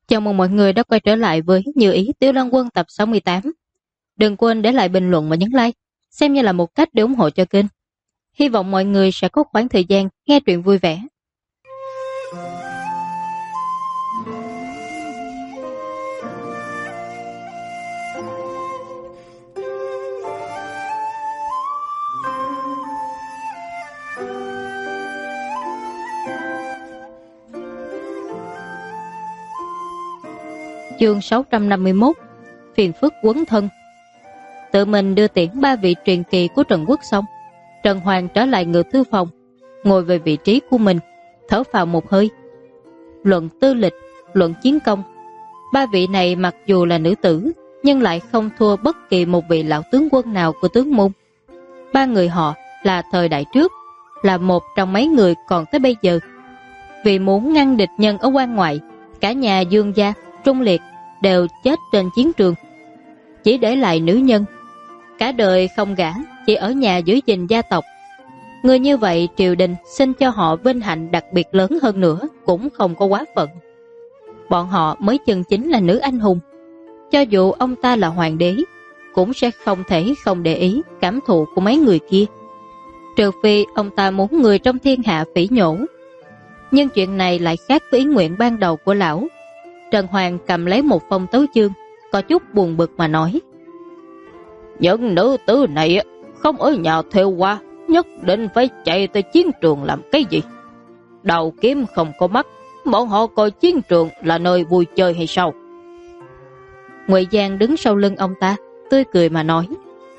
Chào mừng mọi người đã quay trở lại với Như Ý Tiêu Lan Quân tập 68. Đừng quên để lại bình luận và nhấn like, xem như là một cách để ủng hộ cho kênh. Hy vọng mọi người sẽ có khoảng thời gian nghe truyện vui vẻ. Chương 651. Phiền phức quấn thân. Tự mình đưa tiễn 3 vị truyền kỳ của Trần Quốc xong, Trần Hoàng trở lại ngự thư phòng, ngồi về vị trí của mình, thở phào một hơi. Luận tư lịch, luận chiến công, 3 vị này mặc dù là nữ tử nhưng lại không thua bất kỳ một vị lão tướng quân nào của tướng môn. 3 người họ là thời đại trước, là một trong mấy người còn tới bây giờ. Vì muốn ngăn địch nhân ở quan ngoại, cả nhà Dương gia, Trung Liệt đều chết trên chiến trường, chỉ để lại nữ nhân. Cả đời không gả, chỉ ở nhà giữ gìn gia tộc. Người như vậy triều đình xin cho họ vinh hạnh đặc biệt lớn hơn nữa cũng không có quá phận. Bọn họ mới chân chính là nữ anh hùng. Cho dù ông ta là hoàng đế, cũng sẽ không thể không để ý cảm thụ của mấy người kia, trừ phi ông ta muốn người trong thiên hạ phỉ nhổ. Nhưng chuyện này lại khác với ý nguyện ban đầu của lão. Trần Hoàng cầm lấy một phong tấu chương, có chút buồn bực mà nói: những nữ tử này không ở nhà theo qua, nhất định phải chạy tới chiến trường làm cái gì? Đầu kiếm không có mắt, bọn họ coi chiến trường là nơi vui chơi hay sao? Ngụy Giang đứng sau lưng ông ta, tươi cười mà nói: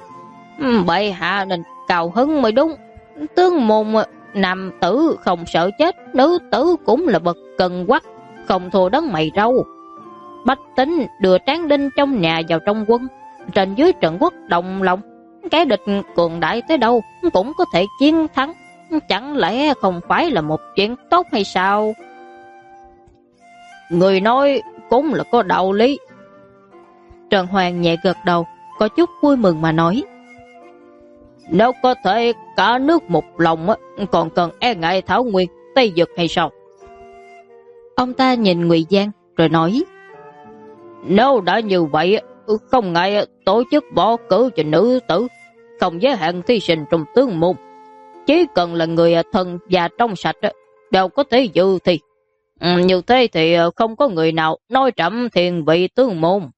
bệ hạ nên cao hứng mới đúng. Tướng môn nam tử không sợ chết, nữ tử cũng là bậc cần quắc, không thua đấng mày râu. Bách tính đưa Tráng Đinh trong nhà vào trong quân, trên dưới Trần Quốc đồng lòng, cái địch cường đại tới đâu cũng có thể chiến thắng, chẳng lẽ không phải là một chuyện tốt hay sao? Người nói cũng là có đạo lý. Trần Hoàng nhẹ gật đầu, có chút vui mừng mà nói: nếu có thể cả nước một lòng, còn cần e ngại Thảo Nguyên, Tây Dực hay sao? Ông ta nhìn Ngụy Giang rồi nói: nếu đã như vậy, không ngại tổ chức bỏ cử cho nữ tử, không giới hạn thí sinh trong tướng môn, chỉ cần là người thân và trong sạch đều có thể dự thi. Như thế thì không có người nào nói trẫm thiền vị tướng môn.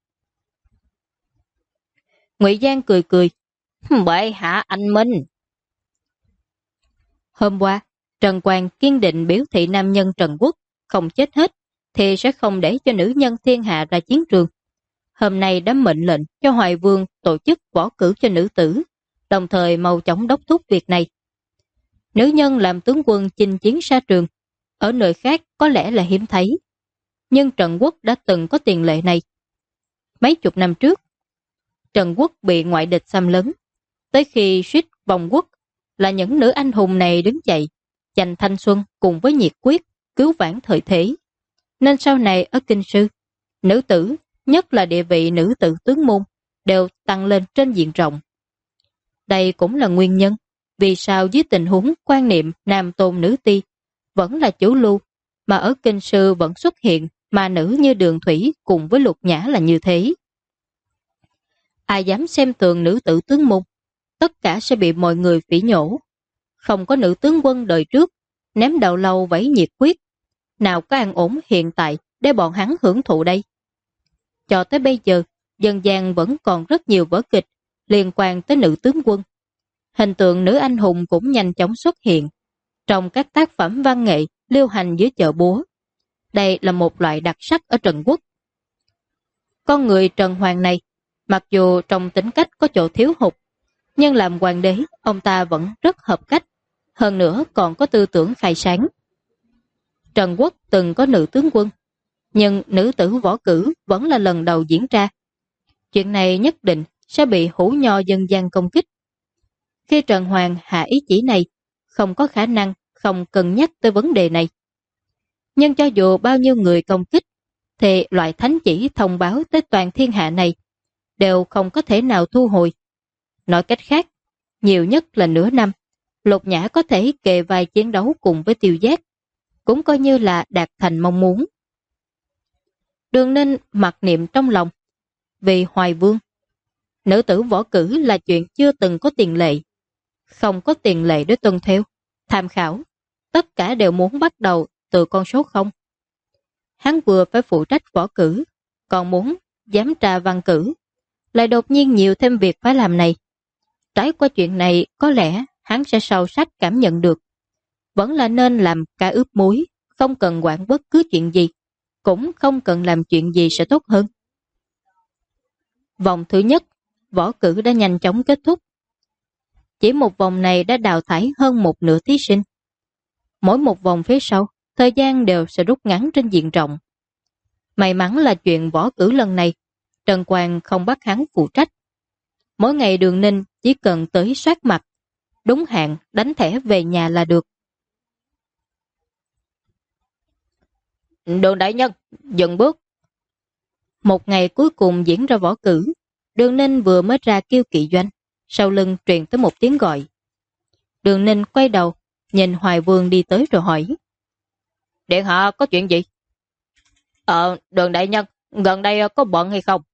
Ngụy Giang cười cười: bệ hạ anh minh. Hôm qua Trần Quang kiên định biểu thị nam nhân Trần Quốc không chết hết thì sẽ không để cho nữ nhân thiên hạ ra chiến trường. Hôm nay đã mệnh lệnh cho Hoài Vương tổ chức võ cử cho nữ tử, đồng thời mau chóng đốc thúc việc này. Nữ nhân làm tướng quân chinh chiến xa trường, ở nơi khác có lẽ là hiếm thấy, nhưng Trần Quốc đã từng có tiền lệ này. Mấy chục năm trước, Trần Quốc bị ngoại địch xâm lấn, tới khi suýt vong quốc là những nữ anh hùng này đứng dậy, dành thanh xuân cùng với nhiệt quyết cứu vãn thời thế. Nên sau này ở Kinh Sư, nữ tử, nhất là địa vị nữ tử tướng môn, đều tăng lên trên diện rộng. Đây cũng là nguyên nhân vì sao dưới tình huống quan niệm nam tôn nữ ti vẫn là chủ lưu, mà ở Kinh Sư vẫn xuất hiện mà nữ như Đường Thủy cùng với Lục Nhã là như thế. Ai dám xem thường nữ tử tướng môn, tất cả sẽ bị mọi người phỉ nhổ. Không có nữ tướng quân đời trước ném đầu lâu vẫy nhiệt quyết, nào có an ổn hiện tại để bọn hắn hưởng thụ đây. Cho tới bây giờ, dân gian vẫn còn rất nhiều vở kịch liên quan tới nữ tướng quân. Hình tượng nữ anh hùng cũng nhanh chóng xuất hiện trong các tác phẩm văn nghệ lưu hành dưới chợ búa. Đây là một loại đặc sắc ở Trần Quốc. Con người Trần Hoàng này, mặc dù trong tính cách có chỗ thiếu hụt, nhưng làm hoàng đế ông ta vẫn rất hợp cách, hơn nữa còn có tư tưởng khai sáng. Trần Quốc từng có nữ tướng quân, nhưng nữ tử võ cử vẫn là lần đầu diễn ra. Chuyện này nhất định sẽ bị hủ nho dân gian công kích. Khi Trần Hoàng hạ ý chỉ này, không có khả năng không cân nhắc tới vấn đề này. Nhưng cho dù bao nhiêu người công kích, thì loại thánh chỉ thông báo tới toàn thiên hạ này đều không có thể nào thu hồi. Nói cách khác, nhiều nhất là nửa năm, Lục Nhã có thể kề vai chiến đấu cùng với Tiêu Giác, cũng coi như là đạt thành mong muốn. Đường Ninh mặc niệm trong lòng. Vì Hoài Vương, nữ tử võ cử là chuyện chưa từng có tiền lệ. Không có tiền lệ để tuân theo, tham khảo. Tất cả đều muốn bắt đầu từ con số 0. Hắn vừa phải phụ trách võ cử, còn muốn giám tra văn cử. Lại đột nhiên nhiều thêm việc phải làm này. Trải qua chuyện này, có lẽ hắn sẽ sâu sắc cảm nhận được. Vẫn là nên làm cá ướp muối, không cần quản bất cứ chuyện gì, cũng không cần làm chuyện gì sẽ tốt hơn. Vòng thứ nhất, võ cử đã nhanh chóng kết thúc. Chỉ một vòng này đã đào thải hơn một nửa thí sinh. Mỗi một vòng phía sau, thời gian đều sẽ rút ngắn trên diện rộng. May mắn là chuyện võ cử lần này, Trần Quang không bắt hắn phụ trách. Mỗi ngày Đường Ninh chỉ cần tới soát mặt, đúng hạn đánh thẻ về nhà là được. Đường đại nhân, dừng bước. Một ngày cuối cùng diễn ra võ cử, Đường Ninh vừa mới ra kêu kỵ doanh, sau lưng truyền tới một tiếng gọi. Đường Ninh quay đầu, nhìn Hoài Vương đi tới rồi hỏi. Điện hạ có chuyện gì? Đường đại nhân, gần đây có bận hay không?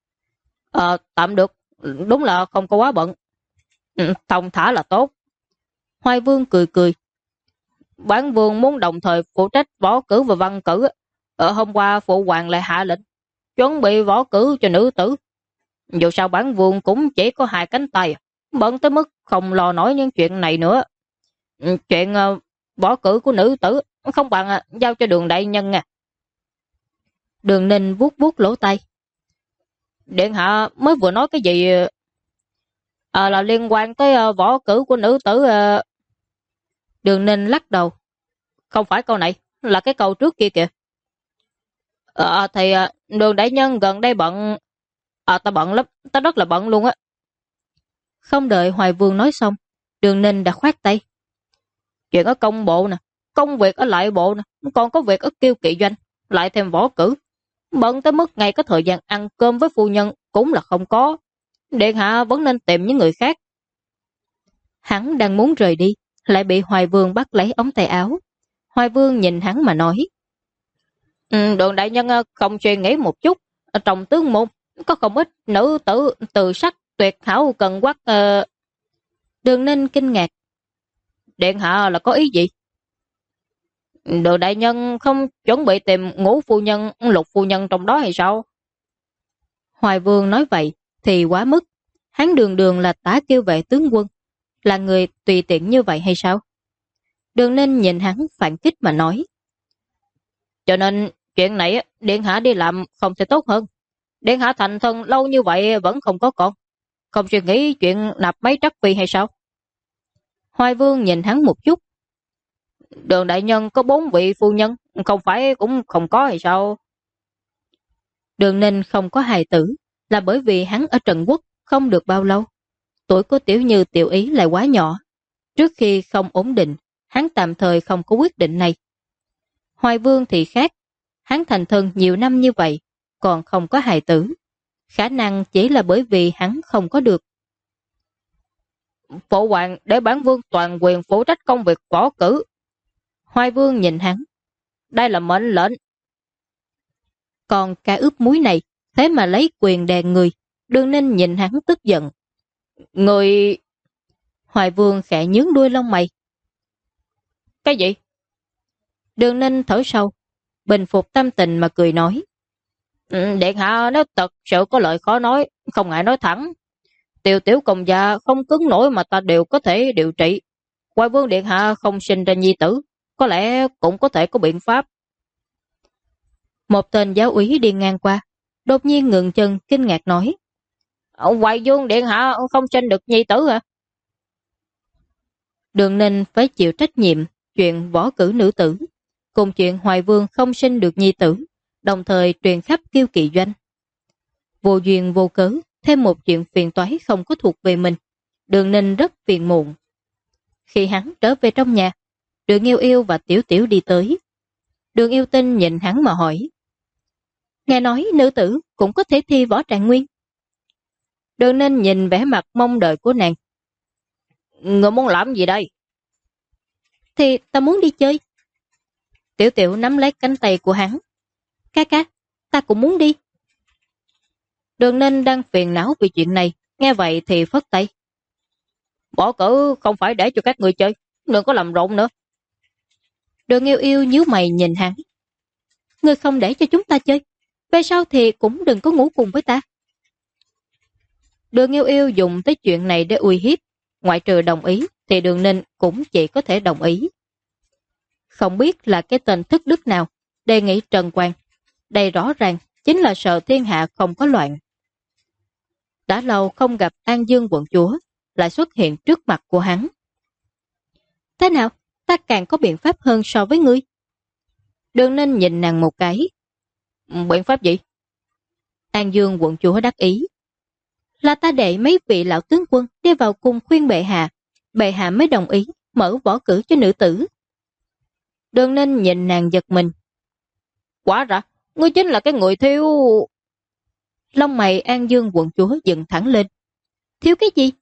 Tạm được, đúng là không có quá bận. Thông thả là tốt. Hoài Vương cười cười. Bản vương muốn đồng thời phụ trách võ cử và văn cử. Hôm qua phụ hoàng lại hạ lệnh chuẩn bị võ cử cho nữ tử. Dù sao bản vương cũng chỉ có 2 cánh tay, bận tới mức không lo nổi những chuyện này nữa. Chuyện võ cử của nữ tử không bằng giao cho Đường đại nhân nha. Đường Ninh vuốt vuốt lỗ tai. Điện hạ mới vừa nói cái gì là liên quan tới võ cử của nữ tử. Đường Ninh lắc đầu. Không phải câu này, là cái câu trước kia kìa. Thì Đường đại nhân gần đây bận. Ta bận lắm, ta rất là bận luôn á. Không đợi Hoài Vương nói xong, Đường Ninh đã khoát tay. Chuyện ở công bộ nè, công việc ở lại bộ nè, còn có việc ở kiêu kỵ doanh, lại thêm võ cử. Bận tới mức ngay có thời gian ăn cơm với phu nhân cũng là không có. Điện hạ vẫn nên tìm những người khác. Hắn đang muốn rời đi, lại bị Hoài Vương bắt lấy ống tay áo. Hoài Vương nhìn hắn mà nói. Đường đại nhân không suy nghĩ một chút. Ở trong tướng môn có không ít nữ tử từ sắc tuyệt hảo cần quắc. Đường Ninh kinh ngạc. Điện hạ là có ý gì? Đường đại nhân không chuẩn bị tìm Ngũ phu nhân, Lục phu nhân trong đó hay sao? Hoài Vương nói vậy thì quá mức. Hắn đường đường là tả kêu vệ tướng quân, là người tùy tiện như vậy hay sao? Đường Ninh nhìn hắn phản kích mà nói. Cho nên chuyện này điện hạ đi làm không thể tốt hơn. Điện hạ thành thân lâu như vậy vẫn không có con, không suy nghĩ chuyện nạp mấy trắc phi hay sao? Hoài Vương nhìn hắn một chút. Đường đại nhân có 4 vị phu nhân, không phải cũng không có hay sao? Đường Ninh không có hài tử là bởi vì hắn ở Trần Quốc không được bao lâu. Tuổi của Tiểu Như Tiểu Ý lại quá nhỏ. Trước khi không ổn định, hắn tạm thời không có quyết định này. Hoài Vương thì khác. Hắn thành thân nhiều năm như vậy, còn không có hài tử. Khả năng chỉ là bởi vì hắn không có được. Phụ hoàng để bản vương toàn quyền phụ trách công việc võ cử. Hoài Vương nhìn hắn. Đây là mệnh lệnh. Còn cả ướp muối này, thế mà lấy quyền đèn người. Đường Ninh nhìn hắn tức giận. Người... Hoài Vương khẽ nhướng đuôi lông mày. Cái gì? Đường Ninh thở sâu, bình phục tâm tình mà cười nói. Điện hạ nếu thật sự có lời khó nói, không ngại nói thẳng. Tiểu tiểu công gia không cứng nổi mà ta đều có thể điều trị. Hoài Vương điện hạ không sinh ra nhi tử, có lẽ cũng có thể có biện pháp. Một tên giáo úy đi ngang qua, đột nhiên ngừng chân kinh ngạc nói. Hoài Vương điện hạ không sinh được nhi tử hả? Đường Ninh phải chịu trách nhiệm chuyện võ cử nữ tử, cùng chuyện Hoài Vương không sinh được nhi tử, đồng thời truyền khắp kiêu kỵ doanh. Vô duyên vô cớ, thêm một chuyện phiền toái không có thuộc về mình. Đường Ninh rất phiền muộn. Khi hắn trở về trong nhà, Đường Yêu Yêu và Tiểu Tiểu đi tới. Đường Yêu Tinh nhìn hắn mà hỏi. Nghe nói nữ tử cũng có thể thi võ trạng nguyên. Đường Ninh nhìn vẻ mặt mong đợi của nàng. Người muốn làm gì đây? Thì ta muốn đi chơi. Tiểu Tiểu nắm lấy cánh tay của hắn. Ca ca, ta cũng muốn đi. Đường Ninh đang phiền não vì chuyện này, nghe vậy thì phất tay. Bỏ cử không phải để cho các người chơi, đừng có làm rộn nữa. Đường Yêu Yêu nhíu mày nhìn hắn. Ngươi không để cho chúng ta chơi, về sau thì cũng đừng có ngủ cùng với ta. Đường Yêu Yêu dùng tới chuyện này để uy hiếp, ngoại trừ đồng ý thì Đường Ninh cũng chỉ có thể đồng ý. Không biết là cái tên thức đức nào đề nghị Trần Quang, đây rõ ràng chính là sợ thiên hạ không có loạn. Đã lâu không gặp An Dương quận chúa, lại xuất hiện trước mặt của hắn. Thế nào, ta càng có biện pháp hơn so với ngươi. Đường Ninh nhìn nàng một cái. Biện pháp gì? An Dương quận chúa đắc ý. Là ta để mấy vị lão tướng quân đi vào cùng khuyên bệ hạ mới đồng ý mở võ cử cho nữ tử. Đường Ninh nhìn nàng giật mình. Quả ra, ngươi chính là cái người thiếu... Lông mày An Dương quận chúa dựng thẳng lên. Thiếu cái gì?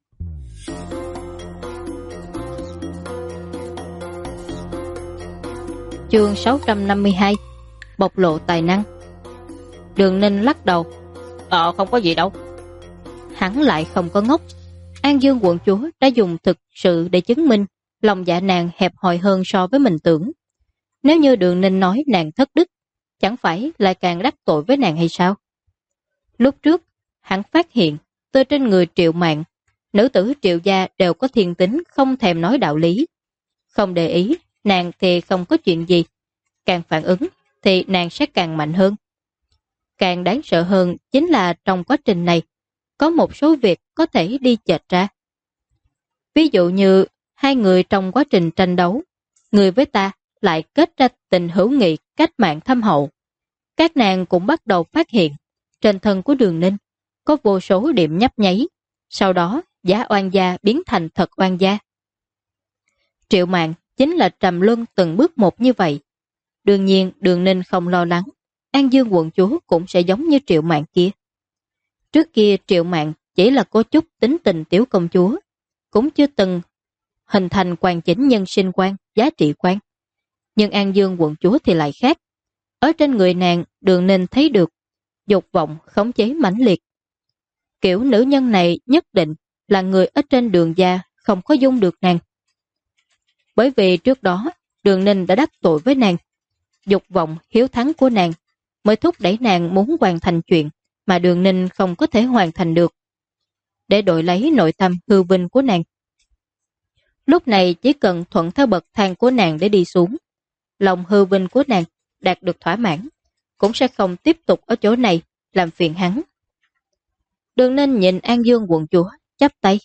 Chương 652 bộc lộ tài năng. Đường Ninh lắc đầu. Không có gì đâu. Hắn lại không có ngốc. An Dương quận chúa đã dùng thực sự để chứng minh lòng dạ nàng hẹp hòi hơn so với mình tưởng. Nếu như Đường Ninh nói nàng thất đức, chẳng phải lại càng đắc tội với nàng hay sao? Lúc trước, hắn phát hiện từ trên người Triệu Mạn, nữ tử Triệu gia đều có thiên tính không thèm nói đạo lý. Không để ý, nàng thì không có chuyện gì. Càng phản ứng thì nàng sẽ càng mạnh hơn. Càng đáng sợ hơn chính là trong quá trình này, có một số việc có thể đi chệch ra. Ví dụ như hai người trong quá trình tranh đấu, người với ta lại kết ra tình hữu nghị cách mạng thâm hậu. Các nàng cũng bắt đầu phát hiện trên thân của Đường Ninh có vô số điểm nhấp nháy, sau đó giả oan gia biến thành thật oan gia. Triệu Mạn chính là trầm luân từng bước một như vậy. Đương nhiên Đường Ninh không lo lắng, An Dương quận chúa cũng sẽ giống như Triệu Mạn kia. Trước kia Triệu Mạn chỉ là có chút tính tình tiểu công chúa, cũng chưa từng hình thành hoàn chỉnh nhân sinh quan, giá trị quan. Nhưng An Dương quận chúa thì lại khác. Ở trên người nàng, Đường Ninh thấy được dục vọng khống chế mãnh liệt. Kiểu nữ nhân này nhất định là người ở trên Đường gia không có dung được nàng. Bởi vì trước đó Đường Ninh đã đắc tội với nàng, dục vọng hiếu thắng của nàng mới thúc đẩy nàng muốn hoàn thành chuyện mà Đường Ninh không có thể hoàn thành được, để đổi lấy nội tâm hư vinh của nàng. Lúc này chỉ cần thuận theo bậc thang của nàng để đi xuống, lòng hư vinh của nàng đạt được thỏa mãn, cũng sẽ không tiếp tục ở chỗ này làm phiền hắn. Đường Ninh nhìn An Dương quận chúa, chắp tay.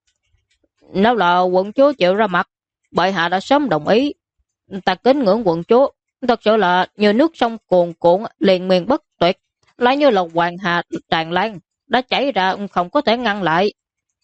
Nếu là quận chúa chịu ra mặt, bệ hạ đã sớm đồng ý. Ta kính ngưỡng quận chúa, thật sự là như nước sông cuồn cuộn liền miền bất tuyệt, lại như là hoàng hà tràn lan, đã chảy ra không có thể ngăn lại.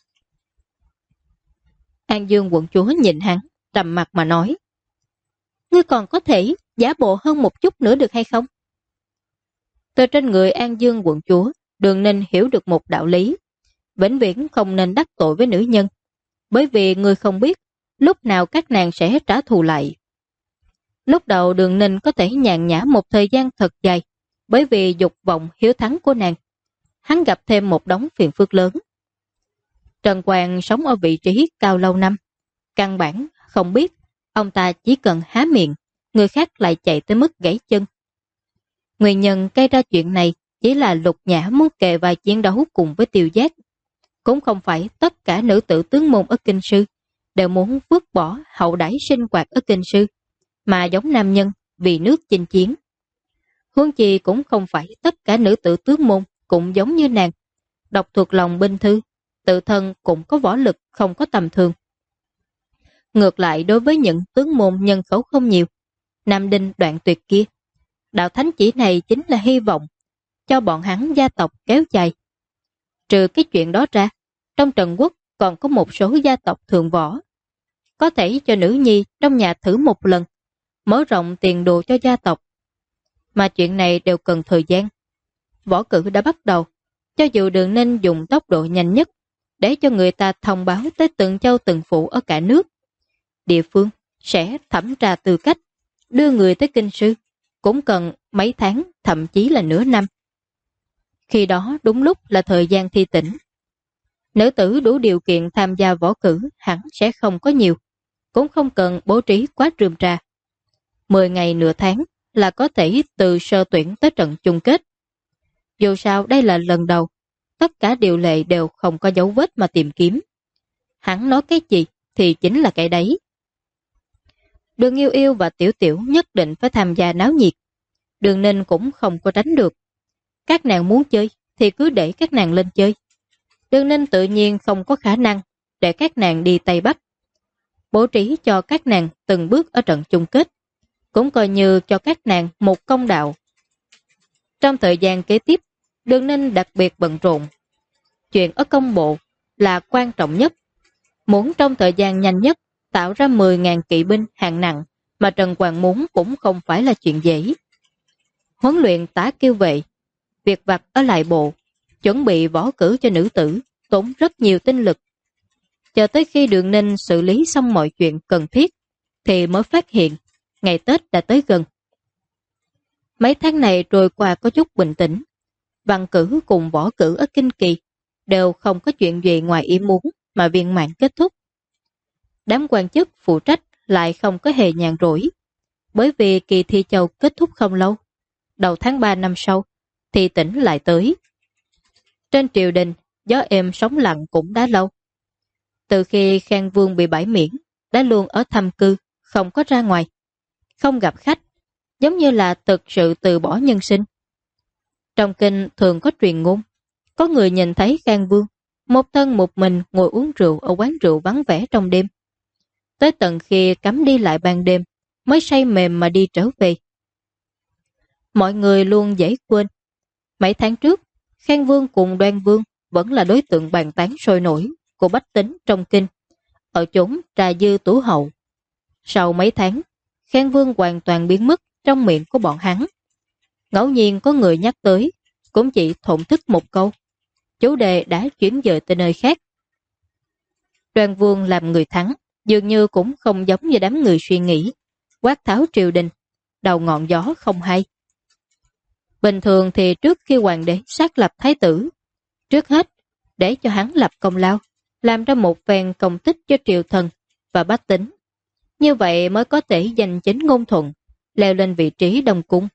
An Dương quận chúa nhìn hắn, trầm mặt mà nói. Ngươi còn có thể giả bộ hơn một chút nữa được hay không? Từ trên người An Dương quận chúa, Đường Ninh hiểu được một đạo lý. Vĩnh viễn không nên đắc tội với nữ nhân, bởi vì người không biết lúc nào các nàng sẽ trả thù lại. Lúc đầu Đường Ninh có thể nhàn nhã một thời gian thật dài, bởi vì dục vọng hiếu thắng của nàng. Hắn gặp thêm một đống phiền phức lớn. Trần Quang sống ở vị trí cao lâu năm. Căn bản không biết, ông ta chỉ cần há miệng, người khác lại chạy tới mức gãy chân. Nguyên nhân gây ra chuyện này chỉ là Lục Nhã muốn kề vai chiến đấu cùng với Tiêu Giác. Cũng không phải tất cả nữ tử tướng môn ở Kinh Sư đều muốn vứt bỏ hậu đãi sinh hoạt ở Kinh Sư, mà giống nam nhân vì nước chinh chiến. Huống chi cũng không phải tất cả nữ tử tướng môn cũng giống như nàng, đọc thuộc lòng binh thư, tự thân cũng có võ lực không có tầm thường. Ngược lại đối với những tướng môn nhân khẩu không nhiều, Nam Đinh Đoạn Tuyệt kia, đạo thánh chỉ này chính là hy vọng cho bọn hắn gia tộc kéo dài. Trừ cái chuyện đó ra, trong Trần Quốc còn có một số gia tộc thượng võ, có thể cho nữ nhi trong nhà thử một lần, mở rộng tiền đồ cho gia tộc. Mà chuyện này đều cần thời gian. Võ cử đã bắt đầu, cho dù Đường Ninh dùng tốc độ nhanh nhất để cho người ta thông báo tới từng châu từng phủ ở cả nước, địa phương sẽ thẩm tra tư cách, đưa người tới Kinh Sư, cũng cần mấy tháng, thậm chí là nửa năm. Khi đó đúng lúc là thời gian thi tỉnh. Nữ tử đủ điều kiện tham gia võ cử hẳn sẽ không có nhiều, cũng không cần bố trí quá rườm rà. 10 ngày nửa tháng là có thể từ sơ tuyển tới trận chung kết. Dù sao đây là lần đầu, tất cả điều lệ đều không có dấu vết mà tìm kiếm. Hắn nói cái gì thì chính là cái đấy. Đường Yêu Yêu và Tiểu Tiểu nhất định phải tham gia náo nhiệt. Đường Ninh cũng không có tránh được. Các nàng muốn chơi thì cứ để các nàng lên chơi. Đường Ninh tự nhiên không có khả năng để các nàng đi Tây Bắc. Bố trí cho các nàng từng bước ở trận chung kết, cũng coi như cho các nàng một công đạo. Trong thời gian kế tiếp, Đường Ninh đặc biệt bận rộn. Chuyện ở công bộ là quan trọng nhất. Muốn trong thời gian nhanh nhất tạo ra 10.000 kỵ binh hạng nặng mà Trần Hoàng muốn cũng không phải là chuyện dễ. Huấn luyện tá kiêu vệ, việc vặt ở lại bộ, chuẩn bị võ cử cho nữ tử, tốn rất nhiều tinh lực. Chờ tới khi Đường Ninh xử lý xong mọi chuyện cần thiết, thì mới phát hiện ngày Tết đã tới gần. Mấy tháng này trôi qua có chút bình tĩnh. Văn cử cùng võ cử ở Kinh Kỳ đều không có chuyện gì ngoài ý muốn mà viên mãn kết thúc. Đám quan chức phụ trách lại không có hề nhàn rỗi, bởi vì kỳ thi châu kết thúc không lâu. Đầu tháng 3 năm sau, thì tỉnh lại tới. Trên triều đình, gió êm sóng lặng cũng đã lâu. Từ khi Khang Vương bị bãi miễn, đã luôn ở thăm cư, không có ra ngoài, không gặp khách, giống như là thực sự từ bỏ nhân sinh. Trong kinh thường có truyền ngôn, có người nhìn thấy Khang Vương, một thân một mình ngồi uống rượu ở quán rượu vắng vẻ trong đêm. Tới tận khi cấm đi lại ban đêm, mới say mềm mà đi trở về. Mọi người luôn dễ quên. Mấy tháng trước, Khang Vương cùng Đoan Vương vẫn là đối tượng bàn tán sôi nổi của bách tính trong kinh, ở chốn trà dư tủ hậu. Sau mấy tháng, Khang Vương hoàn toàn biến mất trong miệng của bọn hắn. Ngẫu nhiên có người nhắc tới, cũng chỉ thổn thức một câu. Chủ đề đã chuyển dời tới nơi khác. Đoan Vương làm người thắng, dường như cũng không giống như đám người suy nghĩ, quát tháo triều đình, đầu ngọn gió không hay. Bình thường thì trước khi hoàng đế xác lập thái tử, trước hết để cho hắn lập công lao, làm ra một phen công tích cho triều thần và bách tính. Như vậy mới có thể giành chính ngôn thuận, leo lên vị trí đông cung.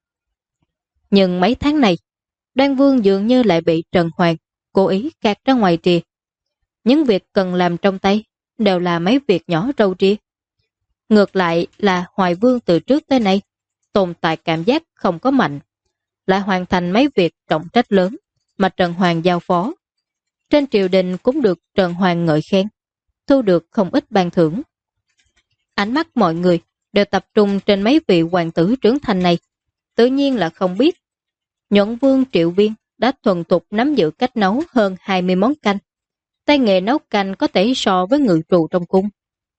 Nhưng mấy tháng này, Đoan Vương dường như lại bị Trần Hoàng cố ý gạt ra ngoài rìa. Những việc cần làm trong tay đều là mấy việc nhỏ râu ria. Ngược lại là Hoài Vương từ trước tới nay tồn tại cảm giác không có mạnh, lại hoàn thành mấy việc trọng trách lớn mà Trần Hoàng giao phó. Trên triều đình cũng được Trần Hoàng ngợi khen, thu được không ít ban thưởng. Ánh mắt mọi người đều tập trung trên mấy vị hoàng tử trưởng thành này, tự nhiên là không biết. Nhuận Vương Triệu Viên đã thuần thục nắm giữ cách nấu hơn 20 món canh. Tay nghề nấu canh có thể so với ngự trụ trong cung.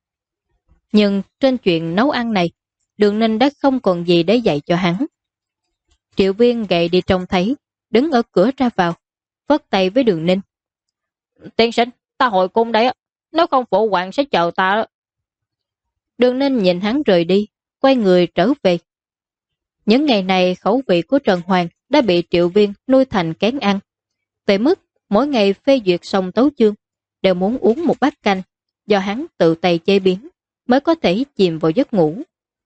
Nhưng trên chuyện nấu ăn này, Đường Ninh đã không còn gì để dạy cho hắn. Triệu Viên gậy đi trông thấy, đứng ở cửa ra vào, vất tay với Đường Ninh. Tiên sinh, ta hồi cung đấy, nếu không phụ hoàng sẽ chờ ta. Đường Ninh nhìn hắn rời đi, quay người trở về. Những ngày này khẩu vị của Trần Hoàng đã bị Triệu Viên nuôi thành kén ăn. Về mức mỗi ngày phê duyệt xong tấu chương, đều muốn uống một bát canh, do hắn tự tay chế biến, mới có thể chìm vào giấc ngủ.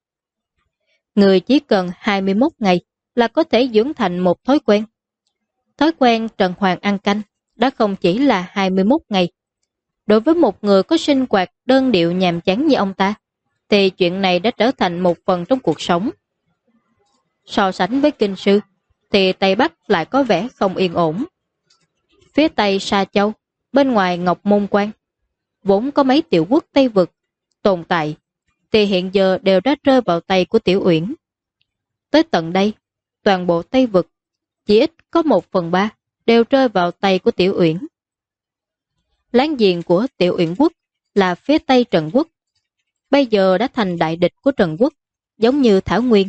Người chỉ cần 21 ngày là có thể dưỡng thành một thói quen. Thói quen Trần Hoàng ăn canh đã không chỉ là 21 ngày. Đối với một người có sinh hoạt đơn điệu nhàm chán như ông ta, thì chuyện này đã trở thành một phần trong cuộc sống. So sánh với kinh sư, thì Tây Bắc lại có vẻ không yên ổn. Phía Tây Sa Châu, bên ngoài Ngọc Môn Quan, vốn có mấy tiểu quốc Tây Vực tồn tại, thì hiện giờ đều đã rơi vào tay của Tiểu Uyển. Tới tận đây, toàn bộ Tây Vực, chỉ ít có 1/3 đều rơi vào tay của Tiểu Uyển. Láng giềng của Tiểu Uyển quốc là phía Tây Trần Quốc, bây giờ đã thành đại địch của Trần Quốc, giống như Thảo Nguyên.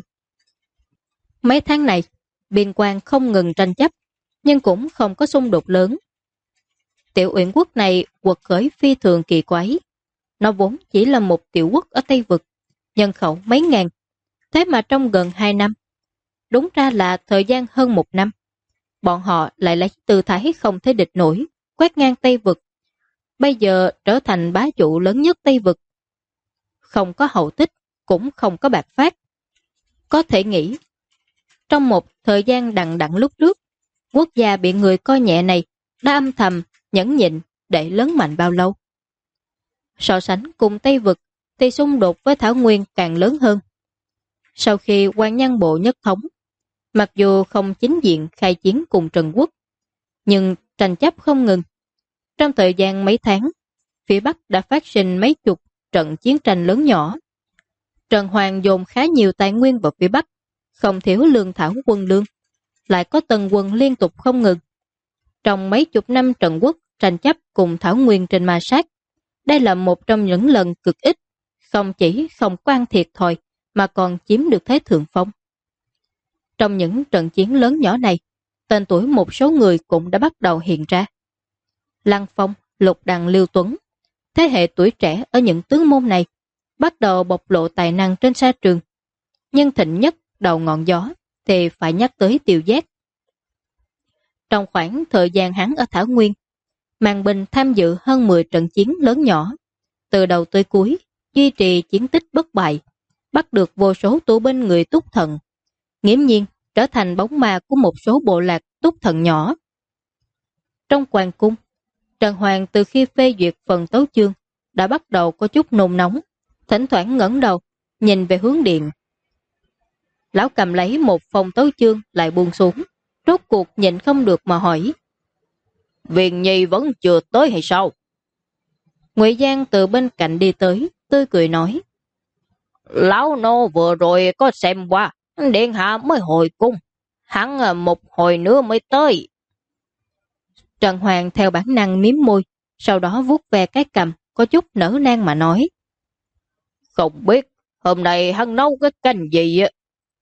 Mấy tháng này, biên quan không ngừng tranh chấp, nhưng cũng không có xung đột lớn. Tiểu Uyển quốc này quật khởi phi thường kỳ quái. Nó vốn chỉ là một tiểu quốc ở Tây Vực, nhân khẩu mấy ngàn. Thế mà trong gần 2 năm, đúng ra là thời gian hơn 1 năm, bọn họ lại lấy tư thái không thể địch nổi, quét ngang Tây Vực. Bây giờ trở thành bá chủ lớn nhất Tây Vực. Không có hậu tích, cũng không có bạc phát. Có thể nghĩ, trong một thời gian đằng đẵng lúc trước, quốc gia bị người coi nhẹ này đã âm thầm, nhẫn nhịn để lớn mạnh bao lâu. So sánh cùng Tây Vực thì xung đột với Thảo Nguyên càng lớn hơn. Sau khi Quan Nhân Bộ nhất thống, mặc dù không chính diện khai chiến cùng Trần Quốc, nhưng tranh chấp không ngừng. Trong thời gian mấy tháng, phía Bắc đã phát sinh mấy chục trận chiến tranh lớn nhỏ. Trần Hoàng dồn khá nhiều tài nguyên vào phía Bắc, không thiếu lương thảo quân lương, lại có tần quân liên tục không ngừng. Trong mấy chục năm Trần Quốc tranh chấp cùng Thảo Nguyên trên ma sát, đây là một trong những lần cực ít, không chỉ không quan thiệt thòi mà còn chiếm được thế thượng phong. Trong những trận chiến lớn nhỏ này, tên tuổi một số người cũng đã bắt đầu hiện ra. Lăng Phong, Lục Đằng, Lưu Tuấn, thế hệ tuổi trẻ ở những tướng môn này, bắt đầu bộc lộ tài năng trên sa trường. Nhưng thịnh nhất đầu ngọn gió thì phải nhắc tới Tiêu Giác. Trong khoảng thời gian hắn ở Thảo Nguyên, Màn Bình tham dự hơn 10 trận chiến lớn nhỏ, từ đầu tới cuối, duy trì chiến tích bất bại, bắt được vô số tù binh người Túc Thần, nghiễm nhiên trở thành bóng ma của một số bộ lạc Túc Thần nhỏ. Trong hoàng cung, Trần Hoàng từ khi phê duyệt phần tấu chương đã bắt đầu có chút nôn nóng, thỉnh thoảng ngẩng đầu, nhìn về hướng điện. Lão cầm lấy một phong tấu chương lại buông xuống, rốt cuộc nhịn không được mà hỏi: Viên Nhi vẫn chưa tới hay sao? Ngụy Giang từ bên cạnh đi tới, tươi cười nói: Lão nô vừa rồi có xem qua, điện hạ mới hồi cung, hắn một hồi nữa mới tới. Trần Hoàng theo bản năng miếm môi, sau đó vuốt ve cái cằm, có chút nở nang mà nói: Không biết hôm nay hắn nấu cái canh gì ạ?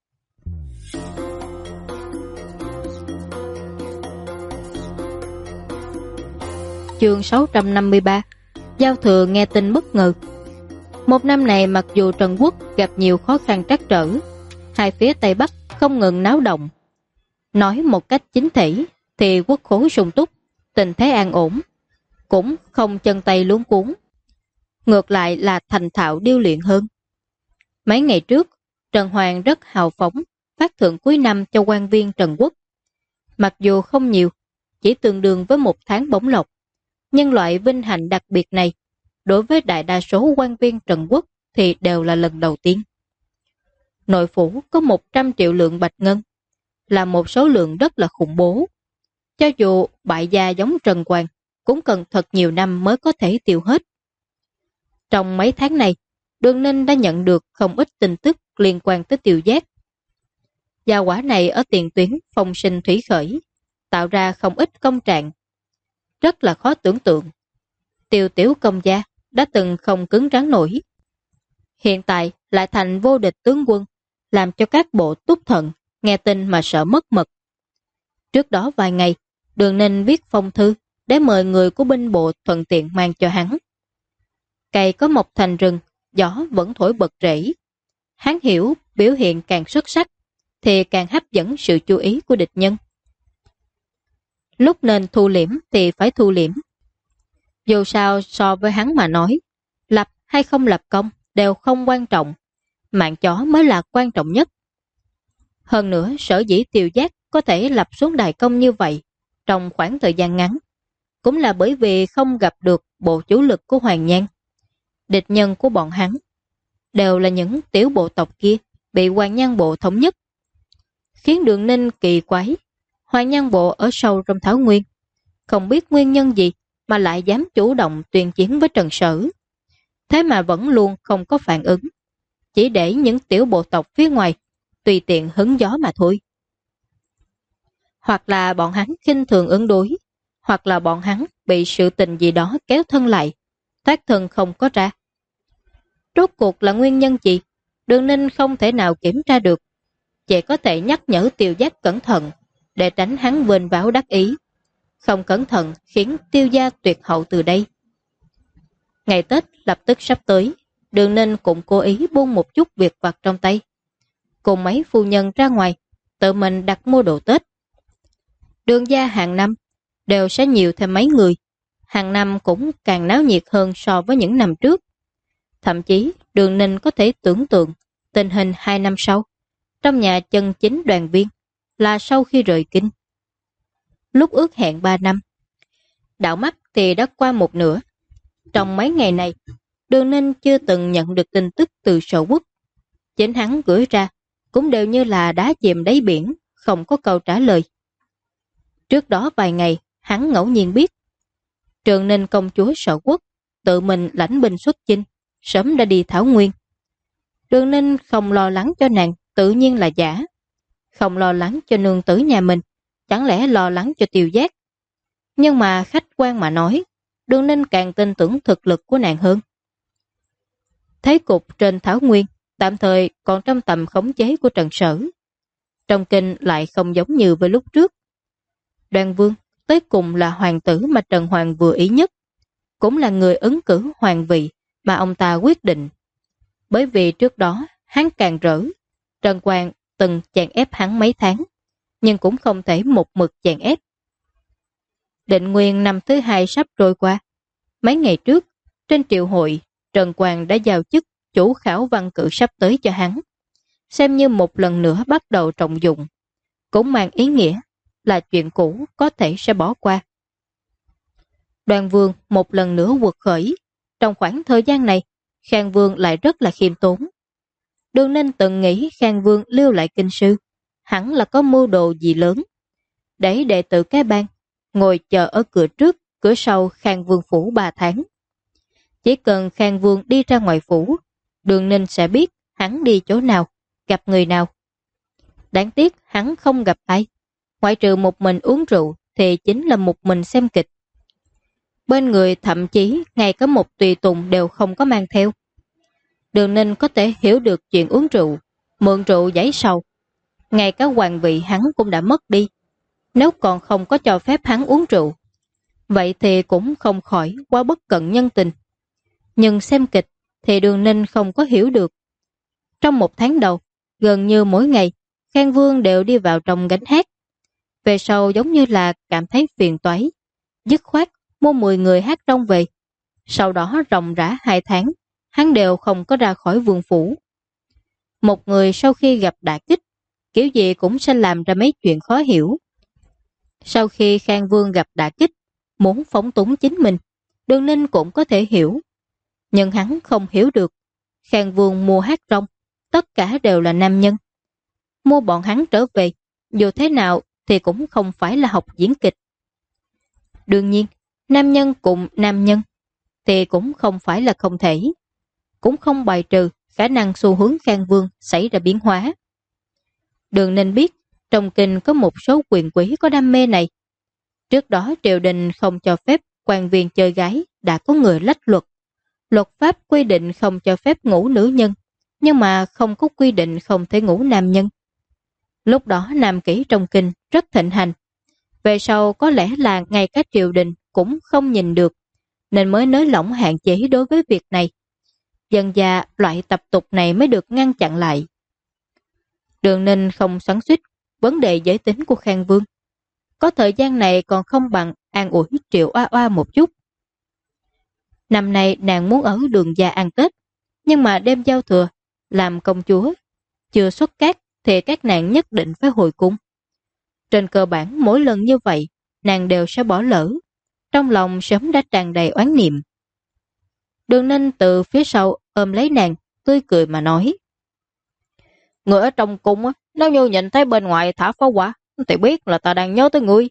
Chương 653, Giao thừa nghe tin bất ngờ. Một năm này mặc dù Trần Quốc gặp nhiều khó khăn trắc trở, hai phía Tây Bắc không ngừng náo động. Nói một cách chính thể thì quốc khố sung túc, tình thế an ổn, cũng không chân tay luống cuống. Ngược lại là thành thạo điêu luyện hơn. Mấy ngày trước, Trần Hoàng rất hào phóng, phát thưởng cuối năm cho quan viên Trần Quốc. Mặc dù không nhiều, chỉ tương đương với 1 tháng bổng lộc, nhưng loại vinh hạnh đặc biệt này, đối với đại đa số quan viên Trần Quốc thì đều là lần đầu tiên. Nội phủ có 100 triệu lượng bạch ngân, là một số lượng rất là khủng bố. Cho dù bại gia giống Trần Hoàng, cũng cần thật nhiều năm mới có thể tiêu hết. Trong mấy tháng này, Đường Ninh đã nhận được không ít tin tức liên quan tới Tiêu Giác. Gia quả này ở tiền tuyến phong sinh thủy khởi, tạo ra không ít công trạng. Rất là khó tưởng tượng. Tiêu tiểu công gia đã từng không cứng rắn nổi. Hiện tại lại thành vô địch tướng quân, làm cho các bộ Túc Thần nghe tin mà sợ mất mật. Trước đó vài ngày, Đường Ninh viết phong thư để mời người của binh bộ thuận tiện mang cho hắn. Cây có mọc thành rừng, gió vẫn thổi bật rễ. Hắn hiểu biểu hiện càng xuất sắc thì càng hấp dẫn sự chú ý của địch nhân. Lúc nên thu liễm thì phải thu liễm. Dù sao so với hắn mà nói, lập hay không lập công đều không quan trọng, mạng chó mới là quan trọng nhất. Hơn nữa sở dĩ Tiêu Giác có thể lập xuống đại công như vậy trong khoảng thời gian ngắn, cũng là bởi vì không gặp được bộ chủ lực của Hoàng Nhan. Địch nhân của bọn hắn đều là những tiểu bộ tộc kia bị Hoàng Nhan bộ thống nhất. Khiến Đường Ninh kỳ quái, Hoàng Nhan bộ ở sâu trong Thảo Nguyên, không biết nguyên nhân gì mà lại dám chủ động tuyên chiến với Trần Sở. Thế mà vẫn luôn không có phản ứng, chỉ để những tiểu bộ tộc phía ngoài tùy tiện hứng gió mà thôi. Hoặc là bọn hắn khinh thường ứng đối, hoặc là bọn hắn bị sự tình gì đó kéo thân lại, thoát thân không có ra. Rốt cuộc là nguyên nhân gì? Đường Ninh không thể nào kiểm tra được, chỉ có thể nhắc nhở Tiêu Giác cẩn thận để tránh hắn vênh váo đắc ý. Không cẩn thận khiến Tiêu gia tuyệt hậu từ đây. Ngày Tết lập tức sắp tới, Đường Ninh cũng cố ý buông một chút việc vặt trong tay. cùng mấy phu nhân ra ngoài, tự mình đặt mua đồ Tết. Đường gia hàng năm đều sẽ nhiều thêm mấy người, hàng năm cũng càng náo nhiệt hơn so với những năm trước. Thậm chí Đường Ninh có thể tưởng tượng tình hình 2 năm sau, trong nhà chân chính đoàn viên là sau khi rời kinh. Lúc ước hẹn 3 năm, đảo mắt thì đã qua một nửa. Trong mấy ngày này, Đường Ninh chưa từng nhận được tin tức từ Sở Quốc. Chính hắn gửi ra cũng đều như là đá chìm đáy biển, không có câu trả lời. Trước đó vài ngày, hắn ngẫu nhiên biết Trường Ninh công chúa Sở Quốc tự mình lãnh binh xuất chinh, sớm đã đi Thảo Nguyên. Đường Ninh không lo lắng cho nàng, tự nhiên là giả. Không lo lắng cho nương tử nhà mình, chẳng lẽ lo lắng cho Tiêu Giác. Nhưng mà khách quan mà nói, Đường Ninh càng tin tưởng thực lực của nàng hơn. Thế cục trên Thảo Nguyên tạm thời còn trong tầm khống chế của Trần Sở. Trong kinh lại không giống như với lúc trước. Đoan Vương tới cùng là hoàng tử mà Trần Hoàng vừa ý nhất, cũng là người ứng cử hoàng vị mà ông ta quyết định. Bởi vì trước đó hắn càng rỡ, Trần Quang từng chèn ép hắn mấy tháng, nhưng cũng không thể một mực chèn ép. Định nguyên năm thứ 2 sắp trôi qua. Mấy ngày trước, trên triệu hội, Trần Quang đã giao chức chủ khảo văn cử sắp tới cho hắn, xem như một lần nữa bắt đầu trọng dụng, cũng mang ý nghĩa là chuyện cũ có thể sẽ bỏ qua. Đoan Vương một lần nữa quật khởi. Trong khoảng thời gian này, Khang Vương lại rất là khiêm tốn. Đường Ninh từng nghĩ Khang Vương lưu lại kinh sư, hẳn là có mưu đồ gì lớn, để đệ tử cái bang ngồi chờ ở cửa trước, cửa sau Khang Vương phủ 3 tháng. Chỉ cần Khang Vương đi ra ngoài phủ, Đường Ninh sẽ biết hắn đi chỗ nào, gặp người nào. Đáng tiếc hắn không gặp ai, ngoại trừ một mình uống rượu thì chính là một mình xem kịch. Bên người thậm chí ngay cả một tùy tùng đều không có mang theo. Đường Ninh có thể hiểu được chuyện uống rượu, mượn rượu giải sầu. Ngay cả hoàng vị hắn cũng đã mất đi. Nếu còn không có cho phép hắn uống rượu, vậy thì cũng không khỏi quá bất cận nhân tình. Nhưng xem kịch thì Đường Ninh không có hiểu được. Trong 1 tháng đầu, gần như mỗi ngày, Khang Vương đều đi vào trong gánh hát. Về sau giống như là cảm thấy phiền toái, dứt khoát mua 10 người hát rong về. Sau đó ròng rã 2 tháng, hắn đều không có ra khỏi vương phủ. Một người sau khi gặp đả kích, kiểu gì cũng sẽ làm ra mấy chuyện khó hiểu. Sau khi Khang Vương gặp đả kích, muốn phóng túng chính mình, Đường Ninh cũng có thể hiểu. Nhưng hắn không hiểu được, Khang Vương mua hát rong, tất cả đều là nam nhân. Mua bọn hắn trở về, dù thế nào thì cũng không phải là học diễn kịch. Đương nhiên, nam nhân cùng nam nhân thì cũng không phải là không thể. Cũng không bài trừ khả năng xu hướng Khang Vương xảy ra biến hóa. Đường Ninh biết trong kinh có một số quyền quý có đam mê này. Trước đó triều đình không cho phép quan viên chơi gái, đã có người lách luật. Luật pháp quy định không cho phép ngủ nữ nhân, nhưng mà không có quy định không thể ngủ nam nhân. Lúc đó nam kỹ trong kinh rất thịnh hành. Về sau có lẽ là ngay cả triều đình cũng không nhìn được, nên mới nới lỏng hạn chế đối với việc này. Dần dà loại tập tục này mới được ngăn chặn lại. Đường Ninh không xoắn xuýt vấn đề giới tính của Khang Vương. Có thời gian này còn không bằng an ủi Triệu Oa Oa một chút. Năm nay nàng muốn ở Đường gia ăn Tết, nhưng mà đêm giao thừa, làm công chúa, chưa xuất cát thì các nàng nhất định phải hồi cung. Trên cơ bản mỗi lần như vậy, nàng đều sẽ bỏ lỡ. Trong lòng sớm đã tràn đầy oán niệm. Đường Ninh từ phía sau ôm lấy nàng, tươi cười mà nói. Người ở trong cung, nếu như nhìn thấy bên ngoài thả pháo hoa, thì biết là ta đang nhớ tới ngươi.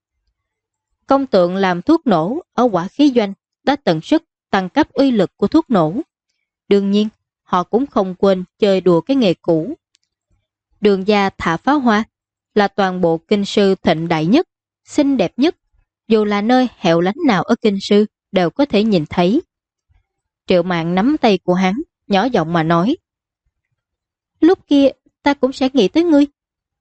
Công tượng làm thuốc nổ ở Hỏa Khí Doanh đã tận sức tăng cấp uy lực của thuốc nổ. Đương nhiên, họ cũng không quên chơi đùa cái nghề cũ. Đường gia thả pháo hoa là toàn bộ kinh sư thịnh đại nhất, xinh đẹp nhất, dù là nơi hẻo lánh nào ở kinh sư đều có thể nhìn thấy. Triệu Mạn nắm tay của hắn, nhỏ giọng mà nói. Lúc kia ta cũng sẽ nghĩ tới ngươi.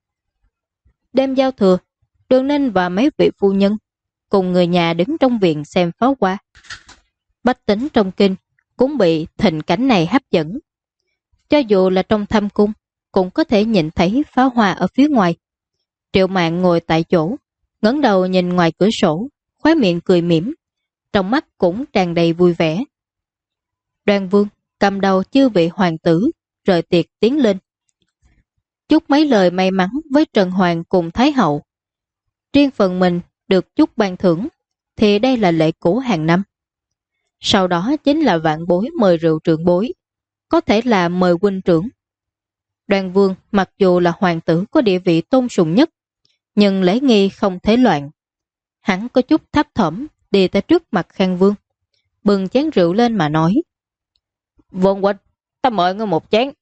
Đêm giao thừa, Đường Ninh và mấy vị phu nhân cùng người nhà đứng trong viện xem pháo hoa. Bách tính trong kinh cũng bị thịnh cảnh này hấp dẫn. Cho dù là trong thâm cung, cũng có thể nhìn thấy pháo hoa ở phía ngoài. Triệu Mạn ngồi tại chỗ, ngẩng đầu nhìn ngoài cửa sổ, khóe miệng cười mỉm, trong mắt cũng tràn đầy vui vẻ. Đoan Vương cầm đầu chư vị hoàng tử, rời tiệc tiến lên. Chúc mấy lời may mắn với Trần Hoàng cùng Thái Hậu. Riêng phần mình được chúc ban thưởng, thì đây là lệ cũ hàng năm. Sau đó chính là vạn bối mời rượu trưởng bối, có thể là mời huynh trưởng. Đoan Vương mặc dù là hoàng tử có địa vị tôn sùng nhất, nhưng lễ nghi không thể loạn. Hắn có chút thấp thỏm đi tới trước mặt Khang Vương, bừng chén rượu lên mà nói: Vương huynh, ta mời ngươi một chén.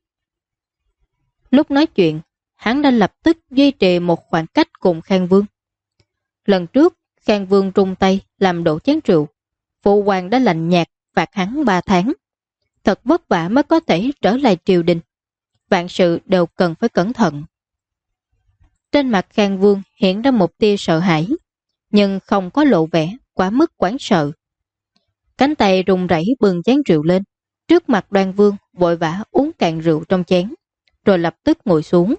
Lúc nói chuyện, hắn đã lập tức duy trì một khoảng cách cùng Khang Vương. Lần trước, Khang Vương trung tay làm đổ chén rượu, phụ hoàng đã lạnh nhạt phạt hắn 3 tháng. Thật vất vả mới có thể trở lại triều đình. Vạn sự đều cần phải cẩn thận. Trên mặt Khang Vương hiện ra một tia sợ hãi, nhưng không có lộ vẻ quá mức hoảng sợ. Cánh tay run rẩy bưng chén rượu lên, trước mặt Đoan Vương vội vã uống cạn rượu trong chén, rồi lập tức ngồi xuống.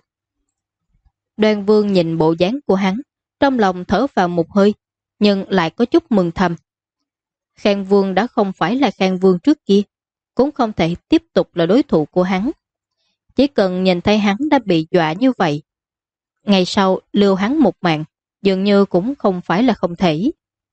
Đoan Vương nhìn bộ dáng của hắn, trong lòng thở vào một hơi, nhưng lại có chút mừng thầm. Khang Vương đã không phải là Khang Vương trước kia, cũng không thể tiếp tục là đối thủ của hắn. Chỉ cần nhìn thấy hắn đã bị dọa như vậy, ngày sau lưu hắn một mạng, dường như cũng không phải là không thể.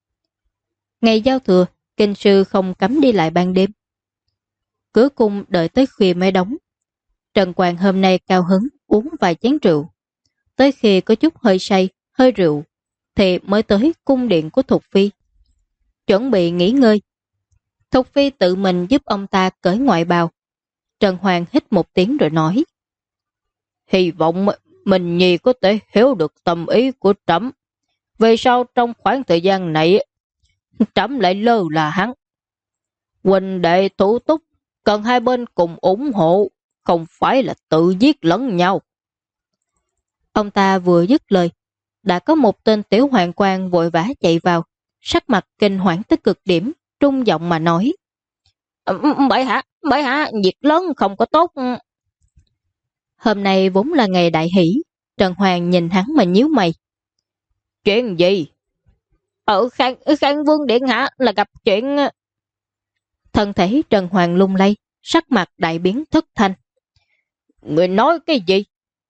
Ngày giao thừa, kinh sư không cấm đi lại ban đêm. Cửa cung đợi tới khuya mới đóng. Trần Quang hôm nay cao hứng uống vài chén rượu. Tới khi có chút hơi say, hơi rượu, thì mới tới cung điện của Thục Phi. Chuẩn bị nghỉ ngơi. Thục Phi tự mình giúp ông ta cởi ngoại bào. Trần Hoàng hít một tiếng rồi nói: Hy vọng mình nhi có thể hiểu được tâm ý của trẫm. Về sau trong khoảng thời gian này, trẫm lại lơ là hắn. Huynh đệ thủ túc, cần hai bên cùng ủng hộ, không phải là tự giết lẫn nhau. Ông ta vừa dứt lời, đã có một tên tiểu hoàng quan vội vã chạy vào, sắc mặt kinh hoảng tới cực điểm, trung giọng mà nói: Bệ hạ, việc lớn không có tốt. Hôm nay vốn là ngày đại hỷ, Trần Hoàng nhìn hắn mà nhíu mày. Chuyện gì? Ở Khang Vương điện hạ là gặp chuyện. Thân thể Trần Hoàng lung lay, sắc mặt đại biến thất thanh. Người nói cái gì?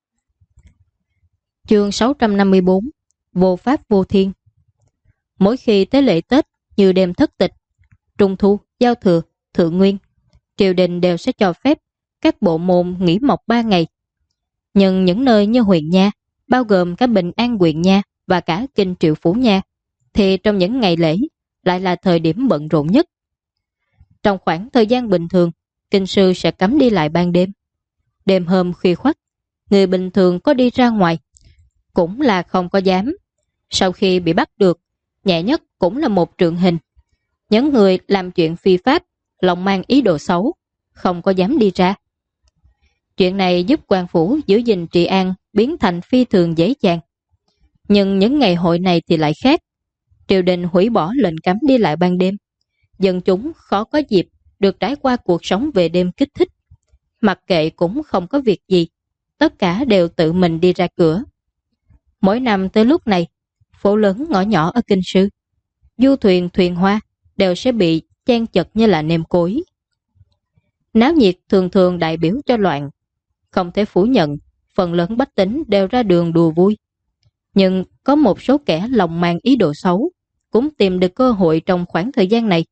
Chương 654 Vô pháp vô thiên. Mỗi khi tới lễ Tết như đêm thất tịch, Trung thu, giao thừa, thượng nguyên, triều đình đều sẽ cho phép các bộ môn nghỉ mọc 3 ngày. Nhưng những nơi như huyện Nha, bao gồm cả Bình An huyện Nha và cả Kinh Triệu Phủ Nha, thì trong những ngày lễ lại là thời điểm bận rộn nhất. Trong khoảng thời gian bình thường, kinh sư sẽ cấm đi lại ban đêm. Đêm hôm khuya khoắt, người bình thường có đi ra ngoài cũng là không có dám. Sau khi bị bắt được, nhẹ nhất cũng là một trượng hình. Những người làm chuyện phi pháp, lòng mang ý đồ xấu, không có dám đi ra. Chuyện này giúp quan phủ giữ gìn trị an biến thành phi thường dễ dàng. Nhưng những ngày hội này thì lại khác. Triều đình hủy bỏ lệnh cấm đi lại ban đêm. Dân chúng khó có dịp được trải qua cuộc sống về đêm kích thích. Mặc kệ cũng không có việc gì, tất cả đều tự mình đi ra cửa. Mỗi năm tới lúc này, phố lớn ngõ nhỏ ở kinh sư, du thuyền thuyền hoa đều sẽ bị chen chật như là nêm cối. Náo nhiệt thường thường đại biểu cho loạn. Không thể phủ nhận, phần lớn bách tính đều ra đường đùa vui. Nhưng có một số kẻ lòng mang ý đồ xấu cũng tìm được cơ hội trong khoảng thời gian này.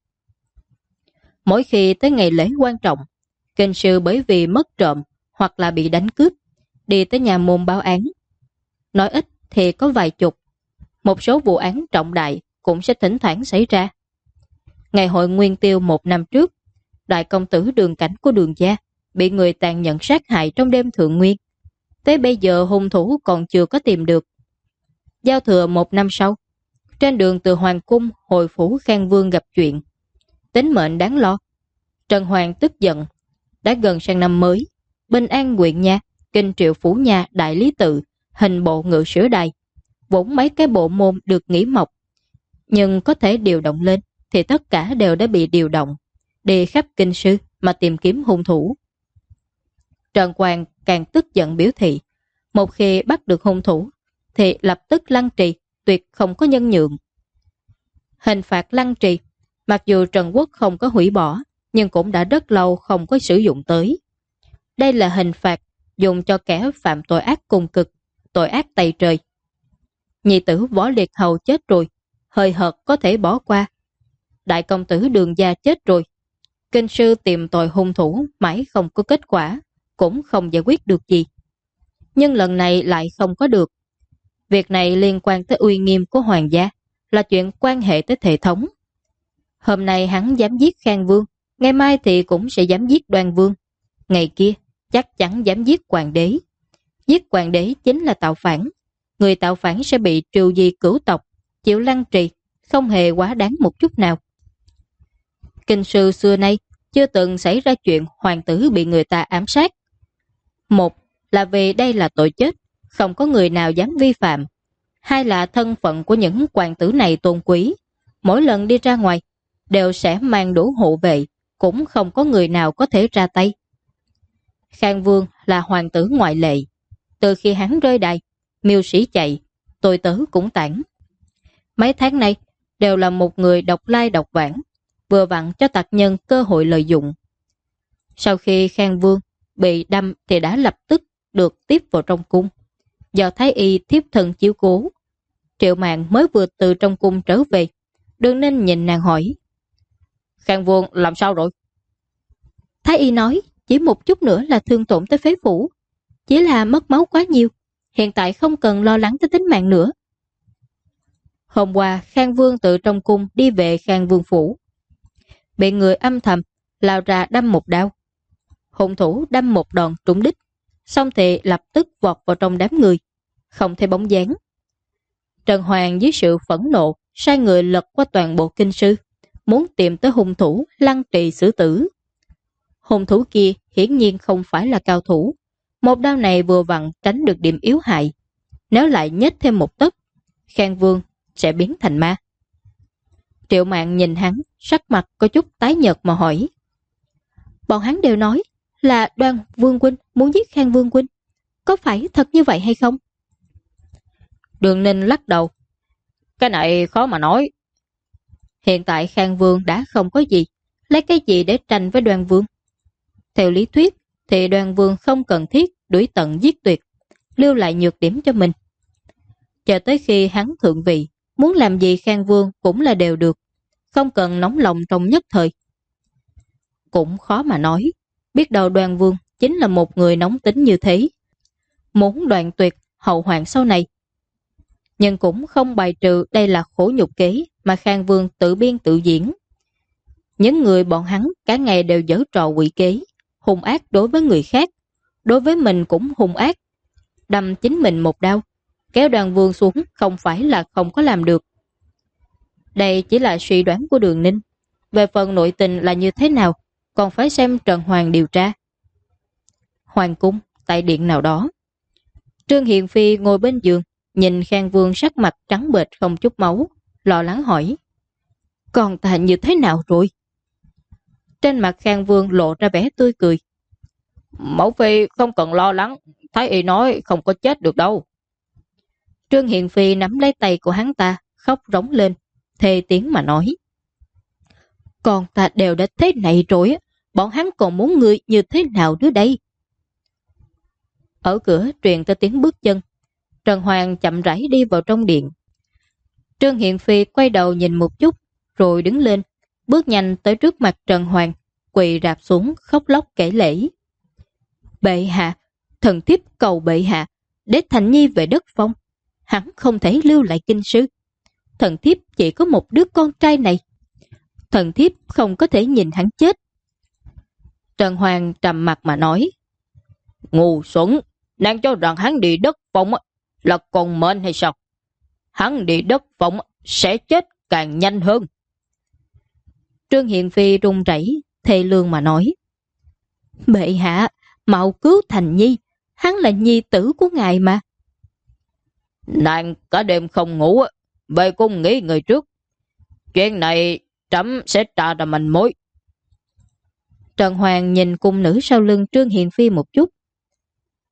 Mỗi khi tới ngày lễ quan trọng, kinh sư bởi vì mất trộm hoặc là bị đánh cướp, đi tới nhà môn báo án. Nói ít thì có vài chục. Một số vụ án trọng đại cũng sẽ thỉnh thoảng xảy ra. Ngày hội Nguyên Tiêu 1 năm trước, đại công tử Đường Cảnh của Đường gia bị người tàn nhẫn sát hại trong đêm thượng nguyên. Tới bây giờ hung thủ còn chưa có tìm được. Giao thừa 1 năm sau, trên đường từ Hoàng cung hồi phủ Khang Vương gặp chuyện. Tính mệnh đáng lo. Trần Hoàng tức giận. Đã gần sang năm mới, Bình An huyện Nha, Kinh Triệu Phủ Nha, Đại Lý Tự, hình bộ ngự sử đài, vốn mấy cái bộ môn được nghỉ mọc, nhưng có thể điều động lên thì tất cả đều đã bị điều động, đi khắp kinh sư mà tìm kiếm hung thủ. Trần Quang càng tức giận biểu thị, một khi bắt được hung thủ thì lập tức lăng trì, tuyệt không có nhân nhượng. Hình phạt lăng trì, mặc dù Trần Quốc không có hủy bỏ, nhưng cũng đã rất lâu không có sử dụng tới. Đây là hình phạt dùng cho kẻ phạm tội ác cùng cực, tội ác tày trời. Nhi tử Võ Liệt Hầu chết rồi, hơi hợt có thể bỏ qua. Đại công tử Đường Gia chết rồi, kinh sư tìm tội hung thủ mãi không có kết quả, cũng không giải quyết được gì. Nhưng lần này lại không có được. Việc này liên quan tới uy nghiêm của hoàng gia, là chuyện quan hệ tới hệ thống. Hôm nay hắn dám giết Khang Vương, ngày mai thì cũng sẽ dám giết Đoan Vương. Ngày kia chắc chắn dám giết hoàng đế. Giết hoàng đế chính là tạo phản. Người tạo phản sẽ bị trừ di cửu tộc, chịu lăng trì, không hề quá đáng một chút nào. Kinh sư xưa nay chưa từng xảy ra chuyện hoàng tử bị người ta ám sát. Một là vì đây là tội chết, không có người nào dám vi phạm. Hai là thân phận của những hoàng tử này tôn quý, mỗi lần đi ra ngoài đều sẽ mang đủ hộ vệ, cũng không có người nào có thể ra tay. Khang Vương là hoàng tử ngoại lệ. Từ khi hắn rơi đài, mưu sĩ chạy, tôi tớ cũng tản. Mấy tháng nay đều là một người độc lai độc vãng, vừa vặn cho tặc nhân cơ hội lợi dụng. Sau khi Khang Vương bị đâm thì đã lập tức được tiếp vào trong cung. Do Thái Y thiếp thân chiếu cố, Triệu Mạn mới vừa từ trong cung trở về. Đường Ninh nhìn nàng hỏi, Khang Vương làm sao rồi? Thái Y nói chỉ một chút nữa là thương tổn tới phế phủ, chỉ là mất máu quá nhiều, hiện tại không cần lo lắng tới tính mạng nữa. Hôm qua Khang Vương từ trong cung đi về Khang Vương phủ, bị người âm thầm lao ra đâm một đao. Hung thủ đâm một đòn trúng đích, xong thì lập tức vọt vào trong đám người, không thấy bóng dáng. Trần Hoàng dưới sự phẫn nộ sai người lật qua toàn bộ kinh sư, muốn tìm tới hung thủ lăng trì xử tử. Hung thủ kia hiển nhiên không phải là cao thủ, một đao này vừa vặn tránh được điểm yếu hại. Nếu lại nhếch thêm một tấc, Khang Vương sẽ biến thành ma. Triệu Mạn nhìn hắn, sắc mặt có chút tái nhợt mà hỏi, bọn hắn đều nói là Đoan Vương huynh muốn giết Khang Vương huynh, có phải thật như vậy hay không? Đường Ninh lắc đầu, cái này khó mà nói. Hiện tại Khang Vương đã không có gì, lấy cái gì để tranh với Đoan Vương? Theo lý thuyết thì Đoan Vương không cần thiết đuổi tận giết tuyệt, lưu lại nhược điểm cho mình. Chờ tới khi hắn thượng vị, muốn làm gì Khang Vương cũng là đều được, không cần nóng lòng trong nhất thời. Cũng khó mà nói, biết đâu Đoan Vương chính là một người nóng tính như thế, muốn đoạn tuyệt hậu hoạn sau này. Nhưng cũng không bài trừ đây là khổ nhục kế mà Khang Vương tự biên tự diễn. Những người bọn hắn cả ngày đều giở trò quỷ kế, hung ác đối với người khác, đối với mình cũng hung ác. Đâm chính mình một đao, kéo Đoan Vương xuống không phải là không có làm được. Đây chỉ là suy đoán của Đường Ninh. Về phần nội tình là như thế nào, còn phải xem Trần Hoàng điều tra. Hoàng cung, tại điện nào đó. Trương Hiền Phi ngồi bên giường, nhìn Khang Vương sắc mặt trắng bệch không chút máu, lo lắng hỏi, còn ta như thế nào rồi? Trên mặt Khang Vương lộ ra vẻ tươi cười. Mẫu phi không cần lo lắng, Thái Y nói không có chết được đâu. Trương Hiền Phi nắm lấy tay của hắn ta, khóc rống lên, thề tiếng mà nói, còn ta đều đã thế này rồi, bọn hắn còn muốn ngươi như thế nào nữa đây? Ở cửa truyền tới tiếng bước chân. Trần Hoàng chậm rãi đi vào trong điện. Trương Hiền Phi quay đầu nhìn một chút, rồi đứng lên, bước nhanh tới trước mặt Trần Hoàng, quỳ rạp xuống khóc lóc kể lễ. Bệ hạ, thần thiếp cầu bệ hạ, để Thành Nhi về đất Phong. Hắn không thể lưu lại kinh sư. Thần thiếp chỉ có một đứa con trai này. Thần thiếp không có thể nhìn hắn chết. Trần Hoàng trầm mặt mà nói, ngu xuẩn, nàng cho rằng hắn đi đất Phong là còn mệnh hay sao? Hắn đi đất Phong sẽ chết càng nhanh hơn. Trương Hiền Phi run rẩy thê lương mà nói, bệ hạ, mau cứu Thành Nhi, hắn là nhi tử của ngài mà. Nàng cả đêm không ngủ, về cung nghỉ người trước. Chuyện này trẫm sẽ tra ra manh mối. Trần Hoàng nhìn cung nữ sau lưng Trương Hiền Phi một chút.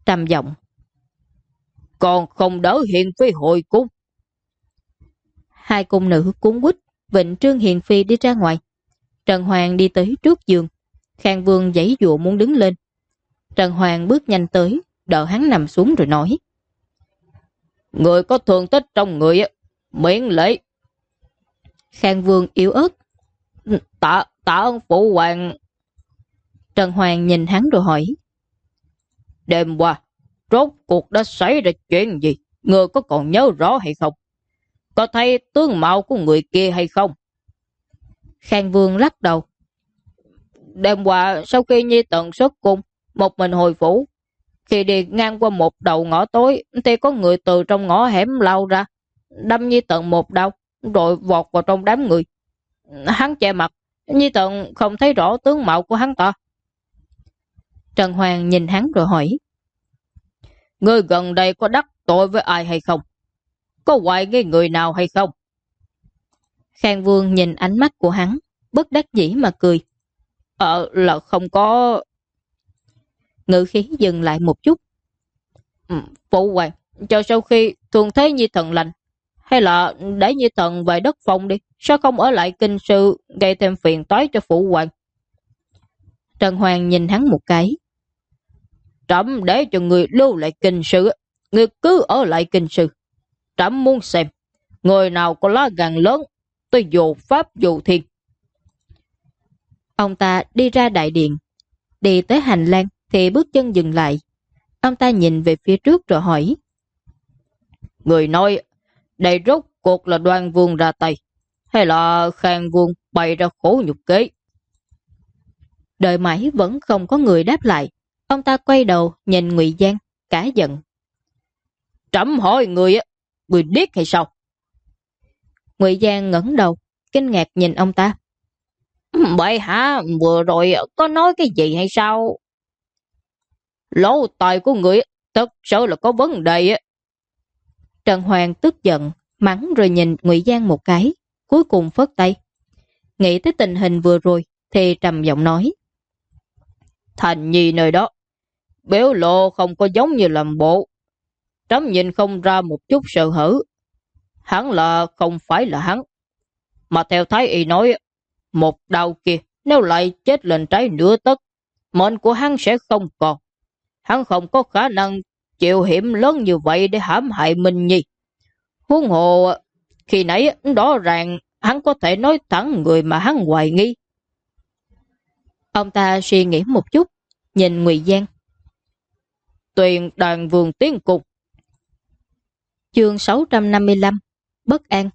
trầm giọng: Còn không đỡ Hiền Phi hồi cung. Hai cung nữ cuốn quýt vịnh Trương Hiền Phi đi ra ngoài. Trần Hoàng đi tới trước giường. Khang Vương giãy giụa muốn đứng lên. Trần Hoàng bước nhanh tới, đỡ hắn nằm xuống rồi nói: Người có thương tích trong người, miễn lễ. Khang Vương yếu ớt: Tạ ơn phụ hoàng. Trần Hoàng nhìn hắn rồi hỏi: Đêm qua, rốt cuộc đã xảy ra chuyện gì? Người có còn nhớ rõ hay không? Có thấy tướng mạo của người kia hay không? Khang Vương lắc đầu: Đêm qua sau khi Nhi Tần xuất cung, một mình hồi phủ, khi đi ngang qua một đầu ngõ tối thì có người từ trong ngõ hẻm lao ra, đâm Nhi Tần một đau, rồi vọt vào trong đám người. Hắn che mặt, Nhi Tần không thấy rõ tướng mạo của hắn ta. Trần Hoàng nhìn hắn rồi hỏi: Ngươi gần đây có đắc tội với ai hay không? Có hoài nghi người nào hay không? Khang Vương nhìn ánh mắt của hắn, bất đắc dĩ mà cười: Là không có. Ngữ khí dừng lại một chút: Phụ hoàng, cho sau khi thường thấy Nhi Thần lành, hay là để Nhi Thần về đất phong đi, sao không ở lại kinh sư gây thêm phiền toái cho phụ hoàng? Trần Hoàng nhìn hắn một cái: Trẫm để cho người lưu lại kinh sư, người cứ ở lại kinh sư. Trẫm muốn xem người nào có lá gan lớn tới dù pháp dù thiên. Ông ta đi ra đại điện. Đi tới hành lang thì bước chân dừng lại. Ông ta nhìn về phía trước rồi hỏi: Người nói đây rốt cuộc là Đoan Vương ra tay, hay là Khang Vương bày ra khổ nhục kế? Đợi mãi vẫn không có người đáp lại. Ông ta quay đầu nhìn Ngụy Giang, cả giận: Trẫm hỏi người điếc hay sao? Ngụy Giang ngẩng đầu, kinh ngạc nhìn ông ta: Bệ hạ vừa rồi có nói cái gì hay sao? Lỗ tai của người thật sự là có vấn đề. Trần Hoàng tức giận, mắng rồi nhìn Ngụy Giang một cái, cuối cùng phất tay. Nghĩ tới tình hình vừa rồi thì trầm giọng nói: Thành Nhi nơi đó, biểu lộ không có giống như làm bộ. Trẫm nhìn không ra một chút sợ hở. Hắn là không phải là hắn. Mà theo Thái Y nói, một đau kia nếu lại chết lên trái nửa tấc, mệnh của hắn sẽ không còn. Hắn không có khả năng chịu hiểm lớn như vậy để hãm hại Minh Nhi. Huống hồ khi nãy rõ ràng hắn có thể nói thẳng người mà hắn hoài nghi. Ông ta suy nghĩ một chút, nhìn Ngụy Giang: Tuyền đàn vườn tiến cục. Chương 655: Bất an.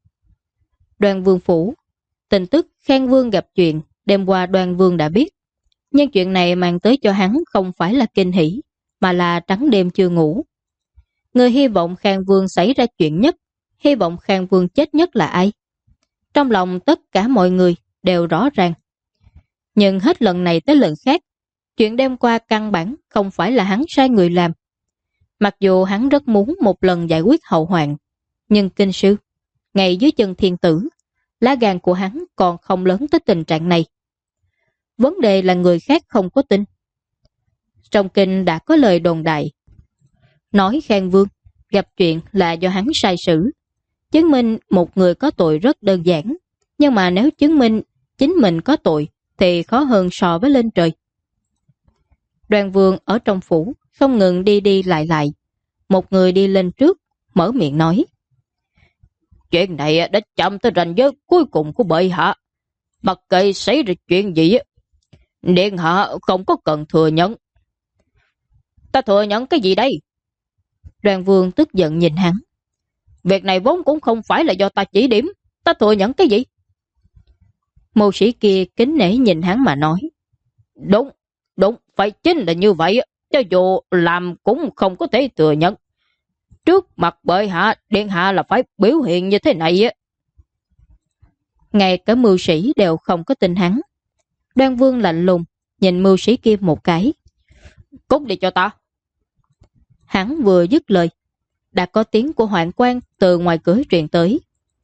Đoan Vương phủ. Tin tức Khang Vương gặp chuyện đêm qua Đoan Vương đã biết. Nhưng chuyện này mang tới cho hắn không phải là kinh hỉ, mà là trắng đêm chưa ngủ. Người hy vọng Khang Vương xảy ra chuyện nhất, hy vọng Khang Vương chết nhất là ai? Trong lòng tất cả mọi người đều rõ ràng. Nhưng hết lần này tới lần khác, chuyện đêm qua căn bản không phải là hắn sai người làm. Mặc dù hắn rất muốn một lần giải quyết hậu hoạn, nhưng kinh sư, ngay dưới chân thiên tử, lá gan của hắn còn không lớn tới tình trạng này. Vấn đề là người khác không có tin. Trong kinh đã có lời đồn đại, nói Khang Vương gặp chuyện là do hắn sai xử. Chứng minh một người có tội rất đơn giản, nhưng mà nếu chứng minh chính mình có tội thì khó hơn so với lên trời. Đoan Vương ở trong phủ không ngừng đi đi lại lại. Một người đi lên trước, mở miệng nói: Chuyện này đã chậm tới ranh giới cuối cùng của bệ hạ. Mặc kệ xảy ra chuyện gì, điện hạ không có cần thừa nhận. Ta thừa nhận cái gì đây? Đoan Vương tức giận nhìn hắn: Việc này vốn cũng không phải là do ta chỉ điểm. Ta thừa nhận cái gì? Mưu sĩ kia kính nể nhìn hắn mà nói: Đúng, phải chính là như vậy. Cho dù làm cũng không có thể thừa nhận. Trước mặt bệ hạ, điện hạ là phải biểu hiện như thế này. Ngay cả mưu sĩ đều không có tin hắn. Đoan Vương lạnh lùng nhìn mưu sĩ kia một cái: Cút đi cho ta. Hắn vừa dứt lời, đã có tiếng của hoạn quan từ ngoài cửa truyền tới: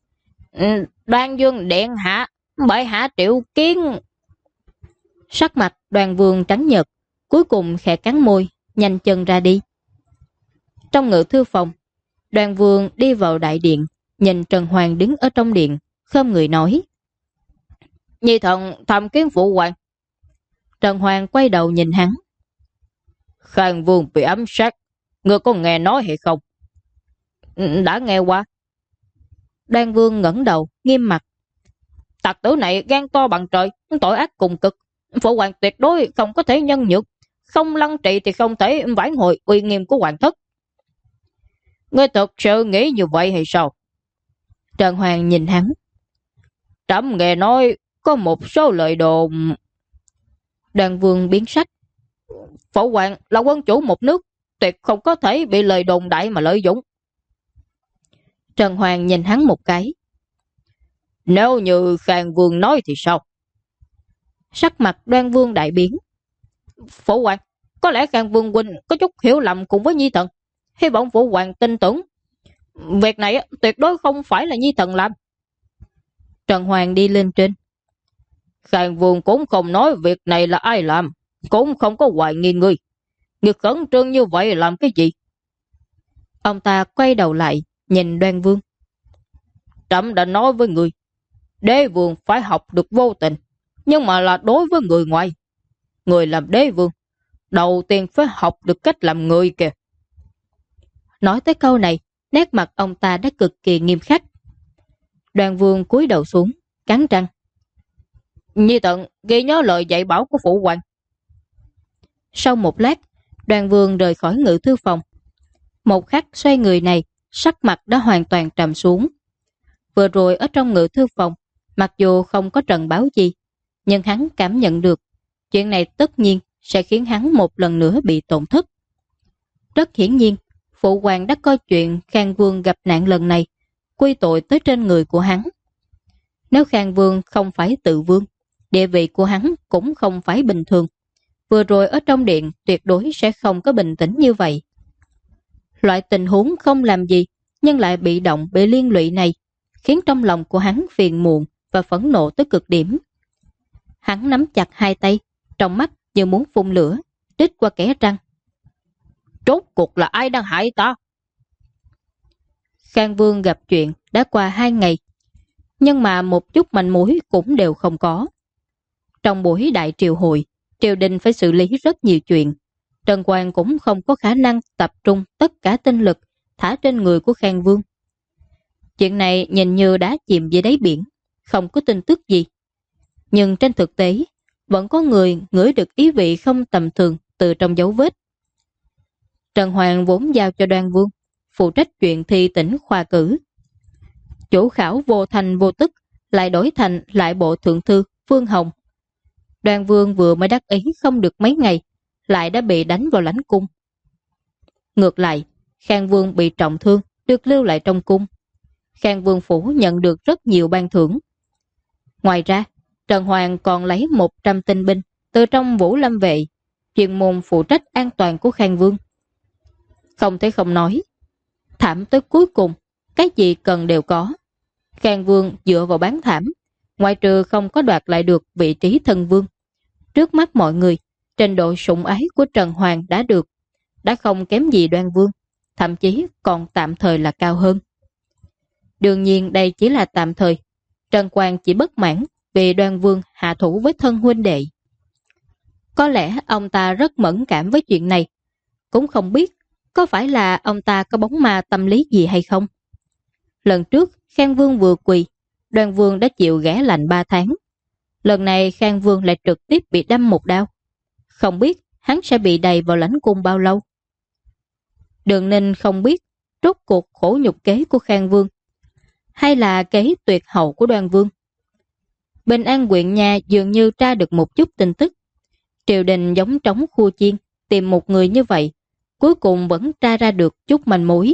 Đoan Vương điện hạ, bệ hạ triệu kiến. Sắc mặt Đoan Vương trắng nhợt, cuối cùng khẽ cắn môi, nhanh chân ra đi. Trong ngự thư phòng, Đoàn Vương đi vào đại điện, nhìn Trần Hoàng đứng ở trong điện, khom người nói: Nhi thần tham kiến phụ hoàng. Trần Hoàng quay đầu nhìn hắn: Khang Vương bị ám sát, ngươi có nghe nói hay không? Đã nghe qua. Đoan Vương ngẩng đầu, nghiêm mặt: Tặc tử này gan to bằng trời, tội ác cùng cực. Phụ hoàng tuyệt đối không có thể nhân nhượng, không lăng trị thì không thể vãn hồi uy nghiêm của hoàng thất. Ngươi thật sự nghĩ như vậy hay sao? Trần Hoàng nhìn hắn: Trẫm nghe nói có một số lời đồn. Đoàn Vương biến sắc: Phụ hoàng là quân chủ một nước, tuyệt không có thể bị lời đồn đại mà lợi dụng. Trần Hoàng nhìn hắn một cái: Nếu như Khang Vương nói thì sao? Sắc mặt Đoan Vương đại biến: Phụ hoàng, có lẽ Khang Vương huynh có chút hiểu lầm cùng với Nhi thần, hy vọng phụ hoàng tin tưởng. Việc này tuyệt đối không phải là Nhi thần làm. Trần Hoàng đi lên trên: Khang Vương cũng không nói việc này là ai làm, cũng không có hoài nghi ngươi. Ngươi khẩn trương như vậy làm cái gì? Ông ta quay đầu lại nhìn Đoan Vương: Trẫm đã nói với ngươi, đế vương phải học được vô tình, nhưng mà là đối với người ngoài. Người làm đế vương, đầu tiên phải học được cách làm người kìa. Nói tới câu này, nét mặt ông ta đã cực kỳ nghiêm khắc. Đoan Vương cúi đầu xuống, cắn răng: Nhi thần ghi nhớ lời dạy bảo của phụ hoàng. Sau một lát, Đoan Vương rời khỏi ngự thư phòng. Một khắc xoay người này, sắc mặt đã hoàn toàn trầm xuống. Vừa rồi ở trong ngự thư phòng, mặc dù không có trần báo gì, nhưng hắn cảm nhận được chuyện này tất nhiên sẽ khiến hắn một lần nữa bị tổn thất. Rất hiển nhiên, phụ hoàng đã coi chuyện Khang Vương gặp nạn lần này quy tội tới trên người của hắn. Nếu Khang Vương không phải tự vương, địa vị của hắn cũng không phải bình thường. Vừa rồi ở trong điện tuyệt đối sẽ không có bình tĩnh như vậy. Loại tình huống không làm gì nhưng lại bị động bị liên lụy này khiến trong lòng của hắn phiền muộn và phẫn nộ tới cực điểm. Hắn nắm chặt hai tay, trong mắt như muốn phun lửa, trích qua kẽ răng: Rốt cuộc là ai đang hại ta? Khang Vương gặp chuyện đã qua 2 ngày, nhưng mà một chút manh mối cũng đều không có. Trong buổi đại triều hội, triều đình phải xử lý rất nhiều chuyện. Trần Quang cũng không có khả năng tập trung tất cả tinh lực thả trên người của Khang Vương. Chuyện này nhìn như đã chìm dưới đáy biển, không có tin tức gì. Nhưng trên thực tế, vẫn có người ngửi được ý vị không tầm thường từ trong dấu vết. Trần Hoàng vốn giao cho Đoan Vương phụ trách chuyện thi tỉnh khoa cử. Chủ khảo vô thành vô tức lại đổi thành lại bộ thượng thư Phương Hồng. Đoan Vương vừa mới đắc ý không được mấy ngày, lại đã bị đánh vào lãnh cung. Ngược lại, Khang Vương bị trọng thương, được lưu lại trong cung. Khang Vương phủ nhận được rất nhiều ban thưởng. Ngoài ra, Trần Hoàng còn lấy 100 tinh binh từ trong Vũ Lâm vệ, chuyên môn phụ trách an toàn của Khang Vương. Không thể không nói, thảm tới cuối cùng, cái gì cần đều có. Khang Vương dựa vào bán thảm, ngoại trừ không có đoạt lại được vị trí thân vương. Trước mắt mọi người, trình độ sủng ái của Trần Hoàng đã được, đã không kém gì Đoan Vương, thậm chí còn tạm thời là cao hơn. Đương nhiên đây chỉ là tạm thời. Trần Quang chỉ bất mãn vì Đoan Vương hạ thủ với thân huynh đệ. Có lẽ ông ta rất mẫn cảm với chuyện này, cũng không biết có phải là ông ta có bóng ma tâm lý gì hay không. Lần trước Khang Vương vừa quỳ, Đoan Vương đã chịu ghẻ lạnh 3 tháng. Lần này Khang Vương lại trực tiếp bị đâm một đao. Không biết hắn sẽ bị đầy vào lãnh cung bao lâu. Đường Ninh không biết rốt cuộc khổ nhục kế của Khang Vương hay là kế tuyệt hậu của Đoan Vương. Bình An huyện nhà dường như tra được một chút tin tức. Triều đình giống trống khua chiên, tìm một người như vậy, cuối cùng vẫn tra ra được chút manh mối.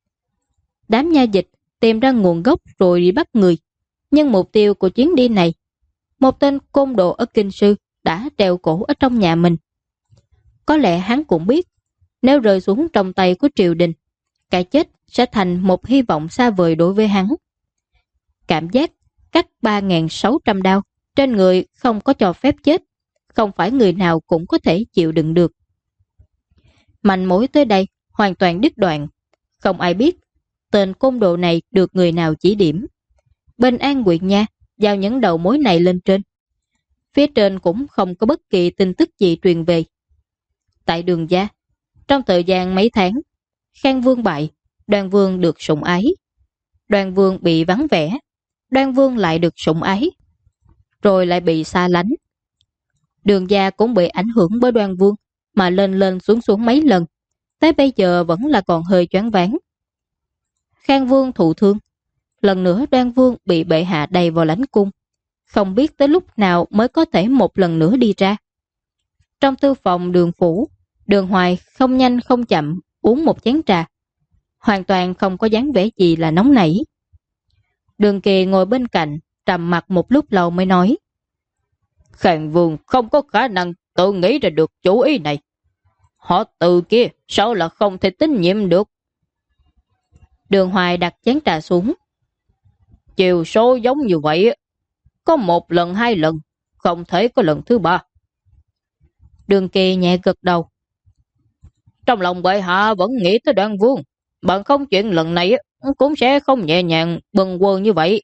Đám nha dịch tìm ra nguồn gốc rồi đi bắt người. Nhưng mục tiêu của chuyến đi này, một tên côn đồ ở Kinh Sư đã treo cổ ở trong nhà mình. Có lẽ hắn cũng biết, nếu rơi xuống trong tay của triều đình, cái chết sẽ thành một hy vọng xa vời đối với hắn. Cảm giác cắt 3.600 đao trên người không có cho phép chết, không phải người nào cũng có thể chịu đựng được. Manh mối tới đây hoàn toàn đứt đoạn. Không ai biết tên côn đồ này được người nào chỉ điểm. Bên An Nguyệt Nha giao những đầu mối này lên trên. Phía trên cũng không có bất kỳ tin tức gì truyền về. Tại Đường gia, trong thời gian mấy tháng, Khang Vương bại, Đoan Vương được sủng ái. Đoan Vương bị vắng vẻ, Đoan Vương lại được sủng ái, rồi lại bị xa lánh. Đường gia cũng bị ảnh hưởng bởi Đoan Vương mà lên lên xuống xuống mấy lần, tới bây giờ vẫn là còn hơi choáng váng. Khang Vương thụ thương, lần nữa Đoan Vương bị bệ hạ đầy vào lãnh cung, không biết tới lúc nào mới có thể một lần nữa đi ra. Trong thư phòng Đường phủ, Đường Hoài không nhanh không chậm uống một chén trà, hoàn toàn không có dáng vẻ gì là nóng nảy. Đường Kỳ ngồi bên cạnh, trầm mặt một lúc lâu mới nói: Khang Vương không có khả năng tự nghĩ ra được chủ ý này. Họ Từ kia sao là không thể tín nhiệm được. Đường Hoài đặt chén trà xuống. Chiều số giống như vậy, có một lần hai lần, không thể có lần thứ ba. Đường Kỳ nhẹ gật đầu. Trong lòng bệ hạ vẫn nghĩ tới Đoan Vương, bằng không chuyện lần này cũng sẽ không nhẹ nhàng bần quơ như vậy.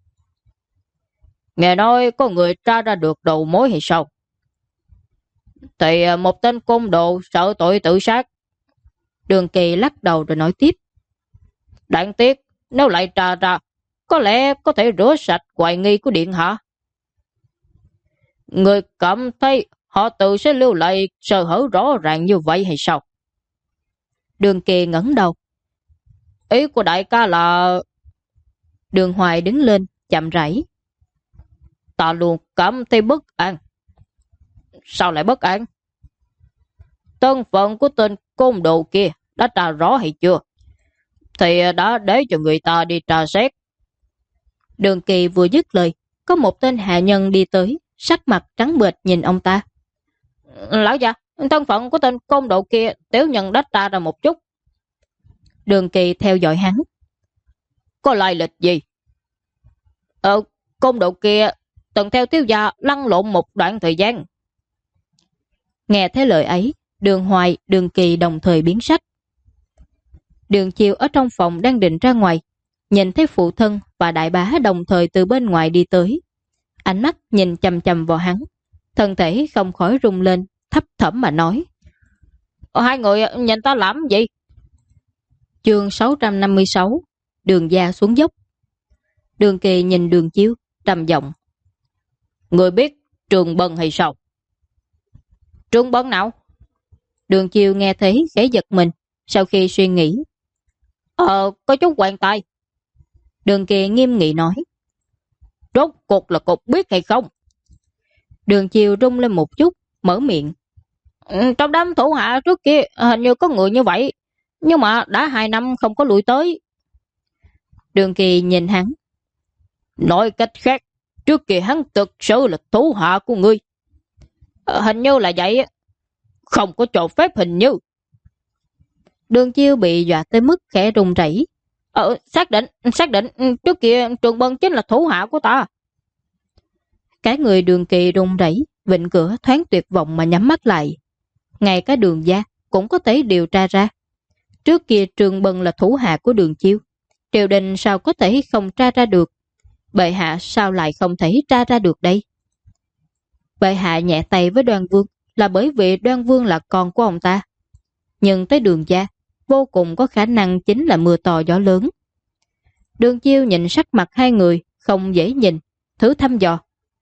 Nghe nói có người tra ra được đầu mối hay sao? Thì một tên côn đồ sợ tội tự sát. Đường Kỳ lắc đầu rồi nói tiếp. Đáng tiếc, nếu lại tra ra, có lẽ có thể rửa sạch hoài nghi của điện hạ. Người cảm thấy họ Từ sẽ lưu lại sơ hở rõ ràng như vậy hay sao? Đường Kỳ ngẩng đầu. Ý của đại ca là... Đường Hoài đứng lên, chậm rãi. Ta luôn cảm thấy bất an. Sao lại bất an? Thân phận của tên côn đồ kia đã tra rõ hay chưa? Thì đã để cho người ta đi tra xét. Đường Kỳ vừa dứt lời, có một tên hạ nhân đi tới, sắc mặt trắng bệch nhìn ông ta. Lão già, thân phận của tên côn đồ kia tiểu nhân đã tra ra một chút. Đường Kỳ theo dõi hắn. Có lai lịch gì? Côn đồ kia từng theo thiếu gia lăn lộn một đoạn thời gian. Nghe thấy lời ấy, Đường Hoài, Đường Kỳ đồng thời biến sắc. Đường Chiêu ở trong phòng đang định ra ngoài, nhìn thấy phụ thân và đại bá đồng thời từ bên ngoài đi tới. Ánh mắt nhìn chầm chầm vào hắn, thân thể không khỏi rung lên, thấp thỏm mà nói. Hai người nhìn ta làm gì? Chương 656, Đường gia xuống dốc. Đường Kỳ nhìn Đường Chiêu, trầm giọng. Người biết Trường Bân hay sao? Trường Bân nào? Đường Chiêu nghe thấy khẽ giật mình, sau khi suy nghĩ. Có chút quan tài. Đường Kỳ nghiêm nghị nói. Rốt cuộc là cục biết hay không? Đường Chiêu rung lên một chút, mở miệng. Trong đám thủ hạ trước kia hình như có người như vậy, nhưng mà đã 2 năm không có lui tới. Đường Kỳ nhìn hắn. Nói cách khác, trước kia hắn thực sự là thủ hạ của ngươi. Hình như là vậy. Không có cho phép hình như. Đường Chiêu bị dọa tới mức khẽ run rẩy. Xác định, trước kia Trường Bân chính là thủ hạ của ta. Cái người Đường Kỳ run rẩy, vịnh cửa thoáng tuyệt vọng mà nhắm mắt lại. Ngay cả Đường gia cũng có thể điều tra ra. Trước kia Trường Bân là thủ hạ của Đường Chiêu, triều đình sao có thể không tra ra được? Bệ hạ sao lại không thể tra ra được đây? Bệ hạ nhẹ tay với Đoan Vương là bởi vì Đoan Vương là con của ông ta. Nhưng tới Đường gia, vô cùng có khả năng chính là mưa to gió lớn. Đường Chiêu nhìn sắc mặt hai người, không dễ nhìn, thử thăm dò.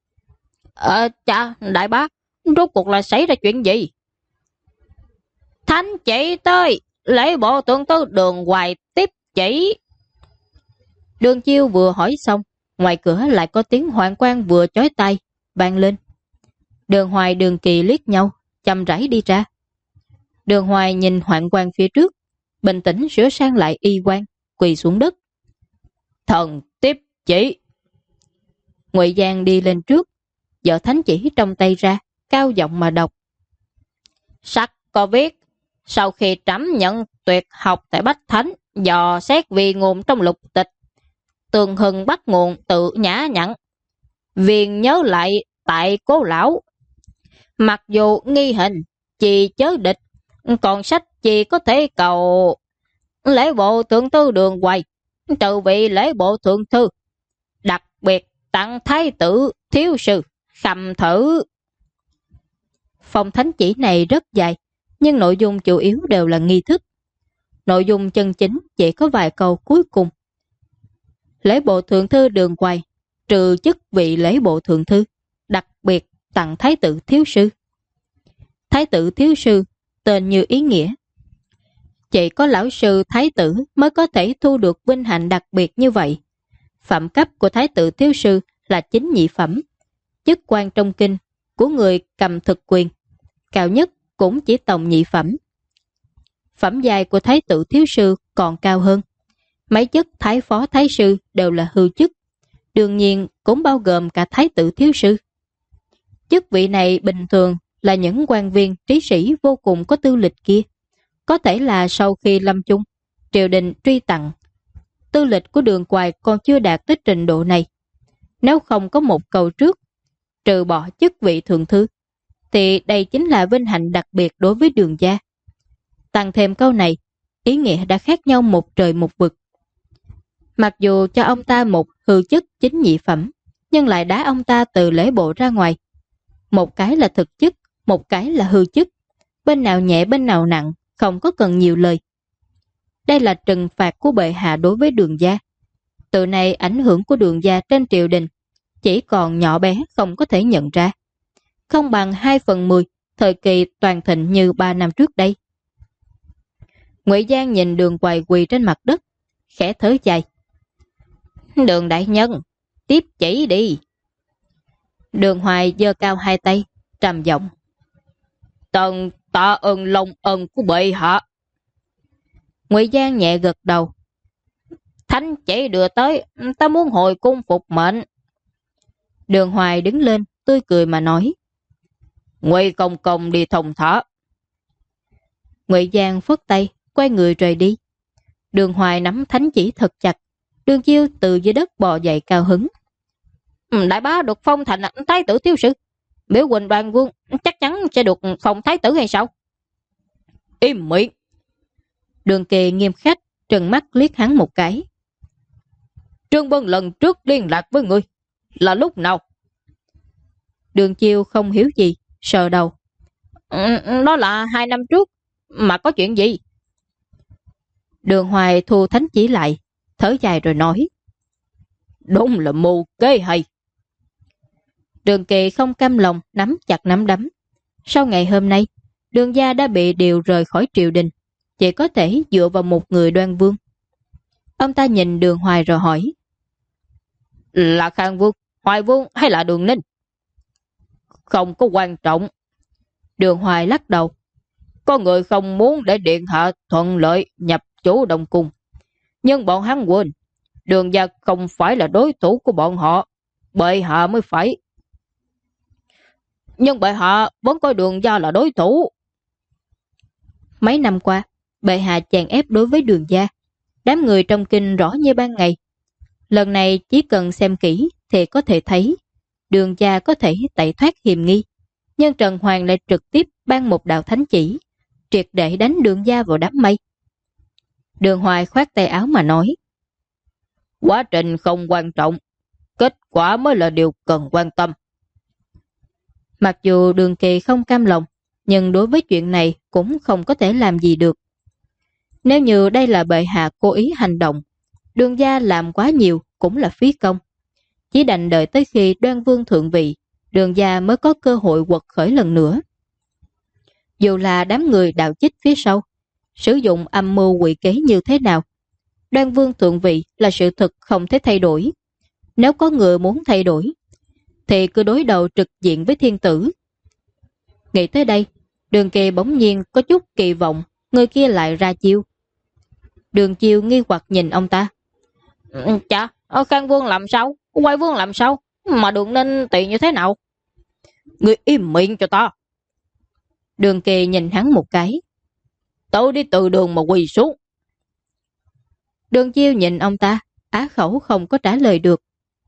Đại bá, rốt cuộc là xảy ra chuyện gì? Thánh chỉ tới, lễ bộ tượng tới Đường Hoài tiếp chỉ. Đường Chiêu vừa hỏi xong, ngoài cửa lại có tiếng hoạn quan vừa chói tai vang lên. Đường Hoài, Đường Kỳ liếc nhau, chậm rãi đi ra. Đường Hoài nhìn hoạn quan phía trước, bình tĩnh sửa sang lại y quan, quỳ xuống đất. Thần tiếp chỉ. Ngụy Giang đi lên trước, giở thánh chỉ trong tay ra, cao giọng mà đọc. Sắc có viết, sau khi trẫm nhận tuyệt học tại Bách Thánh, dò xét vì nguồn trong lục tịch, tường hừng bắt nguồn tự nhã nhặn, viền nhớ lại tại cố lão. Mặc dù nghi hình, chỉ chớ địch, Còn sách chỉ có thể cầu lễ bộ thượng thư Đường Hoài, trừ vị lễ bộ thượng thư, đặc biệt tặng thái tử thiếu sư Khâm Thử. Phong thánh chỉ này rất dài, nhưng nội dung chủ yếu đều là nghi thức. Nội dung chân chính chỉ có vài câu cuối cùng. Lễ bộ thượng thư Đường Hoài, trừ chức vị lễ bộ thượng thư, đặc biệt tặng thái tử thiếu sư. Thái tử thiếu sư, tên như ý nghĩa. Chỉ có lão sư thái tử mới có thể thu được vinh hạnh đặc biệt như vậy. Phẩm cấp của thái tử thiếu sư là chính nhị phẩm, chức quan trong kinh của người cầm thực quyền, cao nhất cũng chỉ tổng nhị phẩm. Phẩm giai của thái tử thiếu sư còn cao hơn. Mấy chức thái phó thái sư đều là hư chức, đương nhiên cũng bao gồm cả thái tử thiếu sư. Chức vị này bình thường là những quan viên trí sĩ vô cùng có tư lịch kia. Có thể là sau khi lâm chung, triều đình truy tặng, tư lịch của Đường Hoài còn chưa đạt tới trình độ này. Nếu không có một câu trước, trừ bỏ chức vị thượng thư, thì đây chính là vinh hạnh đặc biệt đối với Đường gia. Tăng thêm câu này, ý nghĩa đã khác nhau một trời một vực. Mặc dù cho ông ta một hư chức chính nhị phẩm, nhưng lại đá ông ta từ lễ bộ ra ngoài. Một cái là thực chức, một cái là hư chức. Bên nào nhẹ bên nào nặng, không có cần nhiều lời. Đây là trừng phạt của bệ hạ đối với Đường gia. Từ nay ảnh hưởng của Đường gia trên triều đình chỉ còn nhỏ bé không có thể nhận ra. Không bằng 2/10 thời kỳ toàn thịnh như 3 năm trước đây. Ngụy Giang nhìn Đường Hoài quỳ trên mặt đất, khẽ thở dài. Đường đại nhân, tiếp chỉ đi. Đường Hoài giơ cao hai tay, trầm giọng. Tần tạ ơn lòng ân của bệ hạ. Ngụy Giang nhẹ gật đầu. Thánh chỉ đưa tới, ta muốn hồi cung phục mệnh. Đường Hoài đứng lên, tươi cười mà nói. Ngụy công công đi thông thả. Ngụy Giang phất tay, quay người rời đi. Đường Hoài nắm thánh chỉ thật chặt. Đường Chiêu từ dưới đất bò dậy cao hứng. Đại bá được phong thành thái tử thiếu sự. Biểu Quỳnh Đoàn Vương chắc chắn sẽ được phong thái tử hay sao? Im miệng. Đường Kỳ nghiêm khắc trừng mắt liếc hắn một cái. Trương Bân lần trước liên lạc với ngươi là lúc nào? Đường Chiêu không hiểu gì, sờ đầu. Đó là 2 năm trước. Mà có chuyện gì? Đường Hoài thu thánh chỉ lại, thở dài rồi nói. Đúng là mưu kế hay. Đường Kỳ không cam lòng nắm chặt nắm đấm. Sau ngày hôm nay, Đường gia đã bị điều rời khỏi triều đình, chỉ có thể dựa vào một người Đoan Vương. Ông ta nhìn Đường Hoài rồi hỏi. Là Khang Vương, Hoài Vương hay là Đường Ninh? Không có quan trọng. Đường Hoài lắc đầu. Có người không muốn để điện hạ thuận lợi nhập chủ Đông Cung. Nhưng bọn hắn quên, Đường gia không phải là đối thủ của bọn họ. Bệ hạ mới phải. Nhưng bệ hạ vẫn coi Đường gia là đối thủ. Mấy năm qua, bệ hạ chèn ép đối với Đường gia. Đám người trong kinh rõ như ban ngày. Lần này chỉ cần xem kỹ thì có thể thấy Đường gia có thể tẩy thoát hiềm nghi. Nhưng Trần Hoàng lại trực tiếp ban một đạo thánh chỉ, triệt để đánh Đường gia vào đám mây. Đường Hoài khoát tay áo mà nói. Quá trình không quan trọng, kết quả mới là điều cần quan tâm. Mặc dù Đường Kỳ không cam lòng, nhưng đối với chuyện này cũng không có thể làm gì được. Nếu như đây là bệ hạ cố ý hành động, Đường gia làm quá nhiều cũng là phí công. Chỉ đành đợi tới khi Đoan Vương thượng vị, Đường gia mới có cơ hội quật khởi lần nữa. Dù là đám người đạo chích phía sau, sử dụng âm mưu quỷ kế như thế nào, Đoan Vương thượng vị là sự thực không thể thay đổi. Nếu có người muốn thay đổi, thì cứ đối đầu trực diện với thiên tử. Nghĩ tới đây, Đường Kỳ bỗng nhiên có chút kỳ vọng người kia lại ra chiêu. Đường Chiêu nghi hoặc nhìn ông ta. Chà, Khang Vương làm sao? Hoài Vương làm sao? Mà Đường Ninh tiền như thế nào? Ngươi im miệng cho ta. Đường Kỳ nhìn hắn một cái. Tôi đi từ đường mà quỳ xuống. Đường Chiêu nhìn ông ta, á khẩu không có trả lời được.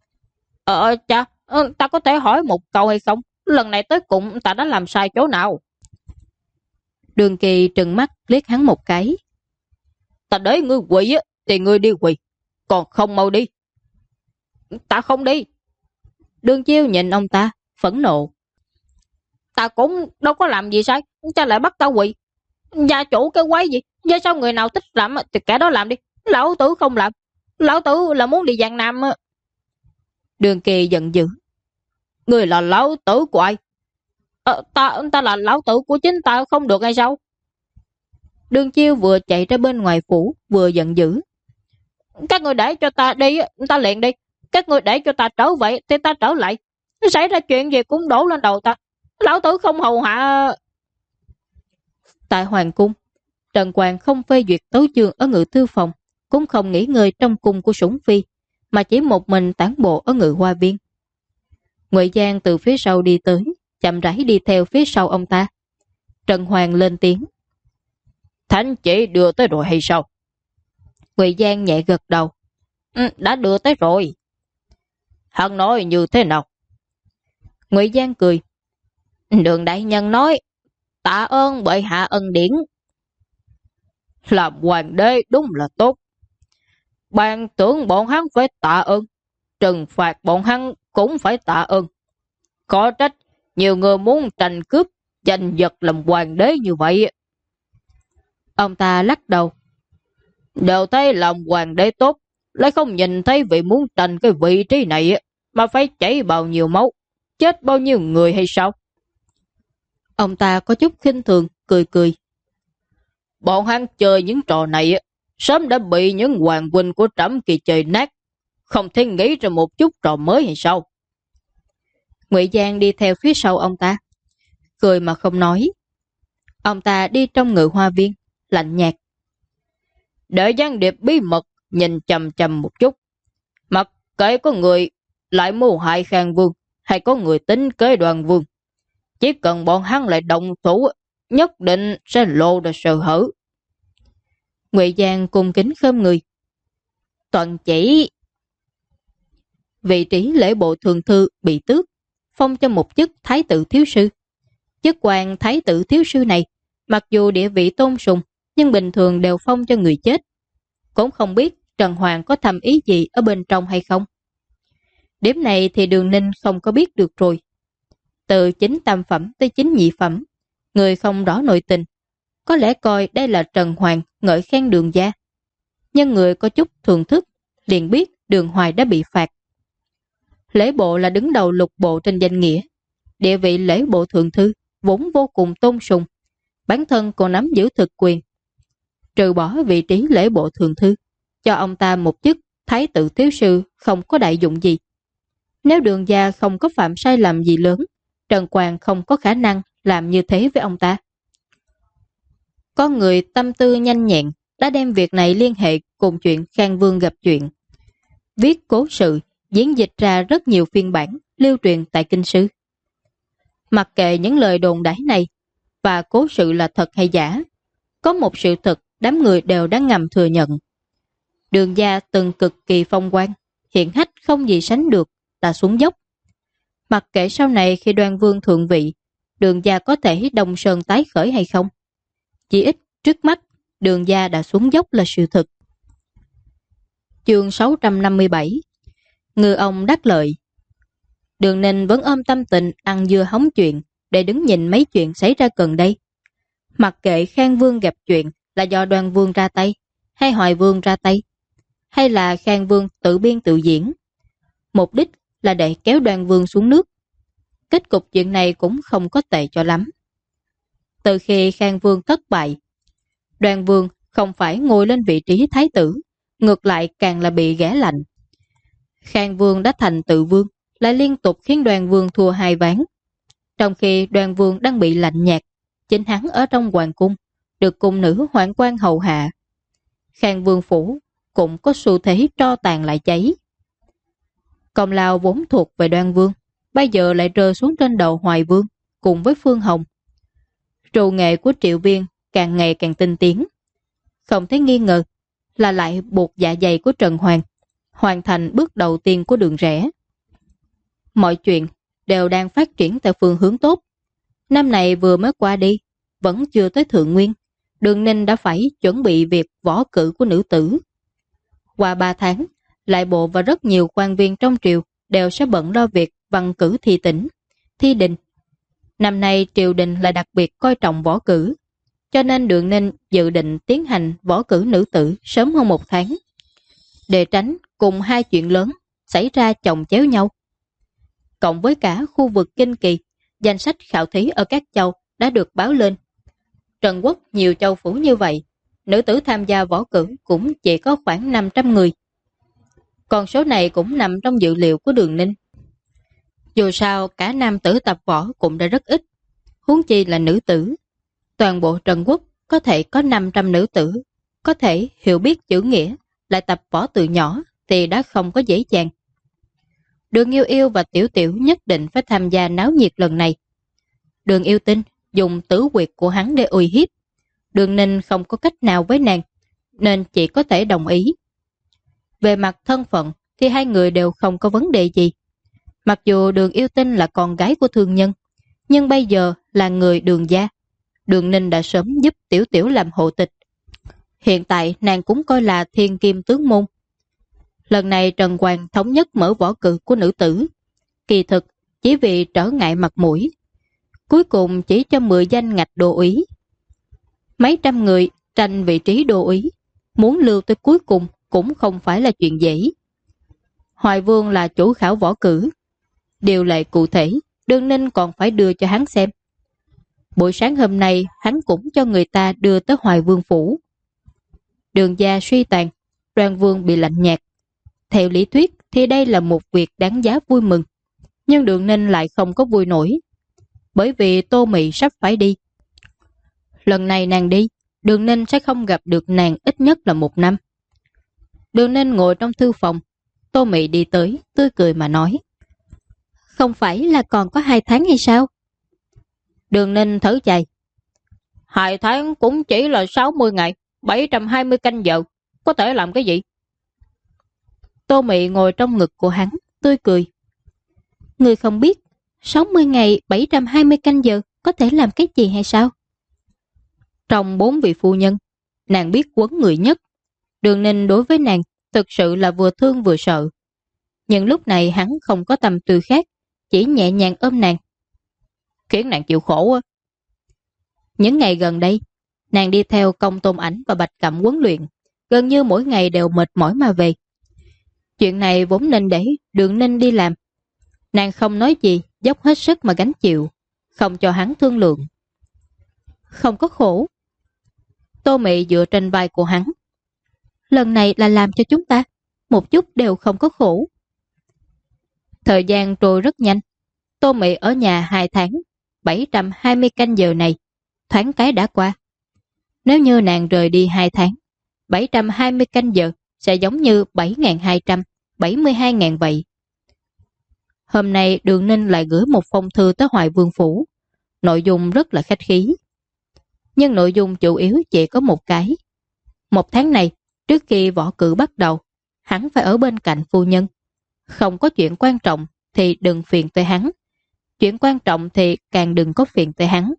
Chà, ta có thể hỏi một câu hay không? Lần này tới cùng ta đã làm sai chỗ nào? Đường Kỳ trừng mắt liếc hắn một cái. Ta để ngươi quỳ á, thì ngươi đi quỳ, còn không mau đi. Ta không đi. Đường Chiêu nhìn ông ta, phẫn nộ. Ta cũng đâu có làm gì sai, cha lại bắt ta quỳ. Gia chủ cái quái gì, với sao người nào thích làm thì kẻ đó làm đi. Lão tử không làm, lão tử là muốn đi Giang Nam. Đường Kỳ giận dữ. Ngươi là lão tử của ai? Ta là lão tử của chính ta không được hay sao? Đường Chiêu vừa chạy ra bên ngoài phủ, vừa giận dữ. Các người để cho ta đi, ta liền đi. Các người để cho ta trở vậy thì ta trở lại. Xảy ra chuyện gì cũng đổ lên đầu ta. Lão tử không hầu hạ. Tại Hoàng cung, Trần Quang không phê duyệt tấu chương ở Ngự Thư Phòng, cũng không nghỉ ngơi trong cung của Sủng Phi, mà chỉ một mình tản bộ ở Ngự Hoa Viên. Ngụy Giang từ phía sau đi tới, chậm rãi đi theo phía sau ông ta. Trần Hoàng lên tiếng. Thánh chỉ đưa tới rồi hay sao? Ngụy Giang nhẹ gật đầu. Đã đưa tới rồi. Hắn nói như thế nào? Ngụy Giang cười. Đường đại nhân nói, tạ ơn bệ hạ ân điển. Làm hoàng đế đúng là tốt. Ban tưởng bọn hắn phải tạ ơn, trừng phạt bọn hắn cũng phải tạ ơn. Có trách nhiều người muốn tranh cướp giành giật làm hoàng đế như vậy. Ông ta lắc đầu. Đều thấy làm hoàng đế tốt, lại không nhìn thấy vị muốn tranh cái vị trí này mà phải chảy bao nhiêu máu, chết bao nhiêu người hay sao? Ông ta có chút khinh thường, cười cười. Bọn hắn chơi những trò này sớm đã bị những hoàng huynh của Trẫm kỳ chơi nát, không thể nghĩ ra một chút trò mới hay sao? Ngụy Giang đi theo phía sau ông ta, cười mà không nói. Ông ta đi trong Ngự Hoa Viên, lạnh nhạt. Để gián điệp bí mật nhìn chầm chầm một chút, mặc kệ có người lại mưu hại Khang Vương hay có người tính kế Đoàn Vương, chỉ cần bọn hắn lại động thủ, nhất định sẽ lộ ra sơ hở. Ngụy Giang cung kính khom người. Toàn chỉ. Vị trí lễ bộ thượng thư bị tước, phong cho một chức thái tử thiếu sư. Chức quan thái tử thiếu sư này, mặc dù địa vị tôn sùng, nhưng bình thường đều phong cho người chết. Cũng không biết Trần Hoàng có thầm ý gì ở bên trong hay không. Điểm này thì Đường Ninh không có biết được rồi. Từ chính tam phẩm tới chính nhị phẩm, người không rõ nội tình, có lẽ coi đây là Trần Hoàng ngợi khen Đường gia. Nhưng người có chút thưởng thức liền biết Đường Hoài đã bị phạt. Lễ bộ là đứng đầu lục bộ trên danh nghĩa. Địa vị lễ bộ thượng thư vốn vô cùng tôn sùng, bản thân còn nắm giữ thực quyền. Trừ bỏ vị trí lễ bộ thượng thư, cho ông ta một chức thái tử thiếu sư không có đại dụng gì. Nếu Đường gia không có phạm sai lầm gì lớn, Trần Quang không có khả năng làm như thế với ông ta. Có người tâm tư nhanh nhẹn đã đem việc này liên hệ cùng chuyện Khang Vương gặp chuyện. Viết cố sự, diễn dịch ra rất nhiều phiên bản lưu truyền tại kinh sư. Mặc kệ những lời đồn đãi này và cố sự là thật hay giả, có một sự thật đám người đều đã ngầm thừa nhận. Đường gia từng cực kỳ phong quang, hiển hách không gì sánh được, là xuống dốc. Mặc kệ sau này khi Đoan Vương thượng vị, Đường gia có thể Đông Sơn tái khởi hay không, chỉ ít trước mắt Đường gia đã xuống dốc là sự thật. Chương 657. Ngư ông đắc lợi. Đường Ninh vẫn ôm tâm tình ăn dưa hóng chuyện để đứng nhìn mấy chuyện xảy ra gần đây. Mặc kệ Khang Vương gặp chuyện là do Đoan Vương ra tay, hay Hoài Vương ra tay, hay là Khang Vương tự biên tự diễn, mục đích là để kéo Đoan Vương xuống nước. Kết cục chuyện này cũng không có tệ cho lắm. Từ khi Khang Vương thất bại, Đoan Vương không phải ngồi lên vị trí thái tử, ngược lại càng là bị ghẻ lạnh. Khang Vương đã thành tự vương, lại liên tục khiến Đoan Vương thua 2 ván. Trong khi Đoan Vương đang bị lạnh nhạt, chính hắn ở trong hoàng cung, được cung nữ hoạn quan hầu hạ. Khang Vương phủ cũng có xu thế tro tàn lại cháy. Công lao vốn thuộc về Đoan Vương, bây giờ lại rơi xuống trên đầu Hoài Vương cùng với Phương Hồng. Trù nghệ của Triệu Viên càng ngày càng tinh tiến. Không thể nghi ngờ là lại buộc dạ dày của Trần Hoàng hoàn thành bước đầu tiên của đường rẽ. Mọi chuyện đều đang phát triển theo phương hướng tốt. Năm này vừa mới qua đi, vẫn chưa tới thượng nguyên, Đường Ninh đã phải chuẩn bị việc võ cử của nữ tử. Qua 3 tháng, lại bộ và rất nhiều quan viên trong triều đều sẽ bận lo việc văn cử thi tỉnh, thi đình. Năm nay triều đình lại đặc biệt coi trọng võ cử, cho nên Đường Ninh dự định tiến hành võ cử nữ tử sớm hơn 1 tháng, để tránh cùng 2 chuyện lớn xảy ra chồng chéo nhau. Cộng với cả khu vực Kinh Kỳ, danh sách khảo thí ở các châu đã được báo lên. Trần Quốc nhiều châu phủ như vậy, nữ tử tham gia võ cử cũng chỉ có khoảng 500 người. Con số này cũng nằm trong dự liệu của Đường Ninh. Dù sao cả nam tử tập võ cũng đã rất ít, huống chi là nữ tử. Toàn bộ Trần Quốc có thể có 500 nữ tử, có thể hiểu biết chữ nghĩa, lại tập võ từ nhỏ thì đã không có dễ dàng. Đường Yêu Yêu và Tiểu Tiểu nhất định phải tham gia náo nhiệt lần này. Đường Yêu Tinh dùng tử quyệt của hắn để uy hiếp. Đường Ninh không có cách nào với nàng, nên chỉ có thể đồng ý. Về mặt thân phận thì hai người đều không có vấn đề gì. Mặc dù Đường Yêu Tinh là con gái của thương nhân, nhưng bây giờ là người Đường gia. Đường Ninh đã sớm giúp Tiểu Tiểu làm hộ tịch. Hiện tại nàng cũng coi là thiên kim tướng môn. Lần này Trần Hoàng thống nhất mở võ cử của nữ tử. Kỳ thực chỉ vì trở ngại mặt mũi. Cuối cùng chỉ cho 10 danh ngạch đô úy. Mấy trăm người tranh vị trí đô úy, muốn lưu tới cuối cùng cũng không phải là chuyện dễ. Hoài Vương là chủ khảo võ cử. Điều lệ cụ thể, Đường Ninh còn phải đưa cho hắn xem. Buổi sáng hôm nay hắn cũng cho người ta đưa tới Hoài Vương phủ. Đường gia suy tàn, Đoan Vương bị lạnh nhạt. Theo lý thuyết thì đây là một việc đáng giá vui mừng, nhưng Đường Ninh lại không có vui nổi, bởi vì Tô Mị sắp phải đi. Lần này nàng đi, Đường Ninh sẽ không gặp được nàng ít nhất là 1 năm. Đường Ninh ngồi trong thư phòng, Tô Mị đi tới, tươi cười mà nói: "Không phải là còn có 2 tháng hay sao?" Đường Ninh thở dài: "2 tháng cũng chỉ là 60 ngày, 720 canh giờ, có thể làm cái gì?" Tô Mị ngồi trong ngực của hắn, tươi cười: "Người không biết 60 ngày 720 canh giờ có thể làm cái gì hay sao?" Trong 4 vị phu nhân, nàng biết quấn người nhất. Đường Ninh đối với nàng thực sự là vừa thương vừa sợ. Nhưng lúc này hắn không có tâm tư khác, chỉ nhẹ nhàng ôm nàng, khiến nàng chịu khổ á. Những ngày gần đây, nàng đi theo Công Tôn Ảnh và Bạch Cẩm huấn luyện, gần như mỗi ngày đều mệt mỏi mà về. Chuyện này vốn nên để Đường Ninh đi làm. Nàng không nói gì, dốc hết sức mà gánh chịu, không cho hắn thương lượng. Không có khổ. Tô Mị dựa trên vai của hắn: "Lần này là làm cho chúng ta, một chút đều không có khổ." Thời gian trôi rất nhanh. Tô Mị ở nhà 2 tháng, 720 canh giờ này thoáng cái đã qua. Nếu như nàng rời đi 2 tháng, 720 canh giờ sẽ giống như 7.200, 72.000 vậy. Hôm nay Đường Ninh lại gửi một phong thư tới Hoài Vương phủ. Nội dung rất là khách khí, nhưng nội dung chủ yếu chỉ có một cái: 1 tháng này, trước khi võ cử bắt đầu, hắn phải ở bên cạnh phu nhân. Không có chuyện quan trọng thì đừng phiền tới hắn, chuyện quan trọng thì càng đừng có phiền tới hắn.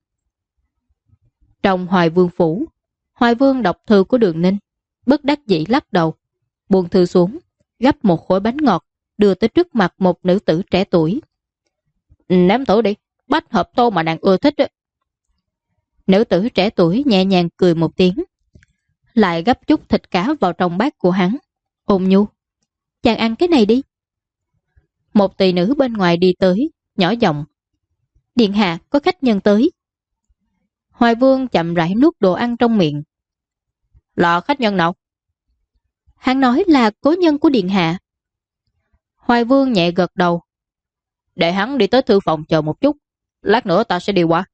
Trong Hoài Vương phủ, Hoài Vương đọc thư của Đường Ninh, bất đắc dĩ lắc đầu, buông thư xuống, gấp một khối bánh ngọt đưa tới trước mặt một nữ tử trẻ tuổi. "Nếm thử đi, bách hợp tô mà nàng ưa thích đó." Nữ tử trẻ tuổi nhẹ nhàng cười một tiếng, lại gấp chút thịt cá vào trong bát của hắn, ôn nhu: "Chàng ăn cái này đi." Một tỳ nữ bên ngoài đi tới, nhỏ giọng: "Điện hạ có khách nhân tới." Hoài Vương chậm rãi nuốt đồ ăn trong miệng. "Là khách nhân nào?" "Hắn nói là cố nhân của điện hạ." Hoài Vương nhẹ gật đầu: "Để hắn đi tới thư phòng chờ một chút, lát nữa ta sẽ đi qua."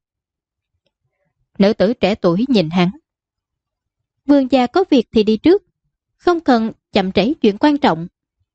Nữ tử trẻ tuổi nhìn hắn: "Vương gia có việc thì đi trước, không cần chậm trễ chuyện quan trọng."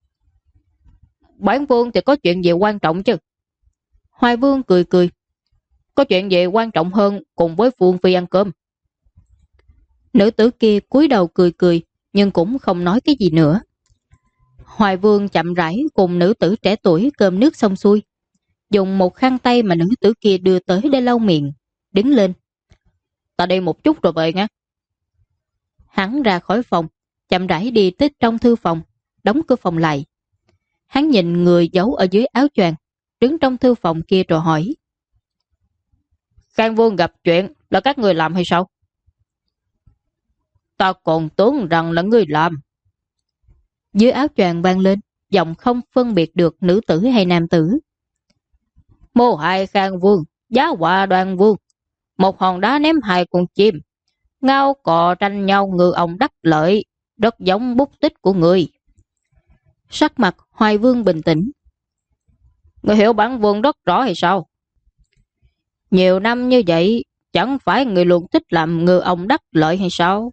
"Bản vương thì có chuyện gì quan trọng chứ?" Hoài Vương cười cười: "Có chuyện gì quan trọng hơn cùng với Vương phi ăn cơm?" Nữ tử kia cúi đầu cười cười, nhưng cũng không nói cái gì nữa. Hoài Vương chậm rãi cùng nữ tử trẻ tuổi cơm nước xong xuôi, dùng một khăn tay mà nữ tử kia đưa tới để lau miệng, đứng lên: ta đi một chút rồi về nha. Hắn ra khỏi phòng, chậm rãi đi tới trong thư phòng, đóng cửa phòng lại. Hắn nhìn người giấu ở dưới áo choàng, đứng trong thư phòng kia rồi hỏi. Khang Vương gặp chuyện là các người làm hay sao? Ta còn tưởng rằng là người làm. Dưới áo choàng vang lên, giọng không phân biệt được nữ tử hay nam tử. Mô hại Khang Vương, giá họa Đoàn Vương, một hòn đá ném hai con chim, ngao cò tranh nhau ngư ông đắc lợi, rất giống bút tích của người. Sắc mặt Hoài Vương bình tĩnh. Người hiểu bản Vương rất rõ hay sao? Nhiều năm như vậy, chẳng phải người luôn thích làm ngư ông đắc lợi hay sao?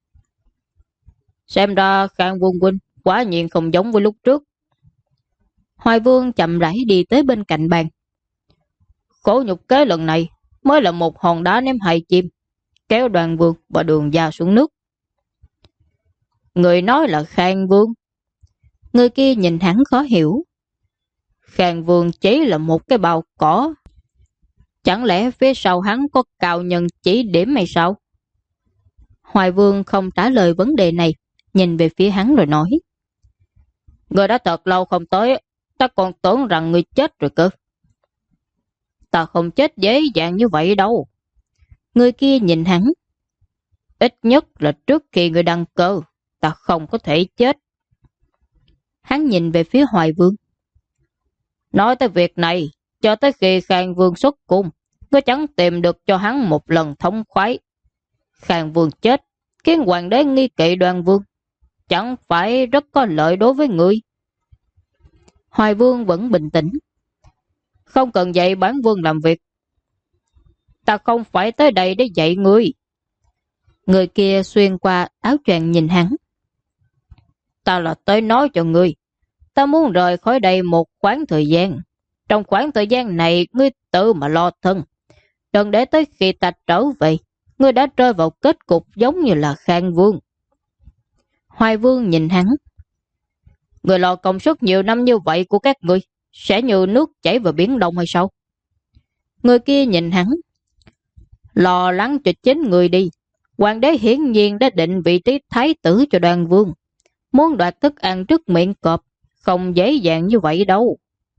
Xem ra Khang Vương huynh quả nhiên không giống với lúc trước. Hoài Vương chậm rãi đi tới bên cạnh bàn. Khổ nhục kế lần này mới là một hòn đá ném hai chim, kéo Đoàn Vương và Đường Gia xuống nước. Người nói là Khang Vương. Người kia nhìn hắn khó hiểu. Khang Vương chỉ là một cái bào cỏ. Chẳng lẽ phía sau hắn có cao nhân chỉ điểm hay sao? Hoài Vương không trả lời vấn đề này, nhìn về phía hắn rồi nói. Người đã thật lâu không tới, ta còn tưởng rằng người chết rồi cơ. Ta không chết dễ dàng như vậy đâu. Người kia nhìn hắn. Ít nhất là trước khi người đăng cơ, ta không có thể chết. Hắn nhìn về phía Hoài Vương. Nói tới việc này, cho tới khi Khang Vương xuất cung, ngươi chẳng tìm được cho hắn một lần thống khoái. Khang Vương chết, khiến hoàng đế nghi kỵ Đoàn Vương, chẳng phải rất có lợi đối với ngươi. Hoài Vương vẫn bình tĩnh. Không cần dạy bản Vương làm việc. Ta không phải tới đây để dạy ngươi. Người kia xuyên qua áo choàng nhìn hắn. Ta là tới nói cho ngươi. Ta muốn rời khỏi đây một khoảng thời gian. Trong khoảng thời gian này, ngươi tự mà lo thân. Đừng để tới khi ta trở về, ngươi đã rơi vào kết cục giống như là Khang Vương. Hoài Vương nhìn hắn. Người lo công sức nhiều năm như vậy của các ngươi sẽ như nước chảy vào biển Đông hay sao? Người kia nhìn hắn. Lo lắng cho chính người đi. Hoàng đế hiển nhiên đã định vị trí thái tử cho Đoàn Vương. Muốn đoạt thức ăn trước miệng cọp, không dễ dàng như vậy đâu.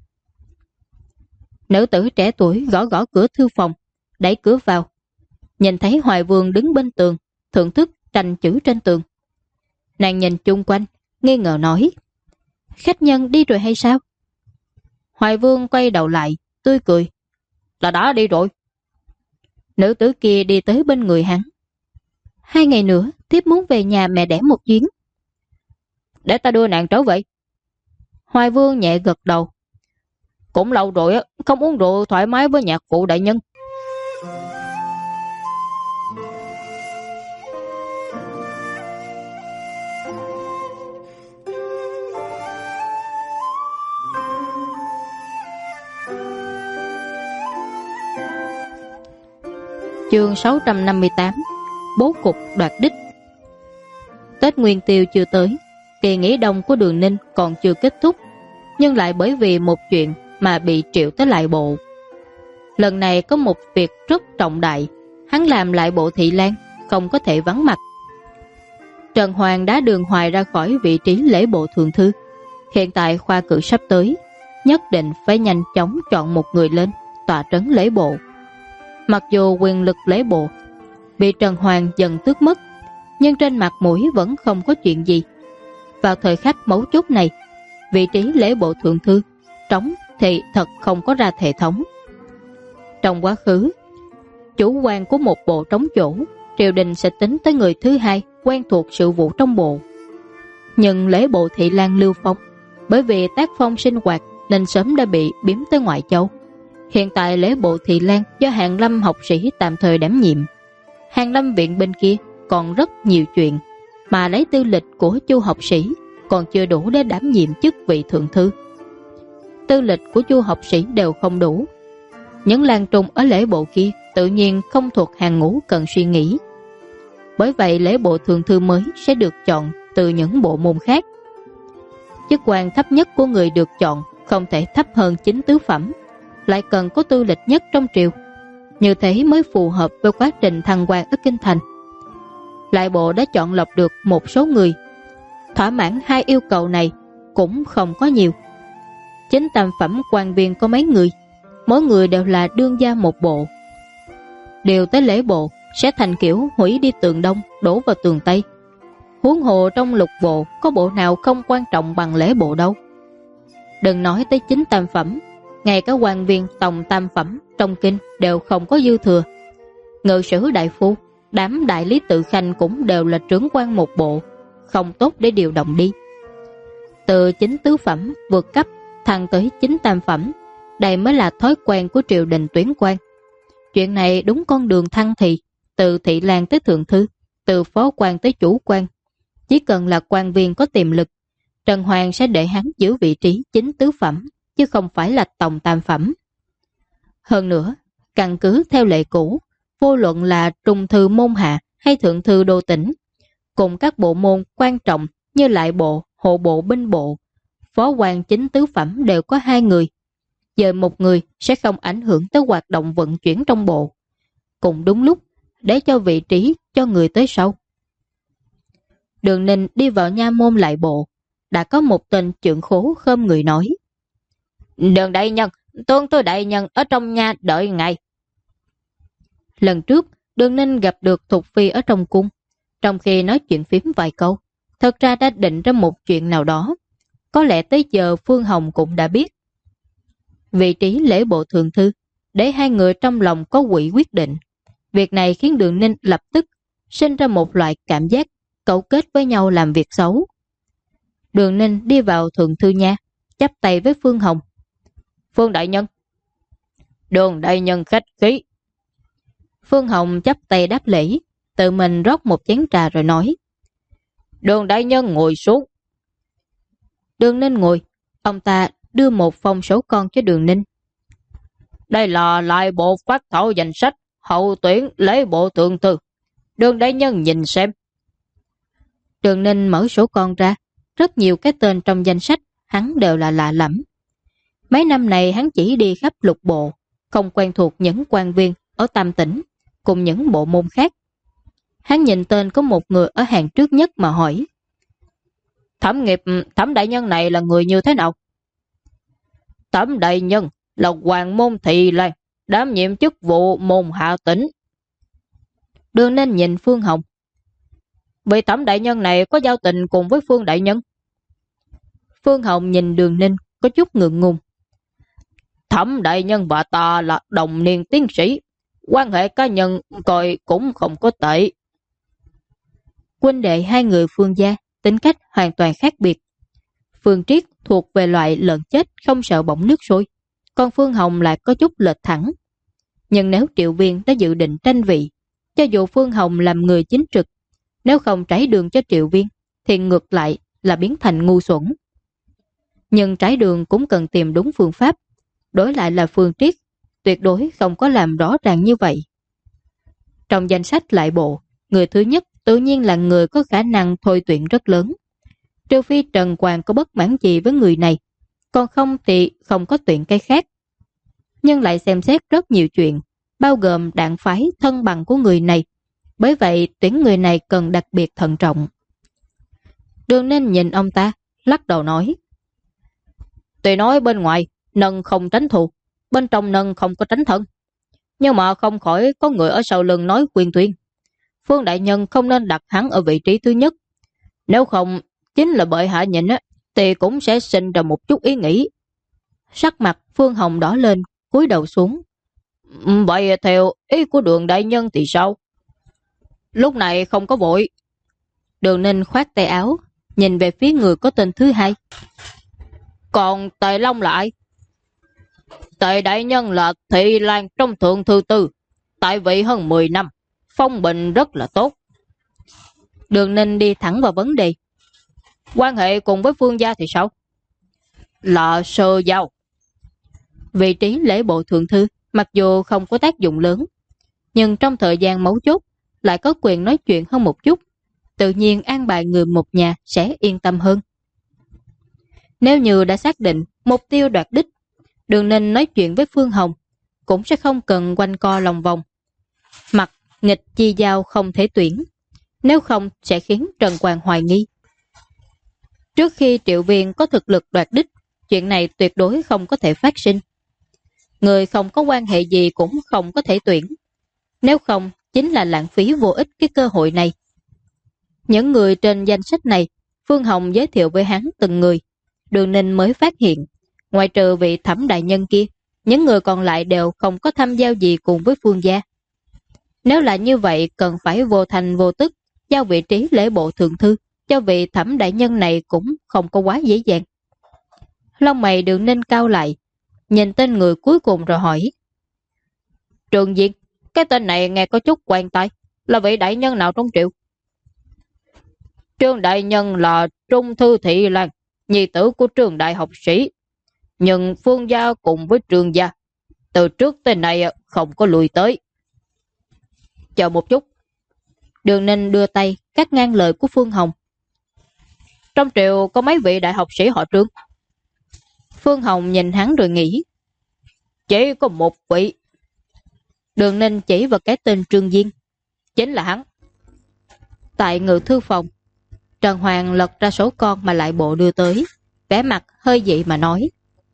Nữ tử trẻ tuổi gõ gõ cửa thư phòng, đẩy cửa vào. Nhìn thấy Hoài Vương đứng bên tường, thưởng thức tranh chữ trên tường. Nàng nhìn chung quanh, nghi ngờ nói. Khách nhân đi rồi hay sao? Hoài Vương quay đầu lại, tươi cười. Là đã đi rồi. Nữ tử kia đi tới bên người hắn. 2 ngày nữa, thiếp muốn về nhà mẹ đẻ một chuyến. Để ta đưa nàng trở về. Hoài Vương nhẹ gật đầu. Cũng lâu rồi, không uống rượu thoải mái với nhạc phụ đại nhân. Chương 658. Bố cục đoạt đích. Tết Nguyên Tiêu chưa tới, kỳ nghỉ đông của Đường Ninh còn chưa kết thúc, nhưng lại bởi vì một chuyện mà bị triệu tới lại bộ. Lần này có một việc rất trọng đại, hắn làm lại bộ Thị Lan không có thể vắng mặt. Trần Hoàng đã Đường Hoài ra khỏi vị trí lễ bộ thượng thư. Hiện tại khoa cử sắp tới, nhất định phải nhanh chóng chọn một người lên tọa trấn lễ bộ. Mặc dù quyền lực lễ bộ bị Trần Hoàng dần tước mất, nhưng trên mặt mũi vẫn không có chuyện gì. Vào thời khắc mấu chốt này, vị trí lễ bộ thượng thư trống thì thật không có ra hệ thống. Trong quá khứ, chủ quan của một bộ trống chỗ, triều đình sẽ tính tới người thứ hai quen thuộc sự vụ trong bộ. Nhưng lễ bộ Thị Lan Lưu Phong, bởi vì tác phong sinh hoạt nên sớm đã bị biếm tới ngoại châu. Hiện tại lễ bộ Thị Lan do Hàn Lâm học sĩ tạm thời đảm nhiệm. Hàn Lâm viện bên kia còn rất nhiều chuyện, mà lấy tư lịch của Chu học sĩ còn chưa đủ để đảm nhiệm chức vị thượng thư. Tư lịch của Chu học sĩ đều không đủ. Những lang trung ở lễ bộ kia tự nhiên không thuộc hàng ngũ cần suy nghĩ. Bởi vậy lễ bộ thượng thư mới sẽ được chọn từ những bộ môn khác. Chức quan thấp nhất của người được chọn không thể thấp hơn 9 tứ phẩm, lại cần có tư lịch nhất trong triều. Như thế mới phù hợp với quá trình thăng quan ở Kinh Thành. Lại bộ đã chọn lọc được một số người. Thỏa mãn hai yêu cầu này cũng không có nhiều. Chính tam phẩm quan viên có mấy người, mỗi người đều là đương gia một bộ. Điều tới lễ bộ sẽ thành kiểu hủy đi tường đông, đổ vào tường tây. Huống hồ trong lục bộ có bộ nào không quan trọng bằng lễ bộ đâu. Đừng nói tới chính tam phẩm, ngay cả quan viên tổng tam phẩm trong kinh đều không có dư thừa. Ngự sử đại phu, đám đại lý tự khanh cũng đều là trưởng quan một bộ, không tốt để điều động đi. Từ chính tứ phẩm vượt cấp thăng tới chính tam phẩm, đây mới là thói quen của triều đình tuyển quan. Chuyện này đúng con đường thăng thì, từ thị lang tới thượng thư, từ phó quan tới chủ quan. Chỉ cần là quan viên có tiềm lực, Trần Hoàng sẽ để hắn giữ vị trí chính tứ phẩm, chứ không phải là tổng tam phẩm. Hơn nữa, căn cứ theo lệ cũ, vô luận là trung thư môn hạ hay thượng thư đô tỉnh, cùng các bộ môn quan trọng như lại bộ, hộ bộ, binh bộ, phó quan chính tứ phẩm đều có 2 người. Giờ một người sẽ không ảnh hưởng tới hoạt động vận chuyển trong bộ. Cùng đúng lúc, để cho vị trí cho người tới sau. Đường Ninh đi vào nha môn lại bộ, đã có một tên trưởng khố khom người nói: Đường đại nhân, tương tôi đại nhân ở trong nhà đợi ngài. Lần trước, Đường Ninh gặp được Thục Phi ở trong cung. Trong khi nói chuyện phím vài câu, thật ra đã định ra một chuyện nào đó. Có lẽ tới giờ Phương Hồng cũng đã biết. Vị trí lễ bộ thượng thư, để 2 người trong lòng có quỹ quyết định. Việc này khiến Đường Ninh lập tức sinh ra một loại cảm giác cấu kết với nhau làm việc xấu. Đường Ninh đi vào thượng thư nha, chắp tay với Phương Hồng. Phương đại nhân. Đường đại nhân khách khí. Phương Hồng chắp tay đáp lễ, tự mình rót một chén trà rồi nói: Đường đại nhân ngồi xuống. Đường Ninh ngồi, ông ta đưa một phong số con cho Đường Ninh. Đây là lại bộ phát thảo danh sách hậu tuyển lễ bộ thượng thư. Đường đại nhân nhìn xem. Đường Ninh mở số con ra, rất nhiều cái tên trong danh sách hắn đều là lạ lẫm. Mấy năm này hắn chỉ đi khắp lục bộ, không quen thuộc những quan viên ở Tam tỉnh cùng những bộ môn khác. Hắn nhìn tên có một người ở hàng trước nhất mà hỏi: Thẩm đại nhân này là người như thế nào? Thẩm đại nhân là hoàng môn thị lang, đảm nhiệm chức vụ môn hạ tỉnh. Đường Ninh nhìn Phương Hồng. Vị Thẩm đại nhân này có giao tình cùng với Phương đại nhân? Phương Hồng nhìn Đường Ninh có chút ngượng ngùng. Thẩm đại nhân và ta là đồng niên tiến sĩ, quan hệ cá nhân coi cũng không có tệ. Huynh đệ 2 người Phương gia tính cách hoàn toàn khác biệt. Phương Triết thuộc về loại lợn chết không sợ bỏng nước sôi, còn Phương Hồng lại có chút lệch thẳng. Nhưng nếu Triệu Viên đã dự định tranh vị, cho dù Phương Hồng làm người chính trực, nếu không trải đường cho Triệu Viên thì ngược lại là biến thành ngu xuẩn. Nhưng trải đường cũng cần tìm đúng phương pháp. Đối lại là Phương Triết, tuyệt đối không có làm rõ ràng như vậy. Trong danh sách lại bộ, người thứ nhất tự nhiên là người có khả năng thôi tuyển rất lớn. Trừ phi Trần Hoàng có bất mãn gì với người này, còn không thì không có tuyển cái khác. Nhưng lại xem xét rất nhiều chuyện, bao gồm đảng phái thân bằng của người này. Bởi vậy tuyển người này cần đặc biệt thận trọng. Đường Ninh nhìn ông ta, lắc đầu nói: Tuy nói bên ngoài nâng không tránh thù, bên trong nâng không có tránh thân, nhưng mà không khỏi có người ở sau lưng nói khuyên tuyên. Phương đại nhân không nên đặt hắn ở vị trí thứ nhất. Nếu không, chính là bởi hạ nhìn thì cũng sẽ sinh ra một chút ý nghĩ. Sắc mặt Phương Hồng đỏ lên, cúi đầu xuống. Vậy theo ý của Đường đại nhân thì sao? Lúc này không có vội. Đường Ninh khoát tay áo, nhìn về phía người có tên thứ 2. Còn Tề Long là ai? Tề đại nhân là thị lang trong thượng thư tư, tại vị hơn 10 năm, phong bình rất là tốt. Đường Ninh đi thẳng vào vấn đề. Quan hệ cùng với Phương gia thì sao? Là sơ giao. Vị trí lễ bộ thượng thư mặc dù không có tác dụng lớn, nhưng trong thời gian mấu chốt lại có quyền nói chuyện hơn một chút. Tự nhiên an bài người một nhà sẽ yên tâm hơn. Nếu như đã xác định mục tiêu đoạt đích, Đường Ninh nói chuyện với Phương Hồng, cũng sẽ không cần quanh co lòng vòng. Mặt nghịch chi giao không thể tuyển, nếu không sẽ khiến Trần Quang hoài nghi. Trước khi Triệu Viên có thực lực đoạt đích, chuyện này tuyệt đối không có thể phát sinh. Người không có quan hệ gì cũng không có thể tuyển. Nếu không, chính là lãng phí vô ích cái cơ hội này. Những người trên danh sách này, Phương Hồng giới thiệu với hắn từng người. Đường Ninh mới phát hiện, ngoại trừ vị Thẩm đại nhân kia, những người còn lại đều không có tham giao gì cùng với Phương gia. Nếu là như vậy, cần phải vô thành vô tức, giao vị trí lễ bộ thượng thư cho vị Thẩm đại nhân này cũng không có quá dễ dàng. Lông mày Đường Ninh cao lại, nhìn tên người cuối cùng rồi hỏi. Trường Diên, cái tên này nghe có chút quen tai, là vị đại nhân nào trong Triệu? Trương đại nhân là Trung Thư Thị Lan, nhi tử của Trương đại học sĩ. Nhưng Phương gia cùng với Trương gia, từ trước tới nay không có lùi tới. Chờ một chút. Đường Ninh đưa tay cắt ngang lời của Phương Hồng. Trong Triệu có mấy vị đại học sĩ họ Trương? Phương Hồng nhìn hắn rồi nghĩ. Chỉ có một vị. Đường Ninh chỉ vào cái tên Trương Diên. Chính là hắn. Tại ngự thư phòng, Trần Hoàng lật ra số con mà lại bộ đưa tới, vẻ mặt hơi dị mà nói.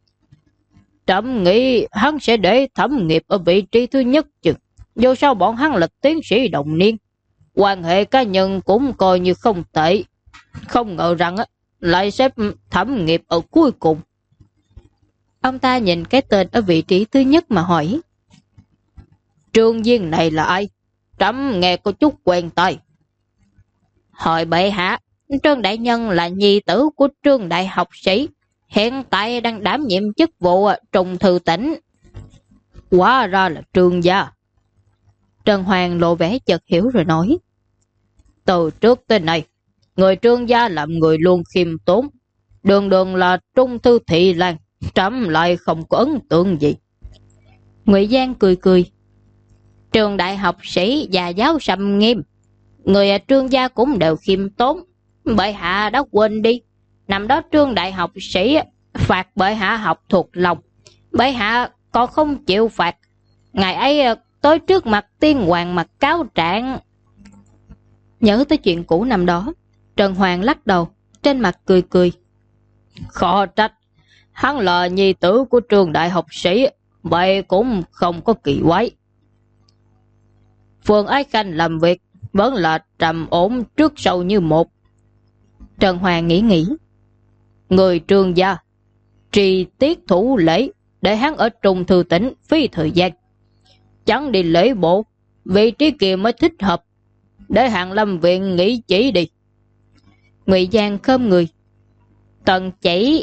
Trẫm nghĩ hắn sẽ để Thẩm Nghiệp ở vị trí thứ nhất chứ. Dù sao bọn hắn là tiến sĩ đồng niên, quan hệ cá nhân cũng coi như không tệ. Không ngờ rằng lại xếp Thẩm Nghiệp ở cuối cùng. Ông ta nhìn cái tên ở vị trí thứ nhất mà hỏi. Trương Diên này là ai? Trẫm nghe có chút quen tai. Hỏi bệ hạ, Trương đại nhân là nhi tử của Trương đại học sĩ, hiện tại đang đảm nhiệm chức vụ Trung Thư tỉnh. Hóa ra là Trương gia. Trần Hoàng lộ vẻ chợt hiểu rồi nói. Từ trước tới nay, người Trương gia làm người luôn khiêm tốn. Đường đường là Trung Thư Thị Lan, trẫm lại không có ấn tượng gì. Ngụy Giang cười cười. Trường đại học sĩ và giáo sầm nghiêm, người Trương gia cũng đều khiêm tốn. Bệ hạ đã quên đi, năm đó Trương đại học sĩ phạt bệ hạ học thuộc lòng, bệ hạ còn không chịu phạt. Ngày ấy tới trước mặt tiên hoàng mặt cáo trạng. Nhớ tới chuyện cũ năm đó, Trần Hoàng lắc đầu, trên mặt cười cười. Khó trách, hắn là nhi tử của Trương đại học sĩ, vậy cũng không có kỳ quái. Phương Ái Khanh làm việc vẫn là trầm ổn trước sau như một. Trần Hoàng nghĩ. Người Trương gia trì tiết thủ lễ để hắn ở Trung Thư tỉnh phí thời gian. Chẳng đi lễ bộ, vị trí kia mới thích hợp. Để Hàn Lâm viện nghỉ chỉ đi. Ngụy Giang khom người. Tần chỉ.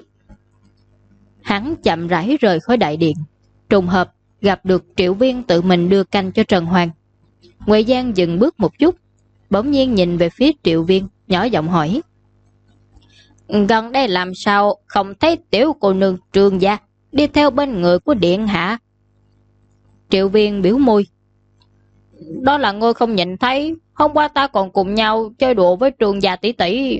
Hắn chậm rãi rời khỏi đại điện. Trùng hợp gặp được Triệu Viên tự mình đưa canh cho Trần Hoàng. Ngụy Giang dừng bước một chút, bỗng nhiên nhìn về phía Triệu Viên, nhỏ giọng hỏi. Gần đây làm sao không thấy tiểu cô nương Trương gia đi theo bên người của điện hạ? Triệu Viên biểu môi. Đó là ngươi không nhìn thấy, hôm qua ta còn cùng nhau chơi đùa với Trương gia tỷ tỷ.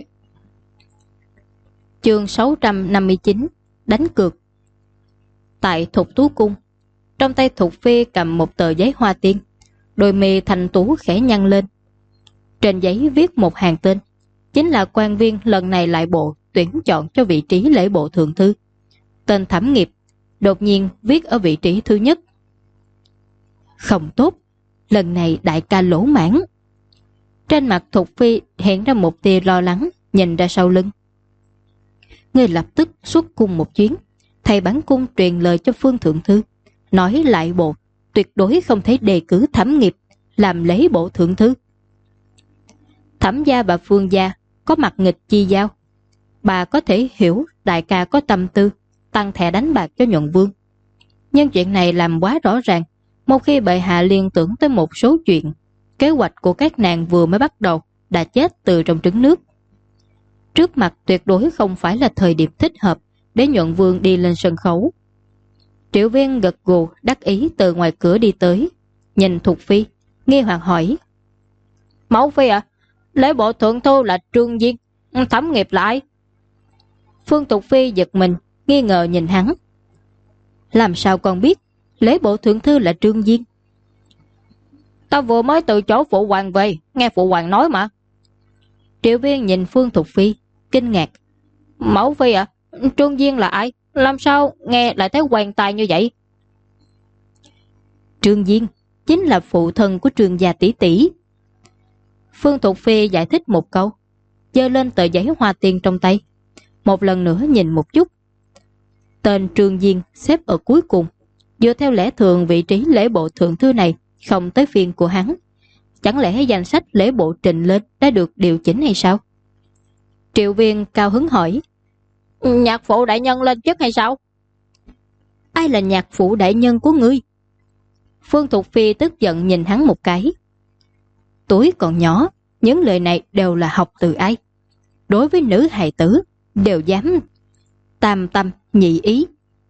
Chương 659 đánh cược. Tại Thục Tú Cung, trong tay Thục Phi cầm một tờ giấy hoa tiên, đôi mi thanh tú khẽ nhăn lên. Trên giấy viết một hàng tên, chính là quan viên lần này lại bộ tuyển chọn cho vị trí lễ bộ thượng thư. Tên Thẩm Nghiệp đột nhiên viết ở vị trí thứ nhất. Không tốt, lần này đại ca lỗ mãn. Trên mặt Thục Phi hiện ra một tia lo lắng, nhìn ra sau lưng. Ngươi lập tức xuất cung một chuyến, thầy bản cung truyền lời cho Phương thượng thư, nói lại bộ tuyệt đối không thể đề cử Thẩm Nghiệp làm lễ bộ thượng thư. Thẩm gia và Phương gia có mặt nghịch chi giao, bà có thể hiểu đại ca có tâm tư tăng thẻ đánh bạc cho nhuận vương. Nhưng chuyện này làm quá rõ ràng, một khi bệ hạ liên tưởng tới một số chuyện, kế hoạch của các nàng vừa mới bắt đầu đã chết từ trong trứng nước. Trước mặt tuyệt đối không phải là thời điểm thích hợp để nhuận vương đi lên sân khấu. Triệu Viên gật gù đắc ý từ ngoài cửa đi tới, nhìn Thục Phi, nghi hoặc hỏi. Mẫu Phi à, lễ bộ thượng thư là Trương Diên, Thẩm Nghiệp là ai? Phương Thục Phi giật mình, nghi ngờ nhìn hắn. Làm sao con biết? Lễ bộ thượng thư là Trương Diên. Ta vừa mới từ chỗ phụ hoàng về, nghe phụ hoàng nói mà. Triệu Viên nhìn Phương Thục Phi, kinh ngạc. Mẫu phi à? Trương Diên là ai? Làm sao nghe lại thấy quen tai như vậy? Trương Diên chính là phụ thân của Trương gia tỷ tỷ. Phương Thục Phi giải thích một câu, giơ lên tờ giấy hoa tiên trong tay, một lần nữa nhìn một chút. Tên Trương Diên xếp ở cuối cùng. Dựa theo lẽ thường, vị trí lễ bộ thượng thư này không tới phiên của hắn. Chẳng lẽ danh sách lễ bộ trình lên đã được điều chỉnh hay sao? Triệu Viên cao hứng hỏi. Nhạc phụ đại nhân lên chức hay sao? Ai là nhạc phụ đại nhân của ngươi? Phương Thục Phi tức giận nhìn hắn một cái. Tuổi còn nhỏ, những lời này đều là học từ ai? Đối với nữ hài tử đều dám tam tâm nhị ý.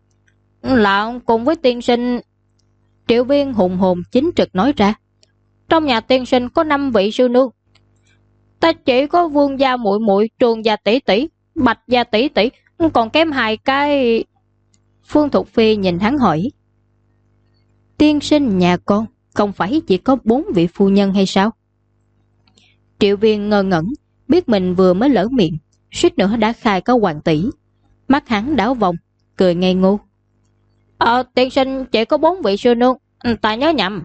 Là cùng với tiên sinh. Triệu Viên hùng hồn chính trực nói ra. Trong nhà tiên sinh có 5 vị sư nương. Ta chỉ có Vương gia muội muội, Trường gia tỷ tỷ, Bạch gia tỷ tỷ, còn kém 2 cái. Phương Thục Phi nhìn hắn hỏi. Tiên sinh nhà con không phải chỉ có 4 vị phu nhân hay sao? Triệu Viên ngơ ngẩn, biết mình vừa mới lỡ miệng, suýt nữa đã khai có hoàng tỷ. Mắt hắn đảo vòng, cười ngây ngô. Tiên sinh chỉ có 4 vị sư nương, ta nhớ nhầm.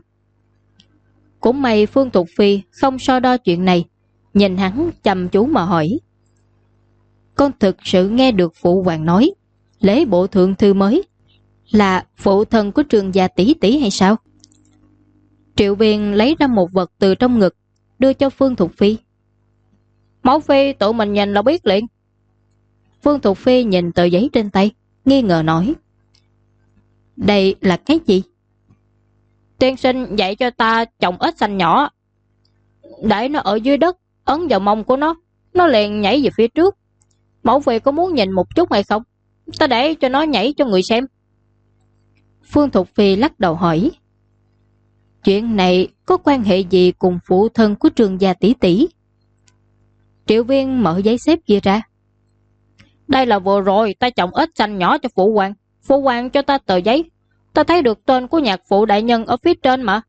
Cũng may Phương Thục Phi không so đo chuyện này, nhìn hắn chăm chú mà hỏi. Con thực sự nghe được phụ hoàng nói lễ bộ thượng thư mới là phụ thân của Trương gia tỷ tỷ hay sao? Triệu Viên lấy ra một vật từ trong ngực, đưa cho Phương Thục Phi. Mẫu phi tự mình nhìn là biết liền. Phương Thục Phi nhìn tờ giấy trên tay, nghi ngờ nói. Đây là cái gì? Tiên sinh dạy cho ta trồng ếch xanh nhỏ. Để nó ở dưới đất, ấn vào mông của nó liền nhảy về phía trước. Mẫu phi có muốn nhìn một chút hay không? Ta để cho nó nhảy cho người xem. Phương Thục Phi lắc đầu hỏi. Chuyện này có quan hệ gì cùng phụ thân của Trương gia tỷ tỷ? Triệu Viên mở giấy xếp kia ra. Đây là vừa rồi ta trồng ếch xanh nhỏ cho phụ hoàng. Phụ hoàng cho ta tờ giấy. Ta thấy được tên của nhạc phụ đại nhân ở phía trên mà.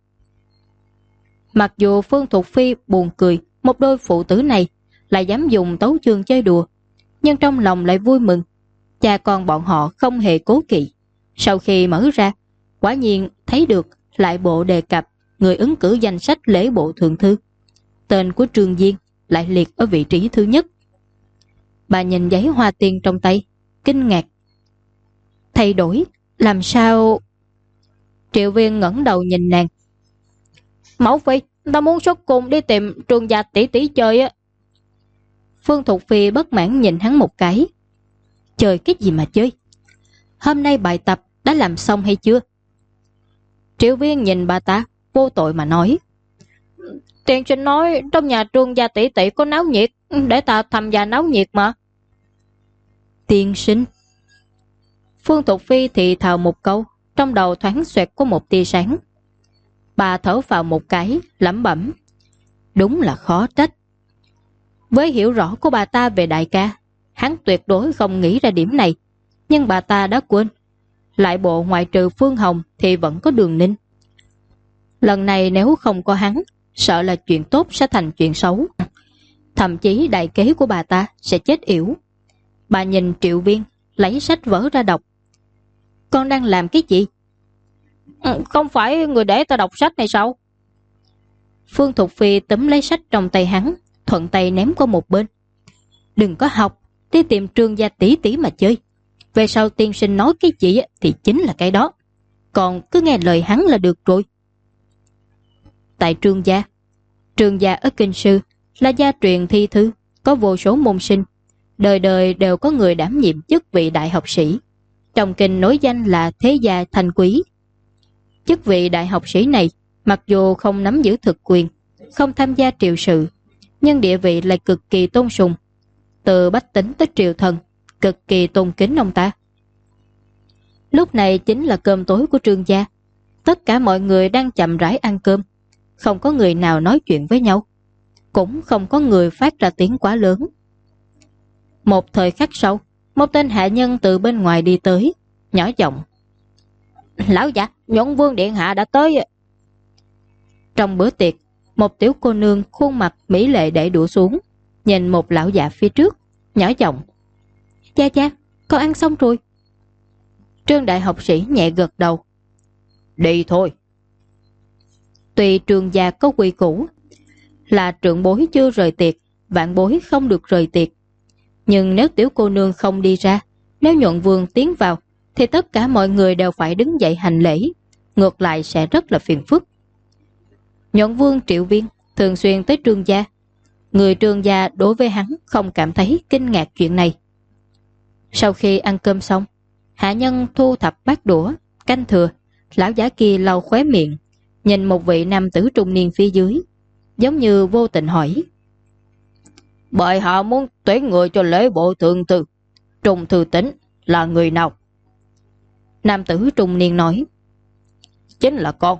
Mặc dù Phương Thục Phi buồn cười một đôi phụ tử này lại dám dùng tấu chương chơi đùa, nhưng trong lòng lại vui mừng. Cha con bọn họ không hề cố kỵ. Sau khi mở ra, quả nhiên thấy được lại bộ đề cập người ứng cử danh sách lễ bộ thượng thư. Tên của Trương Diên lại liệt ở vị trí thứ nhất. Bà nhìn giấy hoa tiên trong tay, kinh ngạc. Thay đổi, làm sao? Triệu Viên ngẩng đầu nhìn nàng. Mẫu phi, ta muốn xuất cung đi tìm Trương gia tỷ tỷ chơi á. Phương Thục Phi bất mãn nhìn hắn một cái. Chơi cái gì mà chơi? Hôm nay bài tập đã làm xong hay chưa? Triệu Viên nhìn bà ta, vô tội mà nói. Tiên sinh nói trong nhà Trương gia tỷ tỷ có náo nhiệt, để ta tham gia náo nhiệt mà. Tiên sinh. Phương Thục Phi thì thào một câu, trong đầu thoáng xoẹt có một tia sáng. Bà thở vào một cái, lẩm bẩm. Đúng là khó trách. Với hiểu rõ của bà ta về đại ca, hắn tuyệt đối không nghĩ ra điểm này, nhưng bà ta đã quên. Lại bộ ngoại trừ Phương Hồng thì vẫn có Đường Ninh. Lần này nếu không có hắn, sợ là chuyện tốt sẽ thành chuyện xấu. Thậm chí đại kế của bà ta sẽ chết yểu. Bà nhìn Triệu Viên, lấy sách vở ra đọc. Con đang làm cái gì? Không phải người để ta đọc sách này sao? Phương Thục Phi túm lấy sách trong tay hắn, thuận tay ném qua một bên. Đừng có học, đi tìm Trương gia tỷ tỷ mà chơi. Về sau tiên sinh nói cái gì thì chính là cái đó. Còn cứ nghe lời hắn là được rồi. Tại Trương gia ở Kinh Sư là gia truyền thi thư, có vô số môn sinh. Đời đời đều có người đảm nhiệm chức vị đại học sĩ. Trong kinh nối danh là thế gia thanh quý. Chức vị đại học sĩ này, mặc dù không nắm giữ thực quyền, không tham gia triều sự, nhưng địa vị lại cực kỳ tôn sùng. Từ bách tính tới triều thần, cực kỳ tôn kính ông ta. Lúc này chính là cơm tối của Trương gia. Tất cả mọi người đang chậm rãi ăn cơm. Không có người nào nói chuyện với nhau. Cũng không có người phát ra tiếng quá lớn. Một thời khắc sau, một tên hạ nhân từ bên ngoài đi tới, nhỏ giọng. Lão giả, Nhuận Vương điện hạ đã tới. Trong bữa tiệc, một tiểu cô nương khuôn mặt mỹ lệ để đũa xuống, nhìn một lão già phía trước, nhỏ giọng: Cha cha, con ăn xong rồi. Trương đại học sĩ nhẹ gật đầu: Đi thôi. Tuy Trương gia có quy củ là trưởng bối chưa rời tiệc, vạn bối không được rời tiệc, nhưng nếu tiểu cô nương không đi ra, nếu Nhuận Vương tiến vào, thì tất cả mọi người đều phải đứng dậy hành lễ, ngược lại sẽ rất là phiền phức. Nhuận Vương Triệu Viên thường xuyên tới Trương gia, người Trương gia đối với hắn không cảm thấy kinh ngạc chuyện này. Sau khi ăn cơm xong, hạ nhân thu thập bát đũa, canh thừa, lão giả kia lau khóe miệng, nhìn một vị nam tử trung niên phía dưới, giống như vô tình hỏi: Bệ hạ muốn tuyển người cho lễ bộ thượng thư, Trung Thư Tín là người nào? Nam tử trung niên nói: Chính là con.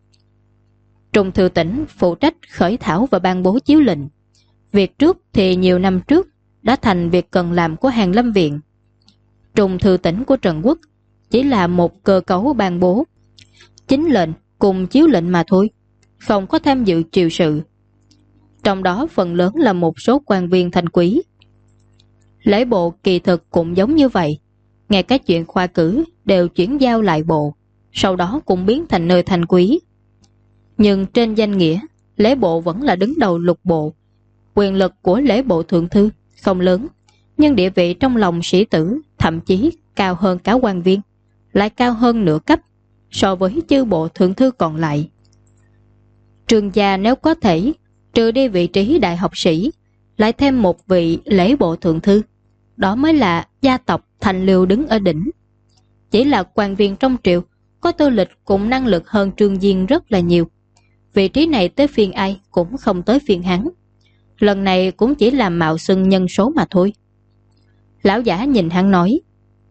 Trung Thư Tín phụ trách khởi thảo và ban bố chiếu lệnh. Việc trước thì nhiều năm trước đã thành việc cần làm của Hàn Lâm Viện. Trung Thư Tín của Trần Quốc chỉ là một cơ cấu ban bố chính lệnh cùng chiếu lệnh mà thôi, không có tham dự triều sự. Trong đó phần lớn là một số quan viên thanh quý. Lễ bộ kỳ thực cũng giống như vậy, ngay cả chuyện khoa cử đều chuyển giao lại bộ, sau đó cũng biến thành nơi thanh quý. Nhưng trên danh nghĩa, lễ bộ vẫn là đứng đầu lục bộ. Quyền lực của lễ bộ thượng thư không lớn, nhưng địa vị trong lòng sĩ tử thậm chí cao hơn cả quan viên, lại cao hơn nửa cấp so với chư bộ thượng thư còn lại. Trương gia nếu có thể trừ đi vị trí đại học sĩ, lại thêm một vị lễ bộ thượng thư, đó mới là gia tộc thành liều đứng ở đỉnh. Chỉ là quan viên trong triều có tư lịch cũng năng lực hơn Trương Diên rất là nhiều. Vị trí này tới phiên ai cũng không tới phiên hắn. Lần này cũng chỉ là mạo xưng nhân số mà thôi. Lão giả nhìn hắn nói: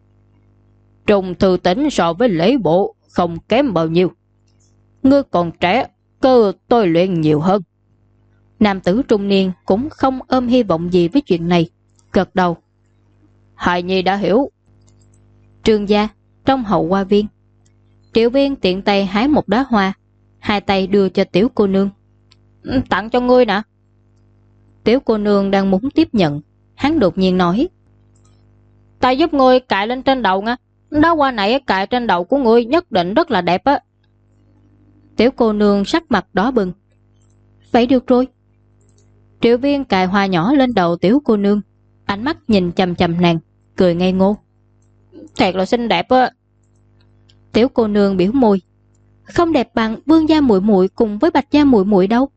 Trung Thư Tín so với lễ bộ không kém bao nhiêu. Ngươi còn trẻ, cơ tôi luyện nhiều hơn. Nam tử trung niên cũng không ôm hy vọng gì với chuyện này, gật đầu: Hài nhi đã hiểu. Trương gia trong hậu hoa viên, Triệu Viên tiện tay hái một đóa hoa, hai tay đưa cho tiểu cô nương: Tặng cho ngươi nè. Tiểu cô nương đang muốn tiếp nhận, hắn đột nhiên nói: Ta giúp ngươi cài lên trên đầu nha. Đóa hoa này cài trên đầu của ngươi nhất định rất là đẹp á. Tiểu cô nương sắc mặt đỏ bừng: Vậy được rồi. Triệu Viên cài hoa nhỏ lên đầu tiểu cô nương, ánh mắt nhìn chằm chằm nàng, cười ngây ngô: Thật là xinh đẹp á. Tiểu cô nương biểu môi: Không đẹp bằng Vương gia muội muội cùng với Bạch gia muội muội đâu.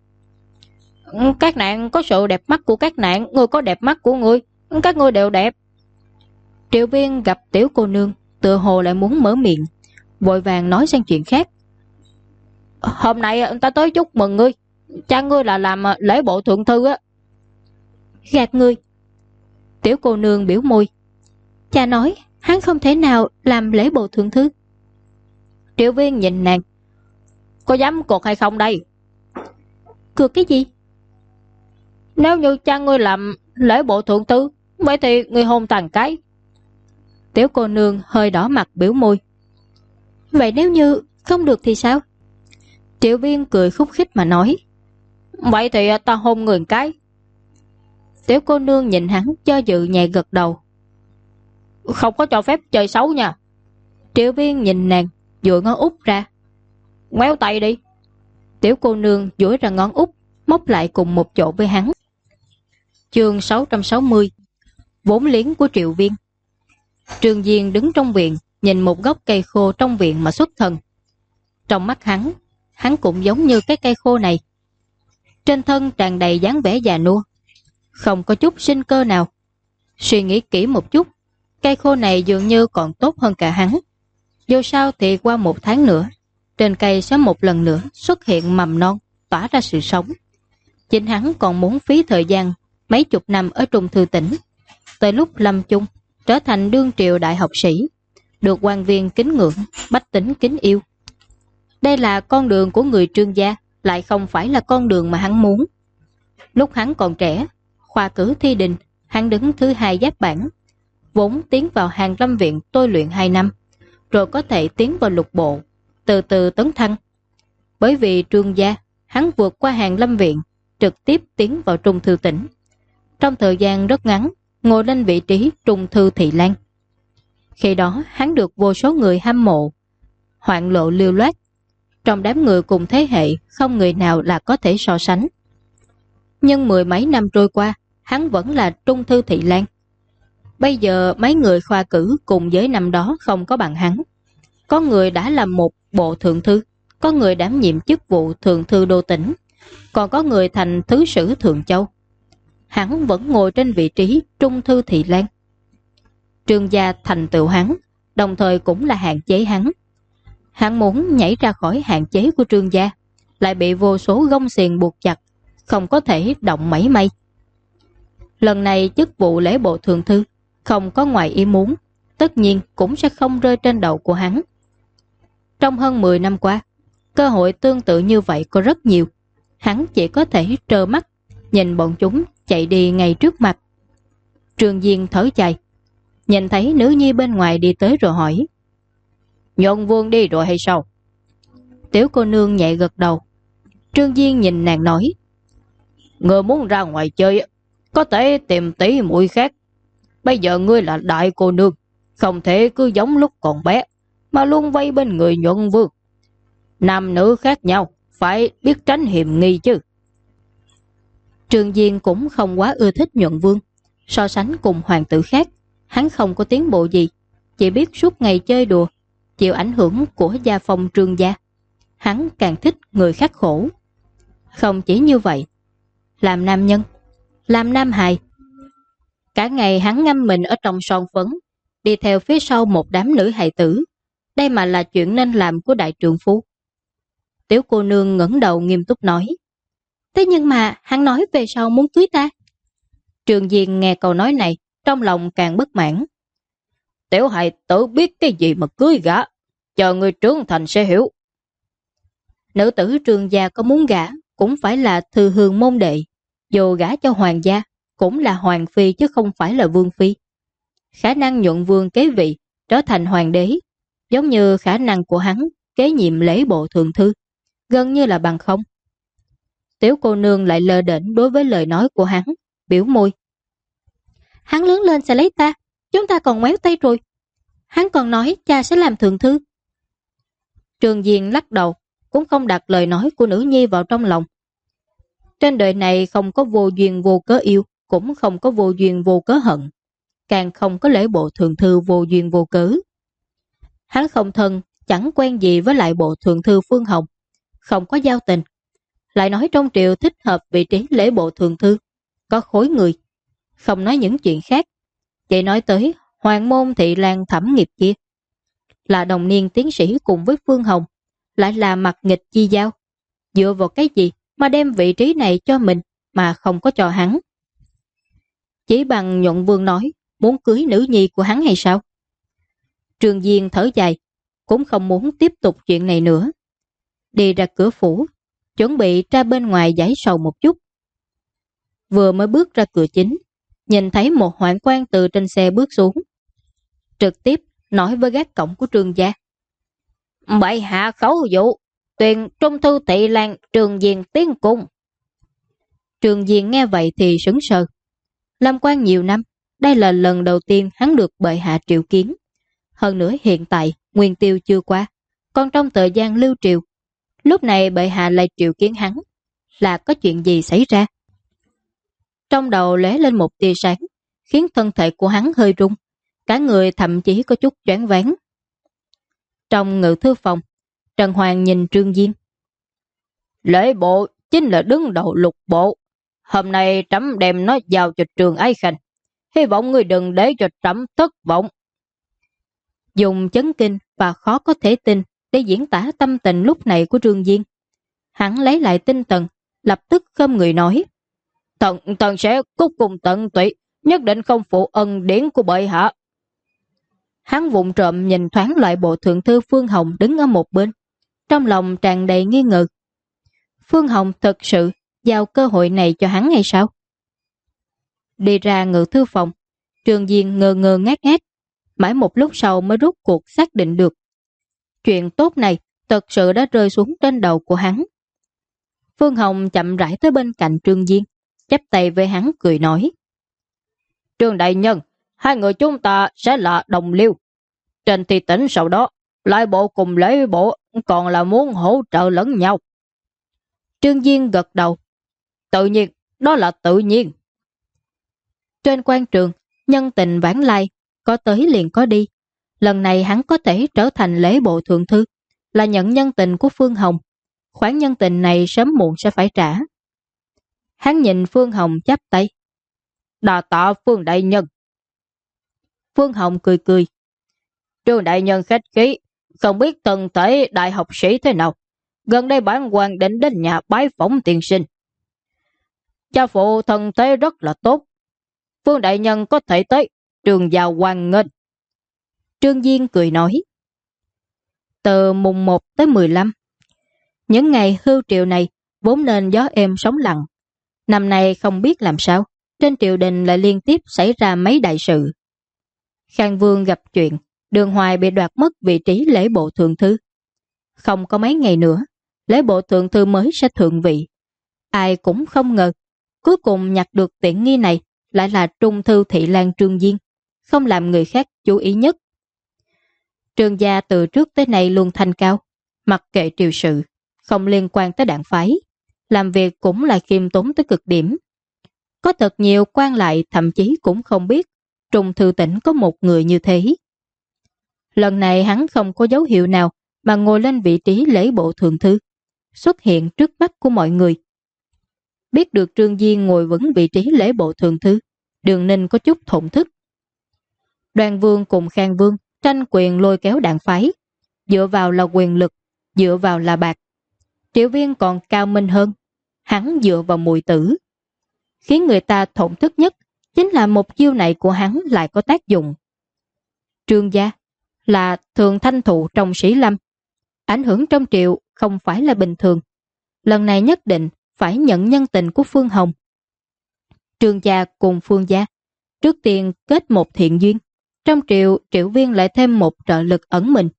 Các nạn có sự đẹp mắt của các nạn, ngươi có đẹp mắt của ngươi, các ngươi đều đẹp. Triệu Viên gặp tiểu cô nương tựa hồ lại muốn mở miệng, vội vàng nói sang chuyện khác: Hôm nay ta tới chúc mừng ngươi, cha ngươi là làm lễ bộ thượng thư á. Gạt ngươi. Tiểu cô nương biểu môi: Cha nói hắn không thể nào làm lễ bộ thượng thư. Triệu Viên nhìn nàng: Có dám cuộc hay không đây? Cược cái gì? Nếu như cha ngươi làm lễ bộ thượng thư, vậy thì ngươi hôn tàn cái. Tiểu cô nương hơi đỏ mặt biểu môi: Vậy nếu như không được thì sao? Triệu Viên cười khúc khích mà nói: Vậy thì ta hôn người cái. Tiểu cô nương nhìn hắn cho dự nhẹ gật đầu: Không có cho phép chơi xấu nha. Triệu Viên nhìn nàng duỗi ngón út ra: Ngoéo tay đi. Tiểu cô nương duỗi ra ngón út, móc lại cùng một chỗ với hắn. Chương 660: Vốn liếng của Triệu Viên. Trương Diên đứng trong viện, nhìn một gốc cây khô trong viện mà xuất thần. Trong mắt hắn cũng giống như cái cây khô này. Trên thân tràn đầy dáng vẻ già nua, không có chút sinh cơ nào. Suy nghĩ kỹ một chút, cây khô này dường như còn tốt hơn cả hắn. Dù sao thì qua 1 tháng nữa, trên cây sẽ một lần nữa xuất hiện mầm non, tỏa ra sự sống. Chính hắn còn muốn phí thời gian mấy chục năm ở Trung Thư Tỉnh, tới lúc lâm chung trở thành đương triều đại học sĩ, được quan viên kính ngưỡng, bách tính kính yêu. Đây là con đường của người Trương gia, lại không phải là con đường mà hắn muốn. Lúc hắn còn trẻ, khoa cử thi đình, hắn đứng thứ 2 giáp bảng, vốn tiến vào Hàn Lâm Viện tôi luyện 2 năm, rồi có thể tiến vào lục bộ, từ từ tấn thăng. Bởi vì Trương gia, hắn vượt qua hàng lâm viện, trực tiếp tiến vào trung thư tỉnh. Trong thời gian rất ngắn, ngồi lên vị trí trung thư thị lang. Khi đó hắn được vô số người hâm mộ, hoạn lộ lưu loát. Trong đám người cùng thế hệ, không người nào là có thể so sánh. Nhưng mười mấy năm trôi qua, hắn vẫn là trung thư thị lang. Bây giờ mấy người khoa cử cùng với năm đó không có bằng hắn. Có người đã làm một bộ thượng thư, có người đảm nhiệm chức vụ thượng thư đô tỉnh, còn có người thành thứ sử Thượng Châu. Hắn vẫn ngồi trên vị trí trung thư thị lang. Trương gia thành tựu hắn, đồng thời cũng là hạn chế hắn. Hắn muốn nhảy ra khỏi hạn chế của Trương gia, lại bị vô số gông xiềng buộc chặt, không có thể động mảy may. Lần này chức vụ lễ bộ thượng thư không có ngoài ý muốn, tất nhiên cũng sẽ không rơi trên đầu của hắn. Trong hơn 10 năm qua, cơ hội tương tự như vậy có rất nhiều. Hắn chỉ có thể trơ mắt nhìn bọn chúng chạy đi ngay trước mặt. Trương Diên thở dài, nhìn thấy nữ nhi bên ngoài đi tới rồi hỏi: Nhuận Vương đi rồi hay sao? Tiểu cô nương nhẹ gật đầu. Trương Diên nhìn nàng nói: Ngươi muốn ra ngoài chơi, có thể tìm tí muội khác. Bây giờ ngươi là đại cô nương, không thể cứ giống lúc còn bé mà luôn vây bên người Nhuận Vương. Nam nữ khác nhau, phải biết tránh hiểm nghi chứ. Trương Diên cũng không quá ưa thích Nhuận Vương. So sánh cùng hoàng tử khác, hắn không có tiến bộ gì, chỉ biết suốt ngày chơi đùa, chịu ảnh hưởng của gia phong Trương gia. Hắn càng thích người khắc khổ. Không chỉ như vậy, làm nam nhân, làm nam hài, cả ngày hắn ngâm mình ở trong son phấn, đi theo phía sau một đám nữ hài tử. Đây mà là chuyện nên làm của đại trượng phu. Tiểu cô nương ngẩng đầu nghiêm túc nói: Thế nhưng mà hắn nói về sau muốn cưới ta. Trương Diên nghe câu nói này, trong lòng càng bất mãn. Tiểu hài tử biết cái gì mà cưới gã, chờ người trưởng thành sẽ hiểu. Nữ tử Trương gia có muốn gả cũng phải là thư hương môn đệ, dù gả cho hoàng gia cũng là hoàng phi chứ không phải là vương phi. Khả năng Nhuận Vương kế vị trở thành hoàng đế, giống như khả năng của hắn kế nhiệm lễ bộ thượng thư, gần như là bằng không. Tiểu cô nương lại lơ đễnh đối với lời nói của hắn, biểu môi: Hắn lớn lên sẽ lấy ta, chúng ta còn méo tay rồi. Hắn còn nói cha sẽ làm thượng thư. Trương Diên lắc đầu, cũng không đặt lời nói của nữ nhi vào trong lòng. Trên đời này không có vô duyên vô cớ yêu, cũng không có vô duyên vô cớ hận, càng không có lễ bộ thượng thư vô duyên vô cớ. Hắn không thân, chẳng quen gì với lại bộ thượng thư Phương Hồng, không có giao tình. Lại nói trong triều thích hợp vị trí lễ bộ thượng thư, có khối người. Không nói những chuyện khác, chỉ nói tới hoàng môn thị lang Thẩm Nghiệp kia. Là đồng niên tiến sĩ cùng với Phương Hồng, lại là mặt nghịch chi giao. Dựa vào cái gì mà đem vị trí này cho mình mà không có cho hắn? Chỉ bằng Nhuận Vương nói muốn cưới nữ nhi của hắn hay sao? Trương Diên thở dài, cũng không muốn tiếp tục chuyện này nữa. Đi ra cửa phủ, chuẩn bị ra bên ngoài giải sầu một chút. Vừa mới bước ra cửa chính, nhìn thấy một hoạn quan từ trên xe bước xuống, trực tiếp nói với gác cổng của Trương gia: Bệ hạ khẩu dụ, tuyên trung thư thị lang Trương Diên tiến cung. Trương Diên nghe vậy thì sững sờ. Làm quan nhiều năm, đây là lần đầu tiên hắn được bệ hạ triệu kiến. Hơn nữa hiện tại nguyên tiêu chưa qua, còn trong thời gian lưu triều, lúc này bệ hạ lại triệu kiến hắn, là có chuyện gì xảy ra? Trong đầu lóe lên một tia sáng, khiến thân thể của hắn hơi rung, cả người thậm chí có chút choáng váng. Trong ngự thư phòng, Trần Hoàng nhìn Trương Diên: Lễ bộ chính là đứng đầu lục bộ, hôm nay trẫm đem nó giao cho Trường Ái Khanh, hy vọng người đừng để cho trẫm thất vọng. Dùng chấn kinh và khó có thể tin để diễn tả tâm tình lúc này của Trương Diên. Hắn lấy lại tinh thần, lập tức khom người nói: Thần sẽ cúc cùng tận tụy, nhất định không phụ ân điển của bệ hạ. Hắn vụng trộm nhìn thoáng loại bộ thượng thư Phương Hồng đứng ở một bên, trong lòng tràn đầy nghi ngờ. Phương Hồng thật sự giao cơ hội này cho hắn hay sao? Đi ra ngự thư phòng, Trương Diên ngơ ngơ ngác ngác, mãi một lúc sau mới rút cuộc xác định được Chuyện tốt này thật sự đã rơi xuống trên đầu của hắn. Phương Hồng chậm rãi tới bên cạnh Trương Diên, chắp tay với hắn cười nói. Trương đại nhân, hai người chúng ta sẽ là đồng liêu. Trên thị tỉnh sau đó, lại bộ cùng lễ bộ còn là muốn hỗ trợ lẫn nhau. Trương Diên gật đầu. Tự nhiên, đó là tự nhiên. Trên quan trường, nhân tình vãng lai, có tới liền có đi. Lần này hắn có thể trở thành lễ bộ thượng thư, là nhận nhân tình của Phương Hồng. Khoản nhân tình này sớm muộn sẽ phải trả. Hắn nhìn Phương Hồng chắp tay. Đà tạ Phương đại nhân. Phương Hồng cười cười. Trương đại nhân khách khí, không biết thân thể đại học sĩ thế nào. Gần đây bản quan định đến nhà bái phỏng tiên sinh. Cha phụ thân thế rất là tốt. Phương đại nhân có thể tới, trường giàu hoan nghênh. Trương Diên cười nói. Từ mùng 1 tới 15, những ngày hưu triệu này vốn nên gió êm sóng lặng. Năm nay không biết làm sao, trên triều đình lại liên tiếp xảy ra mấy đại sự. Khang Vương gặp chuyện, Đường Hoài bị đoạt mất vị trí lễ bộ thượng thư. Không có mấy ngày nữa, lễ bộ thượng thư mới sẽ thượng vị. Ai cũng không ngờ, cuối cùng nhặt được tiện nghi này lại là trung thư thị lang Trương Diên, không làm người khác chú ý nhất. Trương gia từ trước tới nay luôn thanh cao, mặc kệ triều sự, không liên quan tới đảng phái, làm việc cũng là khiêm tốn tới cực điểm. Có thật nhiều quan lại thậm chí cũng không biết Trung thư tỉnh có một người như thế. Lần này hắn không có dấu hiệu nào mà ngồi lên vị trí lễ bộ thượng thư, xuất hiện trước mắt của mọi người. Biết được Trương Diên ngồi vững vị trí lễ bộ thượng thư, Đường Ninh có chút thổn thức. Đoan Vương cùng Khang Vương tranh quyền lôi kéo đảng phái, dựa vào là quyền lực, dựa vào là bạc. Triệu Viên còn cao minh hơn, hắn dựa vào mùi tử. Khiến người ta thổn thức nhất chính là một chiêu này của hắn lại có tác dụng. Trương gia là thường thanh thụ trong sĩ lâm, ảnh hưởng trong triệu không phải là bình thường. Lần này nhất định phải nhận nhân tình của Phương Hồng. Trương gia cùng Phương gia trước tiên kết một thiện duyên, trong triệu Triệu Viên lại thêm một trợ lực ẩn mình.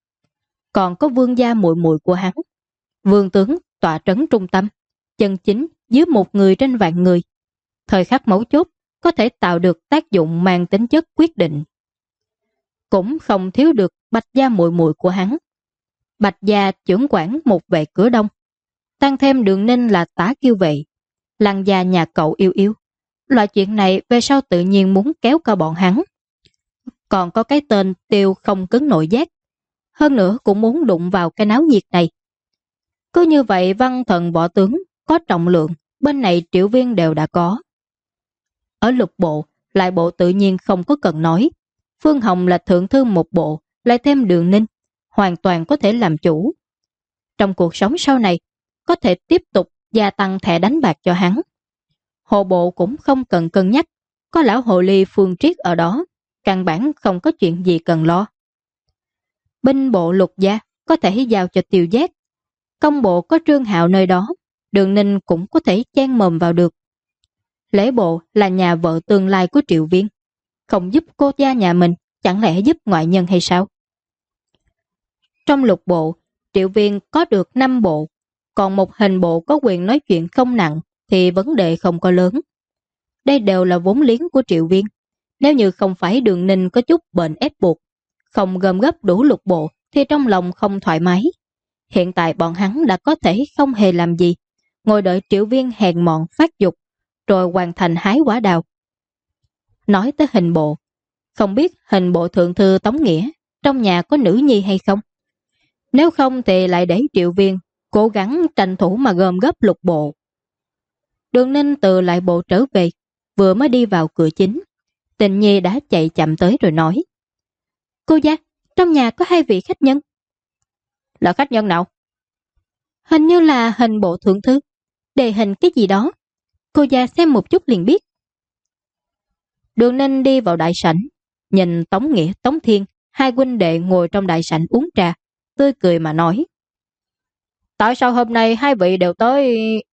Còn có Vương gia muội muội của hắn, Vương tướng tọa trấn trung tâm, chân chính dưới một người trên vạn người. Thời khắc mấu chốt có thể tạo được tác dụng mang tính chất quyết định. Cũng không thiếu được Bạch gia muội muội của hắn. Bạch gia trưởng quản một vệ cửa đông, tăng thêm Đường Ninh là tá kiêu vệ, Lăng gia nhà cậu yêu yêu. Loại chuyện này về sau tự nhiên muốn kéo cao bọn hắn. Còn có cái tên Tiêu không cứng nội giác, hơn nữa cũng muốn đụng vào cái náo nhiệt này. Cứ như vậy văn thần võ tướng có trọng lượng, bên này Triệu Viên đều đã có. Ở lục bộ, lại bộ tự nhiên không có cần nói. Phương Hồng là thượng thư một bộ, lại thêm Đường Ninh, hoàn toàn có thể làm chủ. Trong cuộc sống sau này, có thể tiếp tục gia tăng thẻ đánh bạc cho hắn. Hộ bộ cũng không cần cân nhắc, có lão hồ ly Phương Triết ở đó, căn bản không có chuyện gì cần lo. Binh bộ Lục gia có thể giao cho Tiêu Giác, công bộ có Trương Hạo nơi đó, Đường Ninh cũng có thể chen mồm vào được. Lễ bộ là nhà vợ tương lai của Triệu Viên, không giúp cô gia nhà mình, chẳng lẽ giúp ngoại nhân hay sao? Trong lục bộ, Triệu Viên có được 5 bộ, còn một hình bộ có quyền nói chuyện không nặng thì vấn đề không có lớn. Đây đều là vốn liếng của Triệu Viên. Nếu như không phải Đường Ninh có chút bệnh ép buộc, không gom góp đủ lục bộ thì trong lòng không thoải mái. Hiện tại bọn hắn đã có thể không hề làm gì, ngồi đợi Triệu Viên hèn mọn phát dục, rồi hoàn thành hái quả đào. Nói tới hình bộ, không biết hình bộ thượng thư Tống Nghĩa trong nhà có nữ nhi hay không? Nếu không thì lại để Triệu Viên cố gắng tranh thủ mà gom góp lục bộ. Đường Ninh từ lại bộ trở về, vừa mới đi vào cửa chính, Tình Nhi đã chạy chậm tới rồi nói: Cô gia, trong nhà có 2 vị khách nhân. Là khách nhân nào? Hình như là hình bộ thượng thư, đề hình cái gì đó. Cô gia xem một chút liền biết. Đường Ninh đi vào đại sảnh, nhìn Tống Nghĩa, Tống Thiên, 2 huynh đệ ngồi trong đại sảnh uống trà, tươi cười mà nói: Tại sao hôm nay 2 vị đều tới?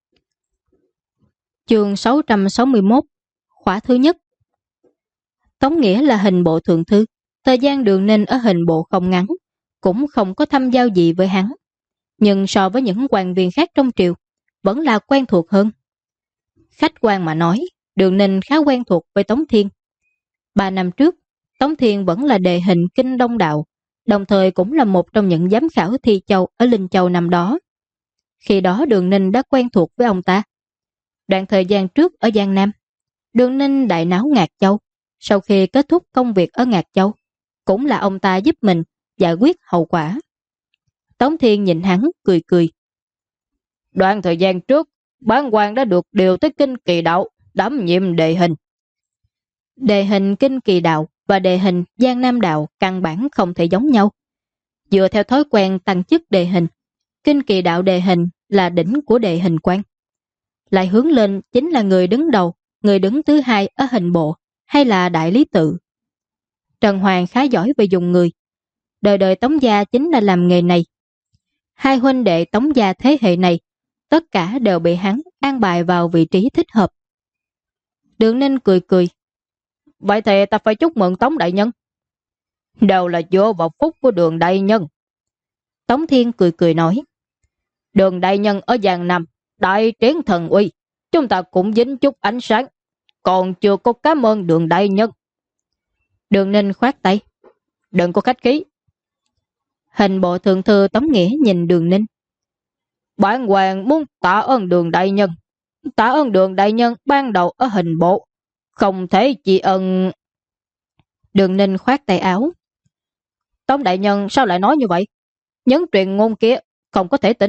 Chương 661, khóa thứ nhất. Tống Nghĩa là hình bộ thượng thư, thời gian Đường Ninh ở hình bộ không ngắn, cũng không có thâm giao gì với hắn. Nhưng so với những quan viên khác trong triều, vẫn là quen thuộc hơn. Khách quan mà nói, Đường Ninh khá quen thuộc với Tống Thiên. 3 năm trước, Tống Thiên vẫn là đề hình kinh Đông Đạo, đồng thời cũng là một trong những giám khảo thi châu ở Linh Châu năm đó. Khi đó Đường Ninh đã quen thuộc với ông ta. Đoạn thời gian trước ở Giang Nam, Đường Ninh đại náo Ngạc Châu. Sau khi kết thúc công việc ở Ngạc Châu, cũng là ông ta giúp mình giải quyết hậu quả. Tống Thiên nhìn hắn cười cười. Đoạn thời gian trước, bản quan đã được điều tới Kinh Kỳ Đạo, đảm nhiệm đề hình. Đề hình Kinh Kỳ Đạo và đề hình Giang Nam Đạo căn bản không thể giống nhau. Dựa theo thói quen tăng chức đề hình, Kinh Kỳ Đạo đề hình là đỉnh của đề hình quan. Lại hướng lên chính là người đứng đầu, người đứng thứ hai ở hình bộ hay là đại lý tự. Trần Hoàng khá giỏi về dùng người. Đời đời Tống gia chính là làm nghề này. Hai huynh đệ Tống gia thế hệ này tất cả đều bị hắn an bài vào vị trí thích hợp. Đường Ninh cười cười. Vậy thì ta phải chúc mừng Tống đại nhân. Đều là dựa vào phúc của Đường đại nhân. Tống Thiên cười cười nói. Đường đại nhân ở Giang Nam, đại triển thần uy, chúng ta cũng dính chút ánh sáng. Còn chưa có cảm ơn Đường đại nhân. Đường Ninh khoát tay. Đừng có khách khí. Hình bộ thượng thư Tống Nghĩa nhìn Đường Ninh. Bản quan muốn tạ ơn Đường đại nhân. Tạ ơn Đường đại nhân ban đầu ở hình bộ. Không thể chỉ ơn... Đường Ninh khoát tay áo. Tống đại nhân sao lại nói như vậy? Những truyền ngôn kia không có thể tin.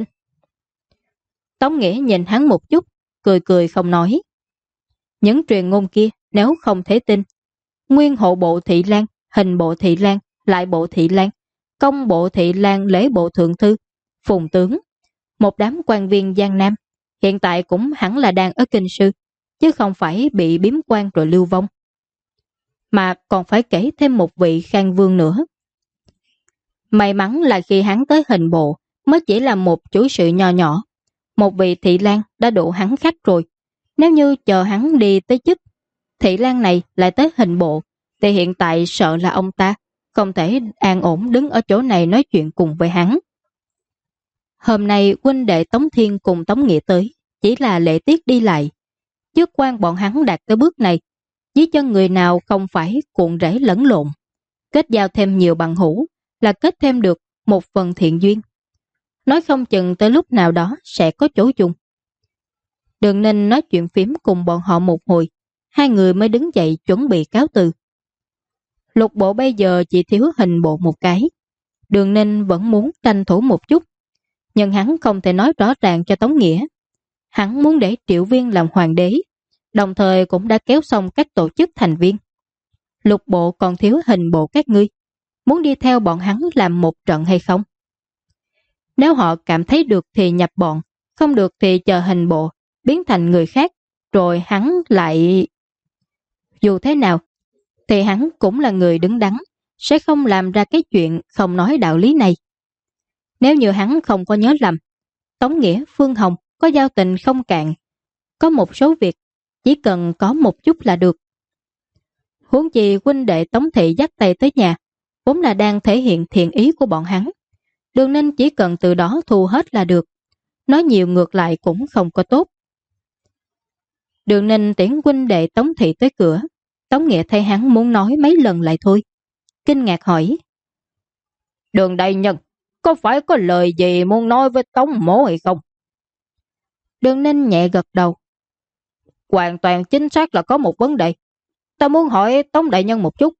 Tống Nghĩa nhìn hắn một chút, cười cười không nói. Những truyền ngôn kia nếu không thể tin, nguyên hộ bộ Thị Lan, hình bộ Thị Lan, lại bộ Thị Lan, công bộ Thị Lan, lễ bộ thượng thư, phùng tướng, một đám quan viên Giang Nam, hiện tại cũng hẳn là đang ở kinh sư, chứ không phải bị biếm quan rồi lưu vong. Mà còn phải kể thêm một vị Khang Vương nữa. May mắn là khi hắn tới hình bộ mới chỉ là một chủ sự nho nhỏ. Một vị Thị Lan đã đủ hắn khách rồi. Nếu như chờ hắn đi tới chức, Thị Lan này lại tới hình bộ, thì hiện tại sợ là ông ta không thể an ổn đứng ở chỗ này nói chuyện cùng với hắn. Hôm nay huynh đệ Tống Thiên cùng Tống Nghĩa tới, chỉ là lễ tiết đi lại. Chức quan bọn hắn đạt tới bước này, dưới chân người nào không phải cuộn rễ lẫn lộn. Kết giao thêm nhiều bằng hữu là kết thêm được một phần thiện duyên. Nói không chừng tới lúc nào đó sẽ có chỗ dùng. Đường Ninh nói chuyện phím cùng bọn họ một hồi, hai người mới đứng dậy chuẩn bị cáo từ. Lục bộ bây giờ chỉ thiếu hình bộ một cái. Đường Ninh vẫn muốn tranh thủ một chút, nhưng hắn không thể nói rõ ràng cho Tống Nghĩa. Hắn muốn để Triệu Viên làm hoàng đế, đồng thời cũng đã kéo xong các tổ chức thành viên. Lục bộ còn thiếu hình bộ các ngươi, muốn đi theo bọn hắn làm một trận hay không? Nếu họ cảm thấy được thì nhập bọn, không được thì chờ hình bộ biến thành người khác, rồi hắn lại... Dù thế nào, thì hắn cũng là người đứng đắn, sẽ không làm ra cái chuyện không nói đạo lý này. Nếu như hắn không có nhớ lầm, Tống Nghĩa, Phương Hồng có giao tình không cạn. Có một số việc, chỉ cần có một chút là được. Huống chi huynh đệ Tống Thị dắt tay tới nhà, vốn là đang thể hiện thiện ý của bọn hắn. Đường Ninh chỉ cần từ đó thu hết là được. Nói nhiều ngược lại cũng không có tốt. Đường Ninh tiễn huynh đệ Tống Thị tới cửa. Tống Nghĩa thấy hắn muốn nói mấy lần lại thôi. Kinh ngạc hỏi. Đường đại nhân, có phải có lời gì muốn nói với Tống mỗ hay không? Đường Ninh nhẹ gật đầu. Hoàn toàn chính xác là có một vấn đề. Ta muốn hỏi Tống đại nhân một chút.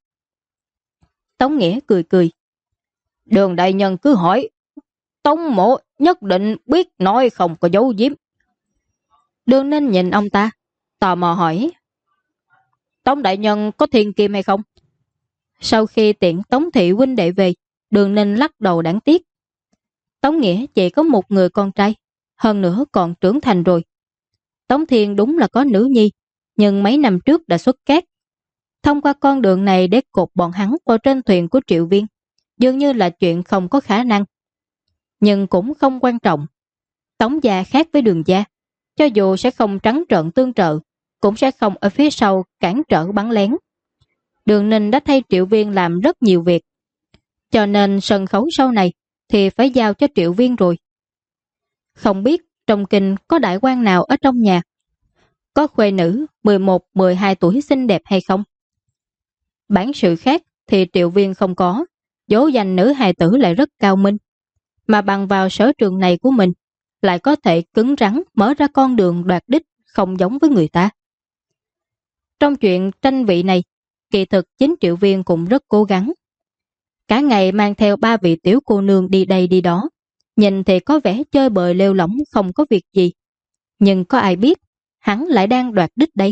Tống Nghĩa cười cười. Đường đại nhân cứ hỏi. Tống mỗ nhất định biết nói không có giấu giếm. Đường Ninh nhìn ông ta, tò mò hỏi. Tống đại nhân có thiên kim hay không? Sau khi tiễn Tống Thị huynh đệ về, Đường Ninh lắc đầu đáng tiếc. Tống Nghĩa chỉ có một người con trai, hơn nữa còn trưởng thành rồi. Tống Thiên đúng là có nữ nhi, nhưng mấy năm trước đã xuất cát. Thông qua con đường này để cột bọn hắn vào trên thuyền của Triệu Viên, dường như là chuyện không có khả năng. Nhưng cũng không quan trọng. Tống gia khác với Đường gia, cho dù sẽ không trắng trợn tương trợ, cũng sẽ không ở phía sau cản trở bắn lén. Đường Ninh đã thay Triệu Viên làm rất nhiều việc. cho nên sân khấu sau này thì phải giao cho Triệu Viên rồi. Không biết trong kinh có đại quan nào ở trong nhà, có khuê nữ 11-12 tuổi xinh đẹp hay không? Bản sự khác thì Triệu Viên không có, dỗ dành nữ hài tử lại rất cao minh, mà bằng vào sở trường này của mình lại có thể cứng rắn mở ra con đường đoạt đích không giống với người ta. Trong chuyện tranh vị này, kỳ thực chính Triệu Viên cũng rất cố gắng. Cả ngày mang theo 3 vị tiểu cô nương đi đây đi đó, nhìn thì có vẻ chơi bời lêu lỏng không có việc gì. Nhưng có ai biết hắn lại đang đoạt đích đây.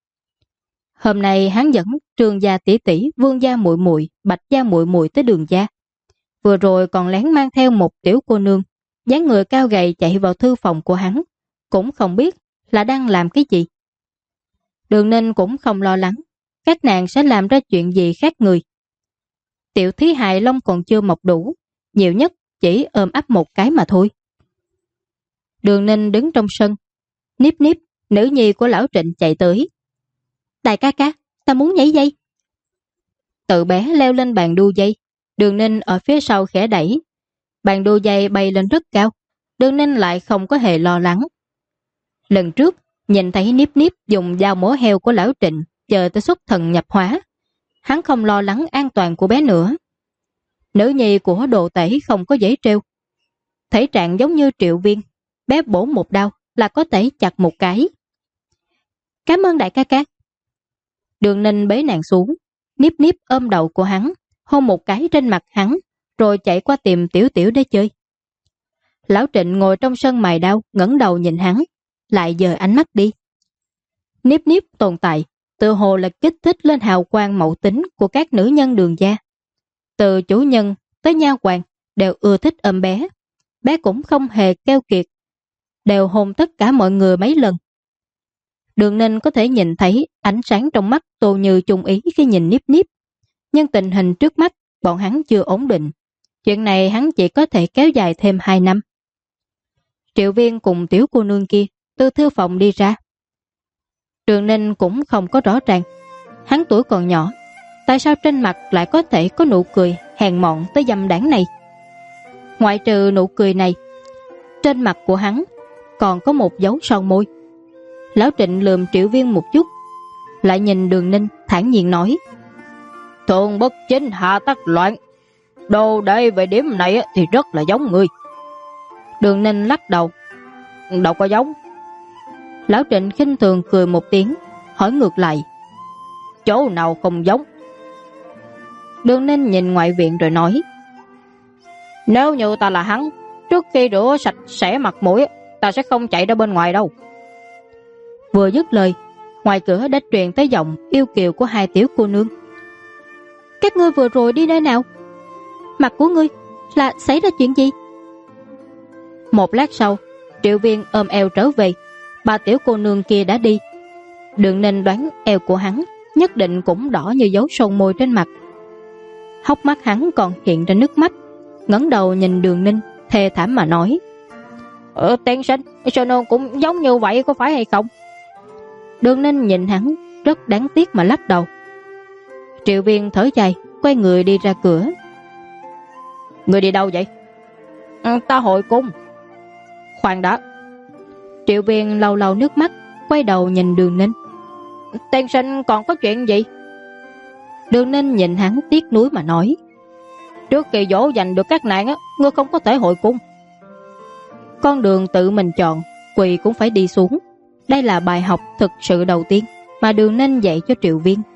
Hôm nay hắn dẫn Trương gia tỷ tỷ, Vương gia muội muội, Bạch gia muội muội tới Đường gia. Vừa rồi còn lén mang theo một tiểu cô nương, dáng người cao gầy chạy vào thư phòng của hắn, cũng không biết là đang làm cái gì. Đường Ninh cũng không lo lắng các nàng sẽ làm ra chuyện gì khác người. Tiểu thí hài lông còn chưa mọc đủ, nhiều nhất chỉ ôm ấp một cái mà thôi. Đường Ninh đứng trong sân, Níp Níp, nữ nhi của lão Trịnh chạy tới. Đại ca ca, ta muốn nhảy dây. Tự bé leo lên bàn đu dây, Đường Ninh ở phía sau khẽ đẩy. Bàn đu dây bay lên rất cao, Đường Ninh lại không có hề lo lắng. Lần trước, nhìn thấy Níp Níp dùng dao mổ heo của lão Trịnh chờ tới xuất thần nhập hóa, hắn không lo lắng an toàn của bé nữa. Nữ nhi của Đồ Tể không có dễ trêu. Thể trạng giống như Triệu Viên, bé bổ một đao là có thể chặt một cái. Cảm ơn đại ca ca. Đường Ninh bế nàng xuống, Níp Níp ôm đầu của hắn, hôn một cái trên mặt hắn, rồi chạy qua tìm Tiểu Tiểu để chơi. Lão Trịnh ngồi trong sân mài đao, ngẩng đầu nhìn hắn, lại dời ánh mắt đi. Níp Níp tồn tại, tự hồ là kích thích lên hào quang mậu tính của các nữ nhân Đường gia. Từ chủ nhân tới nha hoàn đều ưa thích ôm bé. Bé cũng không hề keo kiệt, đều hôn tất cả mọi người mấy lần. Đường Ninh có thể nhìn thấy ánh sáng trong mắt Tô Như chung ý khi nhìn Níp Níp. Nhưng tình hình trước mắt bọn hắn chưa ổn định. Chuyện này hắn chỉ có thể kéo dài thêm 2 năm. Triệu Viên cùng tiểu cô nương kia từ thư phòng đi ra. Đường Ninh cũng không có rõ ràng, hắn tuổi còn nhỏ, tại sao trên mặt lại có thể có nụ cười hèn mọn tới dâm đảng này. Ngoại trừ nụ cười này, trên mặt của hắn còn có một dấu son môi. Lão Trịnh lườm Triệu Viên một chút, lại nhìn Đường Ninh thản nhiên nói: Thường bất chính hạ tắc loạn, Đồ Đệ về điểm này thì rất là giống người. Đường Ninh lắc đầu: Đâu có giống. Lão Trịnh khinh thường cười một tiếng, hỏi ngược lại: Chỗ nào không giống? Đường Ninh nhìn ngoại viện rồi nói: Nếu như ta là hắn, trước khi rửa sạch sẽ mặt mũi, ta sẽ không chạy ra bên ngoài đâu. Vừa dứt lời, ngoài cửa đã truyền tới giọng yêu kiều của 2 tiểu cô nương. Các ngươi vừa rồi đi nơi nào? Mặt của ngươi là xảy ra chuyện gì? Một lát sau, Triệu Viên ôm eo trở về, 3 tiểu cô nương kia đã đi. Đường Ninh đoán eo của hắn nhất định cũng đỏ như dấu son môi trên mặt. Hốc mắt hắn còn hiện ra nước mắt, ngẩng đầu nhìn Đường Ninh thê thảm mà nói: Tiên sinh, sao nôn cũng giống như vậy có phải hay không? Đường Ninh nhìn hắn rất đáng tiếc mà lắc đầu. Triệu Viên thở dài, quay người đi ra cửa. Người đi đâu vậy? Ta hội cung. Khoan đã. Triệu Viên lau lau nước mắt, quay đầu nhìn Đường Ninh. Tiên sinh còn có chuyện gì? Đường Ninh nhìn hắn tiếc nuối mà nói: Trước khi dỗ dành được các nàng ngươi không có thể hội cung. Con đường tự mình chọn, quỳ cũng phải đi xuống. Đây là bài học thực sự đầu tiên mà Đường Ninh dạy cho Triệu Viên.